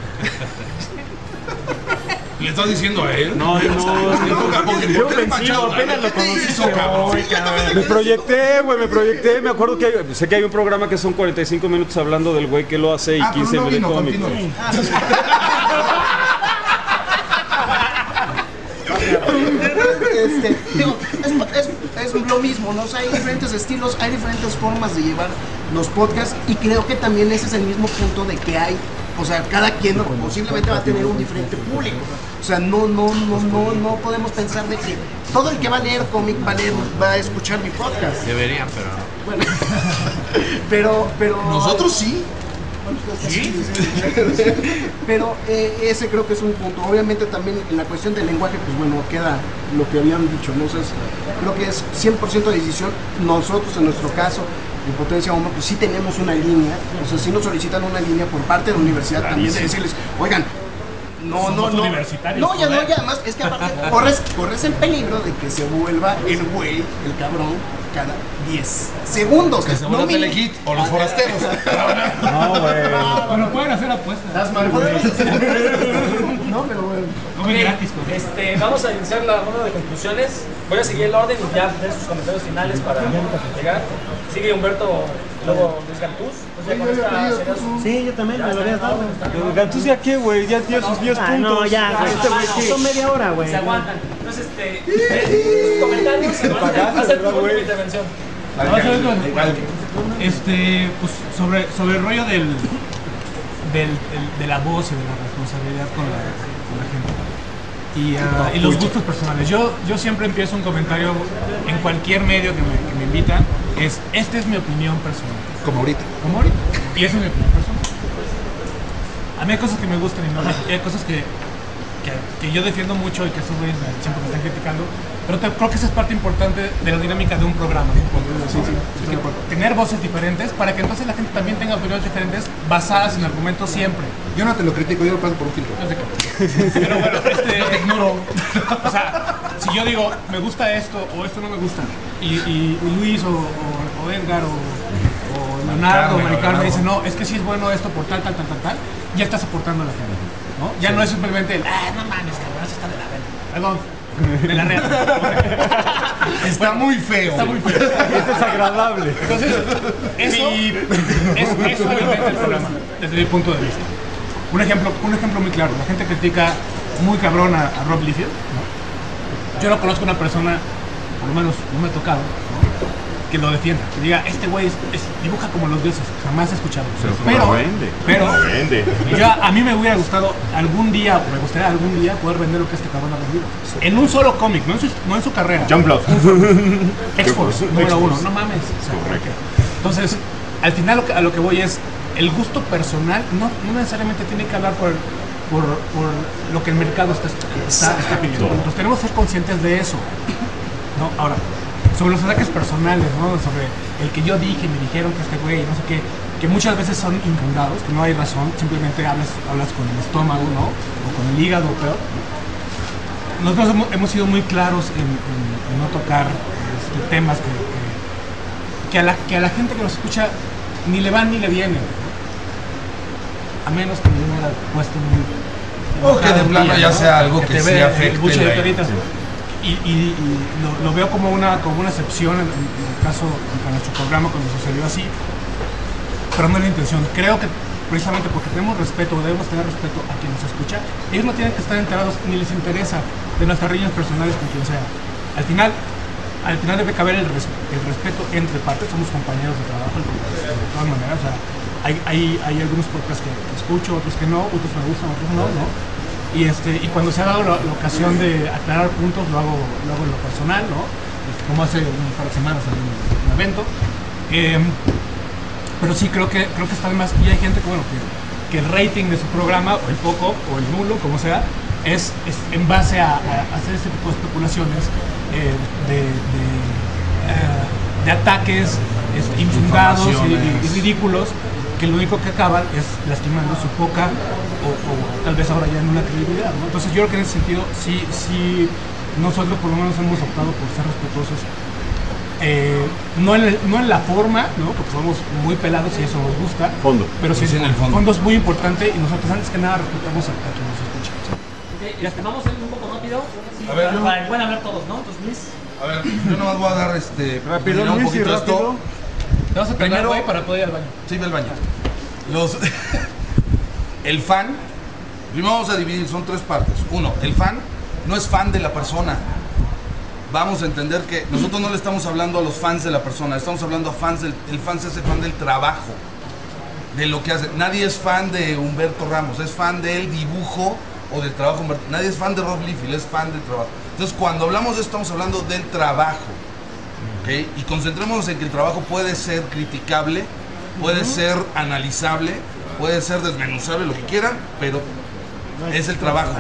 ¿Le estás diciendo a él? No, yo apenas lo conocí. Me proyecté, me acuerdo que sé que hay un programa que son 45 minutos hablando del güey que lo hace y 15 de cómics. Digo, es lo mismo, ¿no? O sea, hay diferentes estilos, hay diferentes formas de llevar los podcasts y creo que también ese es el mismo punto de que hay, o sea, cada quien posiblemente va a tener un diferente público. O sea, no podemos pensar de que todo el que va a leer cómic va a escuchar mi podcast. Deberían, pero no. Bueno, pero nosotros sí. ¿Sí? Pero ese creo que es un punto. Obviamente también en la cuestión del lenguaje, pues bueno, queda lo que habían dicho, ¿no? O sea, creo que es 100% de decisión. Nosotros, en nuestro caso, en Potencia Uno, pues sí tenemos una línea. O sea, sí nos solicitan una línea por parte de la universidad también de decirles, oigan, no, ya además es que aparte corres el peligro de que se vuelva el güey, el cabrón, cada 10 segundos. Que se vuelva Telehit o los forasteros. No, güey. Pero pueden hacer apuestas. No, pero bueno. Okay, gratis, vamos a iniciar la ronda de conclusiones. Voy a seguir el orden y ya hacer sus comentarios finales para llegar. Sigue Humberto, luego Luis Gantús. Sí, yo también me lo había dado. ¿Gantús ya qué, güey? Ya dio sus 10 puntos. No, ya, son media hora, güey. Se aguantan. Entonces, comentarios, haz el punto de intervención. Pues sobre el rollo de la voz y de la responsabilidad con la gente y los gustos personales. Yo siempre empiezo un comentario en cualquier medio que me invitan, esta es mi opinión personal. Como ahorita. Y esa es mi opinión personal. A mí hay cosas que me gustan y no, y hay cosas que yo defiendo mucho y que esos güeyes siempre me están criticando, pero creo que esa es parte importante de la dinámica de un programa. Tener voces diferentes para que entonces la gente también tenga opiniones diferentes basadas en argumentos siempre. Yo no te lo critico, yo lo paso por un filtro. Pero bueno, te ignoro. O sea, si yo digo, me gusta esto o esto no me gusta, y Luis o Edgar o Leonardo o Maricarmen dicen, no, es que sí es bueno esto por tal, ya estás aportando a la gente, ¿no? Ya no es simplemente el, no mames, cabrón, eso está de la verga. Perdón, de la red. Está muy feo. Es desagradable. Entonces, eso es obviamente el problema, desde mi punto de vista. Un ejemplo muy claro, la gente critica muy cabrón a Rob Liefeld, ¿no? Yo no conozco una persona, por lo menos no me ha tocado, ¿no?, que lo defienda, que diga, este güey dibuja como los dioses, jamás he escuchado. Pero a mí me hubiera gustado algún día poder vender lo que este cabrón ha vendido. En un solo cómic, no en su carrera. Jumpload. X-Force, número 1, no mames. Entonces, al final a lo que voy es, el gusto personal no necesariamente tiene que hablar por lo que el mercado está pidiendo. Entonces tenemos que ser conscientes de eso. ¿no? Ahora, sobre los ataques personales, ¿no? Sobre el que yo dije, me dijeron que este güey, no sé qué, que muchas veces son infundados, que no hay razón, simplemente hablas con el estómago, ¿no? O con el hígado, peor. Nosotros hemos sido muy claros en no tocar temas que a la gente que nos escucha ni le van ni le vienen, ¿no? A menos que me hubiera puesto muy... O que de plano ya sea algo que sí afecte la... Y lo veo como una excepción en el caso de nuestro programa cuando sucedió así, pero no es la intención. Creo que precisamente porque tenemos respeto, debemos tener respeto a quien nos escucha, ellos no tienen que estar enterados ni les interesa de nuestras riñas personales con quien sea. Al final debe caber el respeto entre partes, somos compañeros de trabajo de todas maneras. O sea, hay algunos podcasts que escucho, otros que no, otros me gustan, otros no, ¿no? Y cuando se ha dado la ocasión de aclarar puntos, lo hago en lo personal, ¿no? Como hace un par de semanas en un evento. Pero sí creo que está más, y hay gente que el rating de su programa, o el poco, o el nulo, como sea, es en base a hacer este tipo de especulaciones de ataques infundados y ridículos, que lo único que acaban es lastimando su poca o tal vez ahora ya en una credibilidad, ¿no? Entonces yo creo que en ese sentido sí nosotros por lo menos hemos optado por ser respetuosos, no en la forma, ¿no? Porque somos muy pelados y eso nos gusta, pero sí en el fondo es muy importante, y nosotros antes que nada respetamos a quien nos escucha. Ok, y vamos a ir un poco rápido. A ver, para que puedan hablar todos, ¿no? Entonces, Luis. A ver, yo nomás voy a dar rápido, un poquito esto. Te vas a pegar, güey, para poder ir al baño. Sí, ve al baño. El fan, primero vamos a dividir, son tres partes. Uno, el fan no es fan de la persona. Vamos a entender que nosotros no le estamos hablando a los fans de la persona, estamos hablando a fans el fan se hace fan del trabajo, de lo que hace. Nadie es fan de Humberto Ramos, es fan del dibujo o del trabajo. Nadie es fan de Rob Liefeld, es fan del trabajo. Entonces, cuando hablamos de esto, estamos hablando del trabajo. ¿Okay? Y concentrémonos en que el trabajo puede ser criticable, puede ser analizable, puede ser desmenuzable, lo que quieran, pero es el trabajo.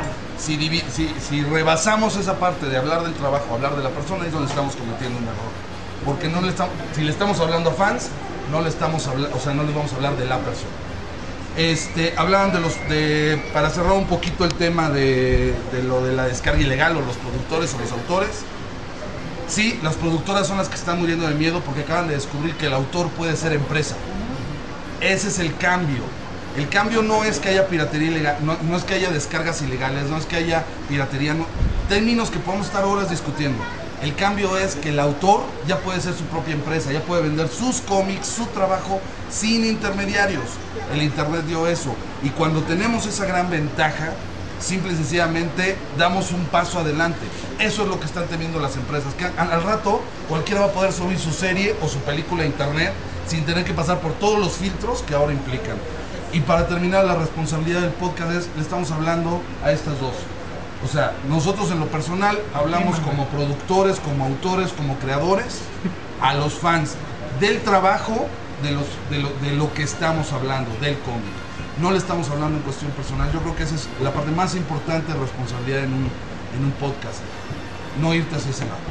Si rebasamos esa parte de hablar del trabajo, hablar de la persona, es donde estamos cometiendo un error. Porque si le estamos hablando a fans, no le estamos hablando, o sea, no les vamos a hablar de la persona. Hablaban para cerrar un poquito el tema de lo de la descarga ilegal, o los productores o los autores. Sí, las productoras son las que están muriendo de miedo porque acaban de descubrir que el autor puede ser empresa. Ese es el cambio. El cambio no es que haya piratería ilegal, no es que haya descargas ilegales, no es que haya piratería, términos que podemos estar horas discutiendo. El cambio es que el autor ya puede ser su propia empresa, ya puede vender sus cómics, su trabajo sin intermediarios. El internet dio eso. Y cuando tenemos esa gran ventaja, simple y sencillamente damos un paso adelante. Eso es lo que están temiendo las empresas, que al rato cualquiera va a poder subir su serie o su película a internet sin tener que pasar por todos los filtros que ahora implican. Y para terminar, la responsabilidad del podcast le estamos hablando a estas dos. O sea, nosotros en lo personal hablamos como productores, como autores, como creadores, a los fans del trabajo, de lo que estamos hablando, del cómic. No le estamos hablando en cuestión personal. Yo creo que esa es la parte más importante de responsabilidad en un podcast. No irte hacia ese lado.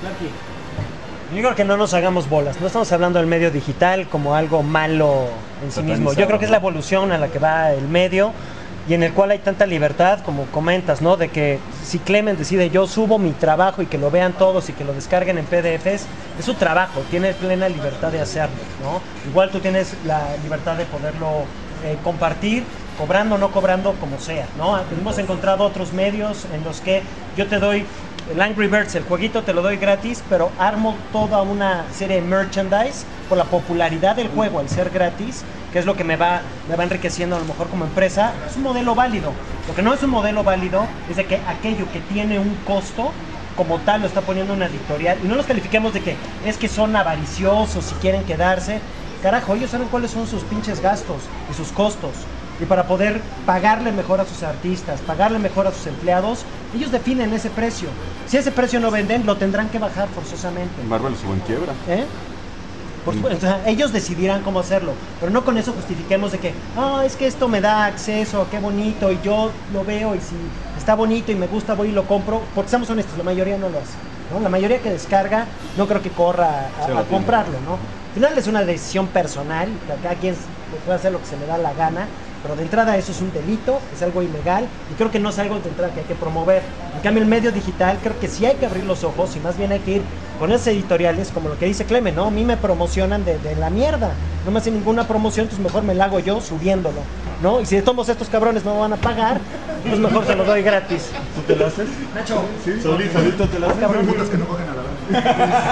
Yo creo que no nos hagamos bolas. No estamos hablando del medio digital como algo malo en sí mismo. Yo creo que es la evolución a la que va el medio y en el cual hay tanta libertad, como comentas, ¿no? De que si Clement decide yo subo mi trabajo y que lo vean todos y que lo descarguen en PDFs, es su trabajo, tiene plena libertad de hacerlo, ¿no? Igual tú tienes la libertad de poderlo compartir, cobrando o no cobrando, como sea, ¿no? Hemos encontrado otros medios en los que yo te doy el Angry Birds, el jueguito te lo doy gratis, pero armo toda una serie de merchandise por la popularidad del juego al ser gratis, que es lo que me va enriqueciendo a lo mejor como empresa. Es un modelo válido. Lo que no es un modelo válido es de que aquello que tiene un costo como tal lo está poniendo una editorial, y no los califiquemos de que es que son avariciosos y quieren quedarse. Carajo, ellos saben cuáles son sus pinches gastos y sus costos. Y para poder pagarle mejor a sus artistas, pagarle mejor a sus empleados, ellos definen ese precio. Si ese precio no venden, lo tendrán que bajar forzosamente. Marvel estuvo en quiebra. Por supuesto, ellos decidirán cómo hacerlo, pero no con eso justifiquemos de que es que esto me da acceso, qué bonito, y yo lo veo y si está bonito y me gusta voy y lo compro, porque seamos honestos, la mayoría no lo hace. ¿no? La mayoría que descarga no creo que corra a comprarlo, ¿no? Al final es una decisión personal, cada quien puede hacer lo que se le da la gana, pero de entrada eso es un delito, es algo ilegal y creo que no es algo de entrada que hay que promover. En cambio el medio digital creo que sí hay que abrir los ojos y más bien hay que ir con esos editoriales como lo que dice Clemen, ¿no? A mí me promocionan de la mierda, no me hacen ninguna promoción, entonces mejor me la hago yo subiéndolo, ¿no? Y si de todos estos cabrones no me van a pagar, pues mejor se lo doy gratis. ¿Tú te lo haces? Nacho. ¿Sí? ¿Solito te lo haces? Cabrón. Putas que no cogen a la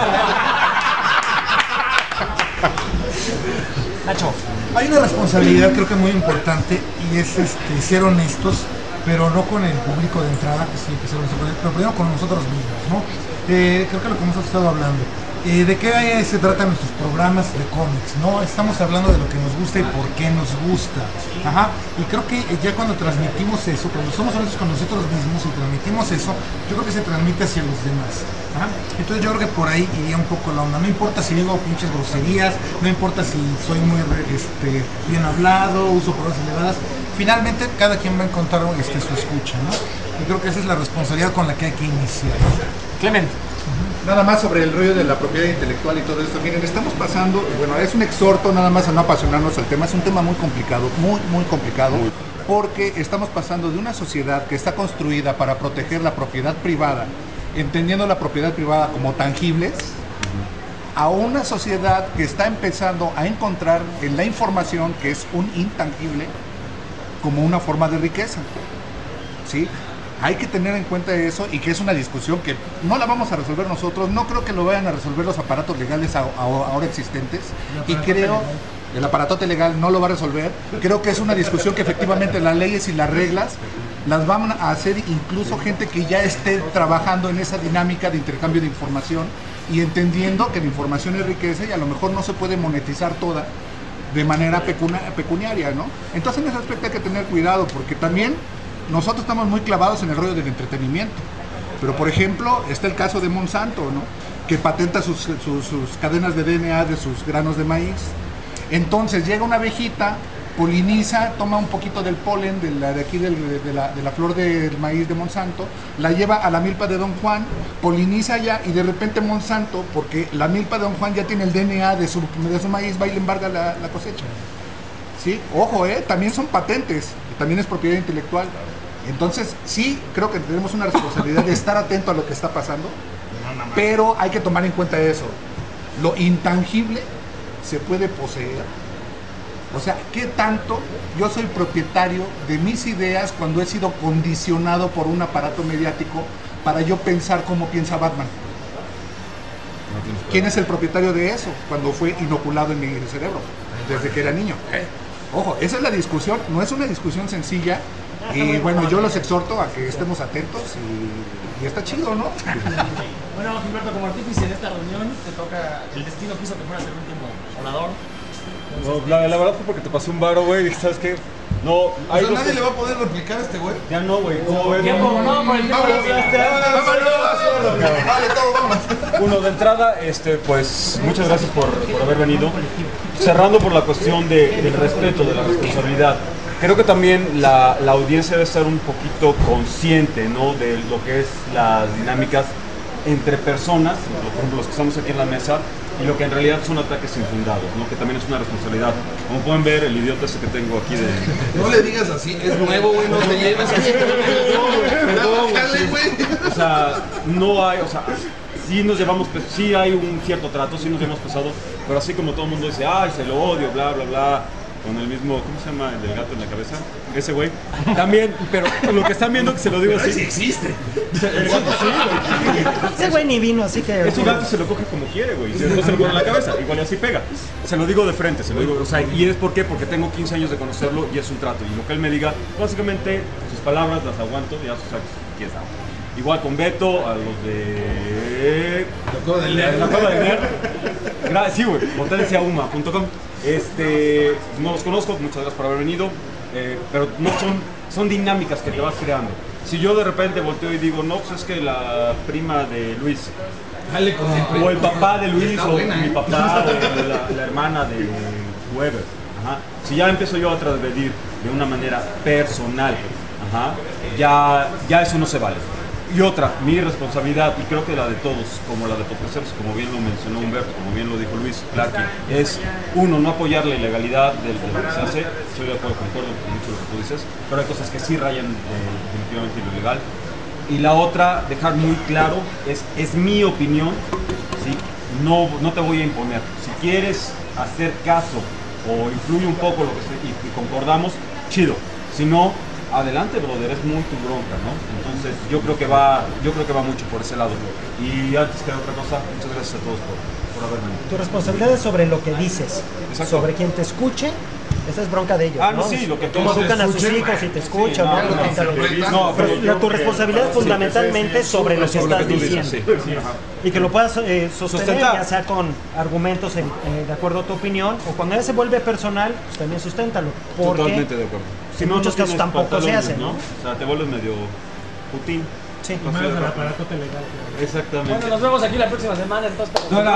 Nacho. Hay una responsabilidad creo que muy importante y es ser honestos, pero no con el público de entrada, que sí hay que ser honestos, pero primero con nosotros mismos, ¿no? Creo que lo que hemos estado hablando. ¿De qué se tratan nuestros programas de cómics? ¿No? Estamos hablando de lo que nos gusta y por qué nos gusta. Ajá. Y creo que ya cuando transmitimos eso, cuando somos honestos con nosotros mismos y transmitimos eso, yo creo que se transmite hacia los demás. Ajá. Entonces yo creo que por ahí iría un poco la onda. No importa si digo pinches groserías, no importa si soy muy bien hablado, uso palabras elevadas. Finalmente cada quien va a encontrar su escucha, ¿no? Y creo que esa es la responsabilidad con la que hay que iniciar. Clement. Nada más sobre el rollo de la propiedad intelectual y todo esto. Miren, estamos pasando, bueno, es un exhorto nada más a no apasionarnos al tema. Es un tema muy complicado, muy complicado, porque estamos pasando de una sociedad que está construida para proteger la propiedad privada, entendiendo la propiedad privada como tangibles, a una sociedad que está empezando a encontrar en la información, que es un intangible, como una forma de riqueza, ¿sí? Hay que tener en cuenta eso y que es una discusión que no la vamos a resolver nosotros, no creo que lo vayan a resolver los aparatos legales ahora existentes y creo el aparatote legal no lo va a resolver, creo que es una discusión que efectivamente las leyes y las reglas las van a hacer incluso gente que ya esté trabajando en esa dinámica de intercambio de información y entendiendo que la información es riqueza y a lo mejor no se puede monetizar toda de manera pecuniaria, ¿no? Entonces en ese aspecto hay que tener cuidado porque también nosotros estamos muy clavados en el rollo del entretenimiento, pero por ejemplo está el caso de Monsanto, ¿no? Que patenta sus cadenas de DNA de sus granos de maíz. Entonces llega una abejita, poliniza, toma un poquito del polen de la flor del maíz de Monsanto, la lleva a la milpa de Don Juan, poliniza ya y de repente Monsanto, porque la milpa de Don Juan ya tiene el DNA de su maíz, va y le embarga la cosecha. ¿Sí? Ojo, también son patentes, también es propiedad intelectual. Entonces, sí, creo que tenemos una responsabilidad de estar atento a lo que está pasando, pero hay que tomar en cuenta eso. Lo intangible se puede poseer. O sea, ¿qué tanto yo soy propietario de mis ideas cuando he sido condicionado por un aparato mediático para yo pensar como piensa Batman? ¿Quién es el propietario de eso cuando fue inoculado en mi cerebro desde que era niño? Ojo, esa es la discusión, no es una discusión sencilla y bueno, yo los exhorto a que estemos atentos y está chido, ¿no? Bueno, Gilberto, como artífice de esta reunión, te toca, el destino quiso que fueras el último orador. No, la verdad fue porque te pasé un varo, güey, ¿sabes qué? No, hay sea, nadie le va a poder replicar a este güey. Ya no, güey. ¿Cómo ves? No, por el tiempo. Vale, todo, vamos. Uno, de entrada, pues muchas gracias por haber venido. Cerrando por la cuestión del respeto, de la responsabilidad. Creo que también la audiencia debe estar un poquito consciente, ¿no? De lo que es las dinámicas entre personas, por ejemplo, los que estamos aquí en la mesa, y lo que en realidad son ataques infundados, ¿no? Que también es una responsabilidad. Como pueden ver, el idiota ese que tengo aquí de... No le digas así, es nuevo, güey, no te lleves así. O sea, no hay, o sea, sí nos llevamos, sí hay un cierto trato, sí nos llevamos pesado, pero así como todo el mundo dice, ay, se lo odio, bla, bla, bla, con el mismo, ¿cómo se llama? El del gato en la cabeza, ese güey, también, pero lo que están viendo que se lo digo así. Sí existe. El gato sí, güey. Ese güey ni vino, así que... Ese gato se lo coge como quiere, güey, si no se lo pone en la cabeza, igual y así pega. Se lo digo de frente, se lo digo, o sea, y es ¿por qué? Porque tengo 15 años de conocerlo y es un trato, y lo que él me diga, básicamente, sus palabras las aguanto, ya sus actos, quién sabe. Igual con Beto, a los de... La Cueva del Nerd. Sí, güey, potenciauma.com. No los conozco, muchas gracias por haber venido, pero no son dinámicas que te vas creando. Si yo de repente volteo y digo, no, pues es que la prima de Luis, o el papá de Luis, o mi papá, o la hermana de Weber, si ya empiezo yo a transgredir de una manera personal, ya eso no se vale. Y otra, mi responsabilidad, y creo que la de todos, como la de podcasteros, como bien lo mencionó Humberto, como bien lo dijo Luis Clarky, es uno, no apoyar la ilegalidad de lo que se hace. Estoy de acuerdo, concuerdo con mucho lo que tú dices, pero hay cosas que sí rayan definitivamente lo ilegal. Y la otra, dejar muy claro, es mi opinión, ¿sí? No te voy a imponer. Si quieres hacer caso o influye un poco lo que y concordamos, chido. Si no, adelante, brother, es muy tu bronca, ¿no? Entonces yo creo que va mucho por ese lado. Y antes que otra cosa, muchas gracias a todos por haber venido. Tu responsabilidad es sobre lo que dices, Exacto. sobre quien te escuche. Esa es bronca de ellos, Ah, ¿no? sí, lo que Cómo educan a sus hijos si te escuchan, ¿no? Pero tu responsabilidad es fundamentalmente sobre lo que estás diciendo. Y que lo puedas sostener, ya sea con argumentos de acuerdo a tu opinión, o cuando ya se vuelve personal, pues también susténtalo. Porque Totalmente de acuerdo. En muchos casos tampoco se hace, ¿no? O sea, te vuelves medio putín. Sí, no menos sé, el aparato legal. Exactamente. Bueno, nos vemos aquí la próxima semana. Entonces,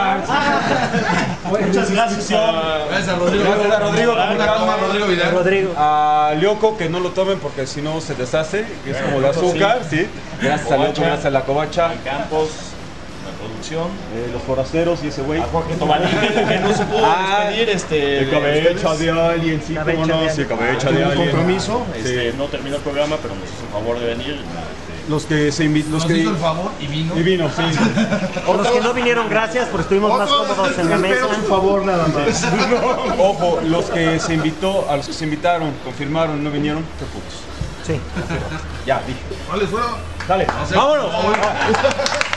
Muchas gracias. Gracias a Rodrigo. Gracias a Rodrigo. Rodrigo Vidal. A Lyoko, que no lo tomen porque si no se deshace, que es como de azúcar, sí. Gracias a Lyoko, gracias a la Covacha. Campos, la producción. Los forasteros y ese güey. A Jorge Tobalín, que no se pudo despedir. El cabeza de alguien, sí, cómo no. Sí, cabeza de alguien. Compromiso. No terminó el programa, pero nos hizo el favor de venir. Los que se Nos hizo el favor y vino. Y vino, sí. O los que no vinieron, gracias, porque estuvimos más cómodos en la mesa. Por favor, nada más. Ojo, los que se invitó, a los que se invitaron, confirmaron, no vinieron, qué putos. Sí. Ya, dije. ¿Cuáles fueron? Dale, vámonos.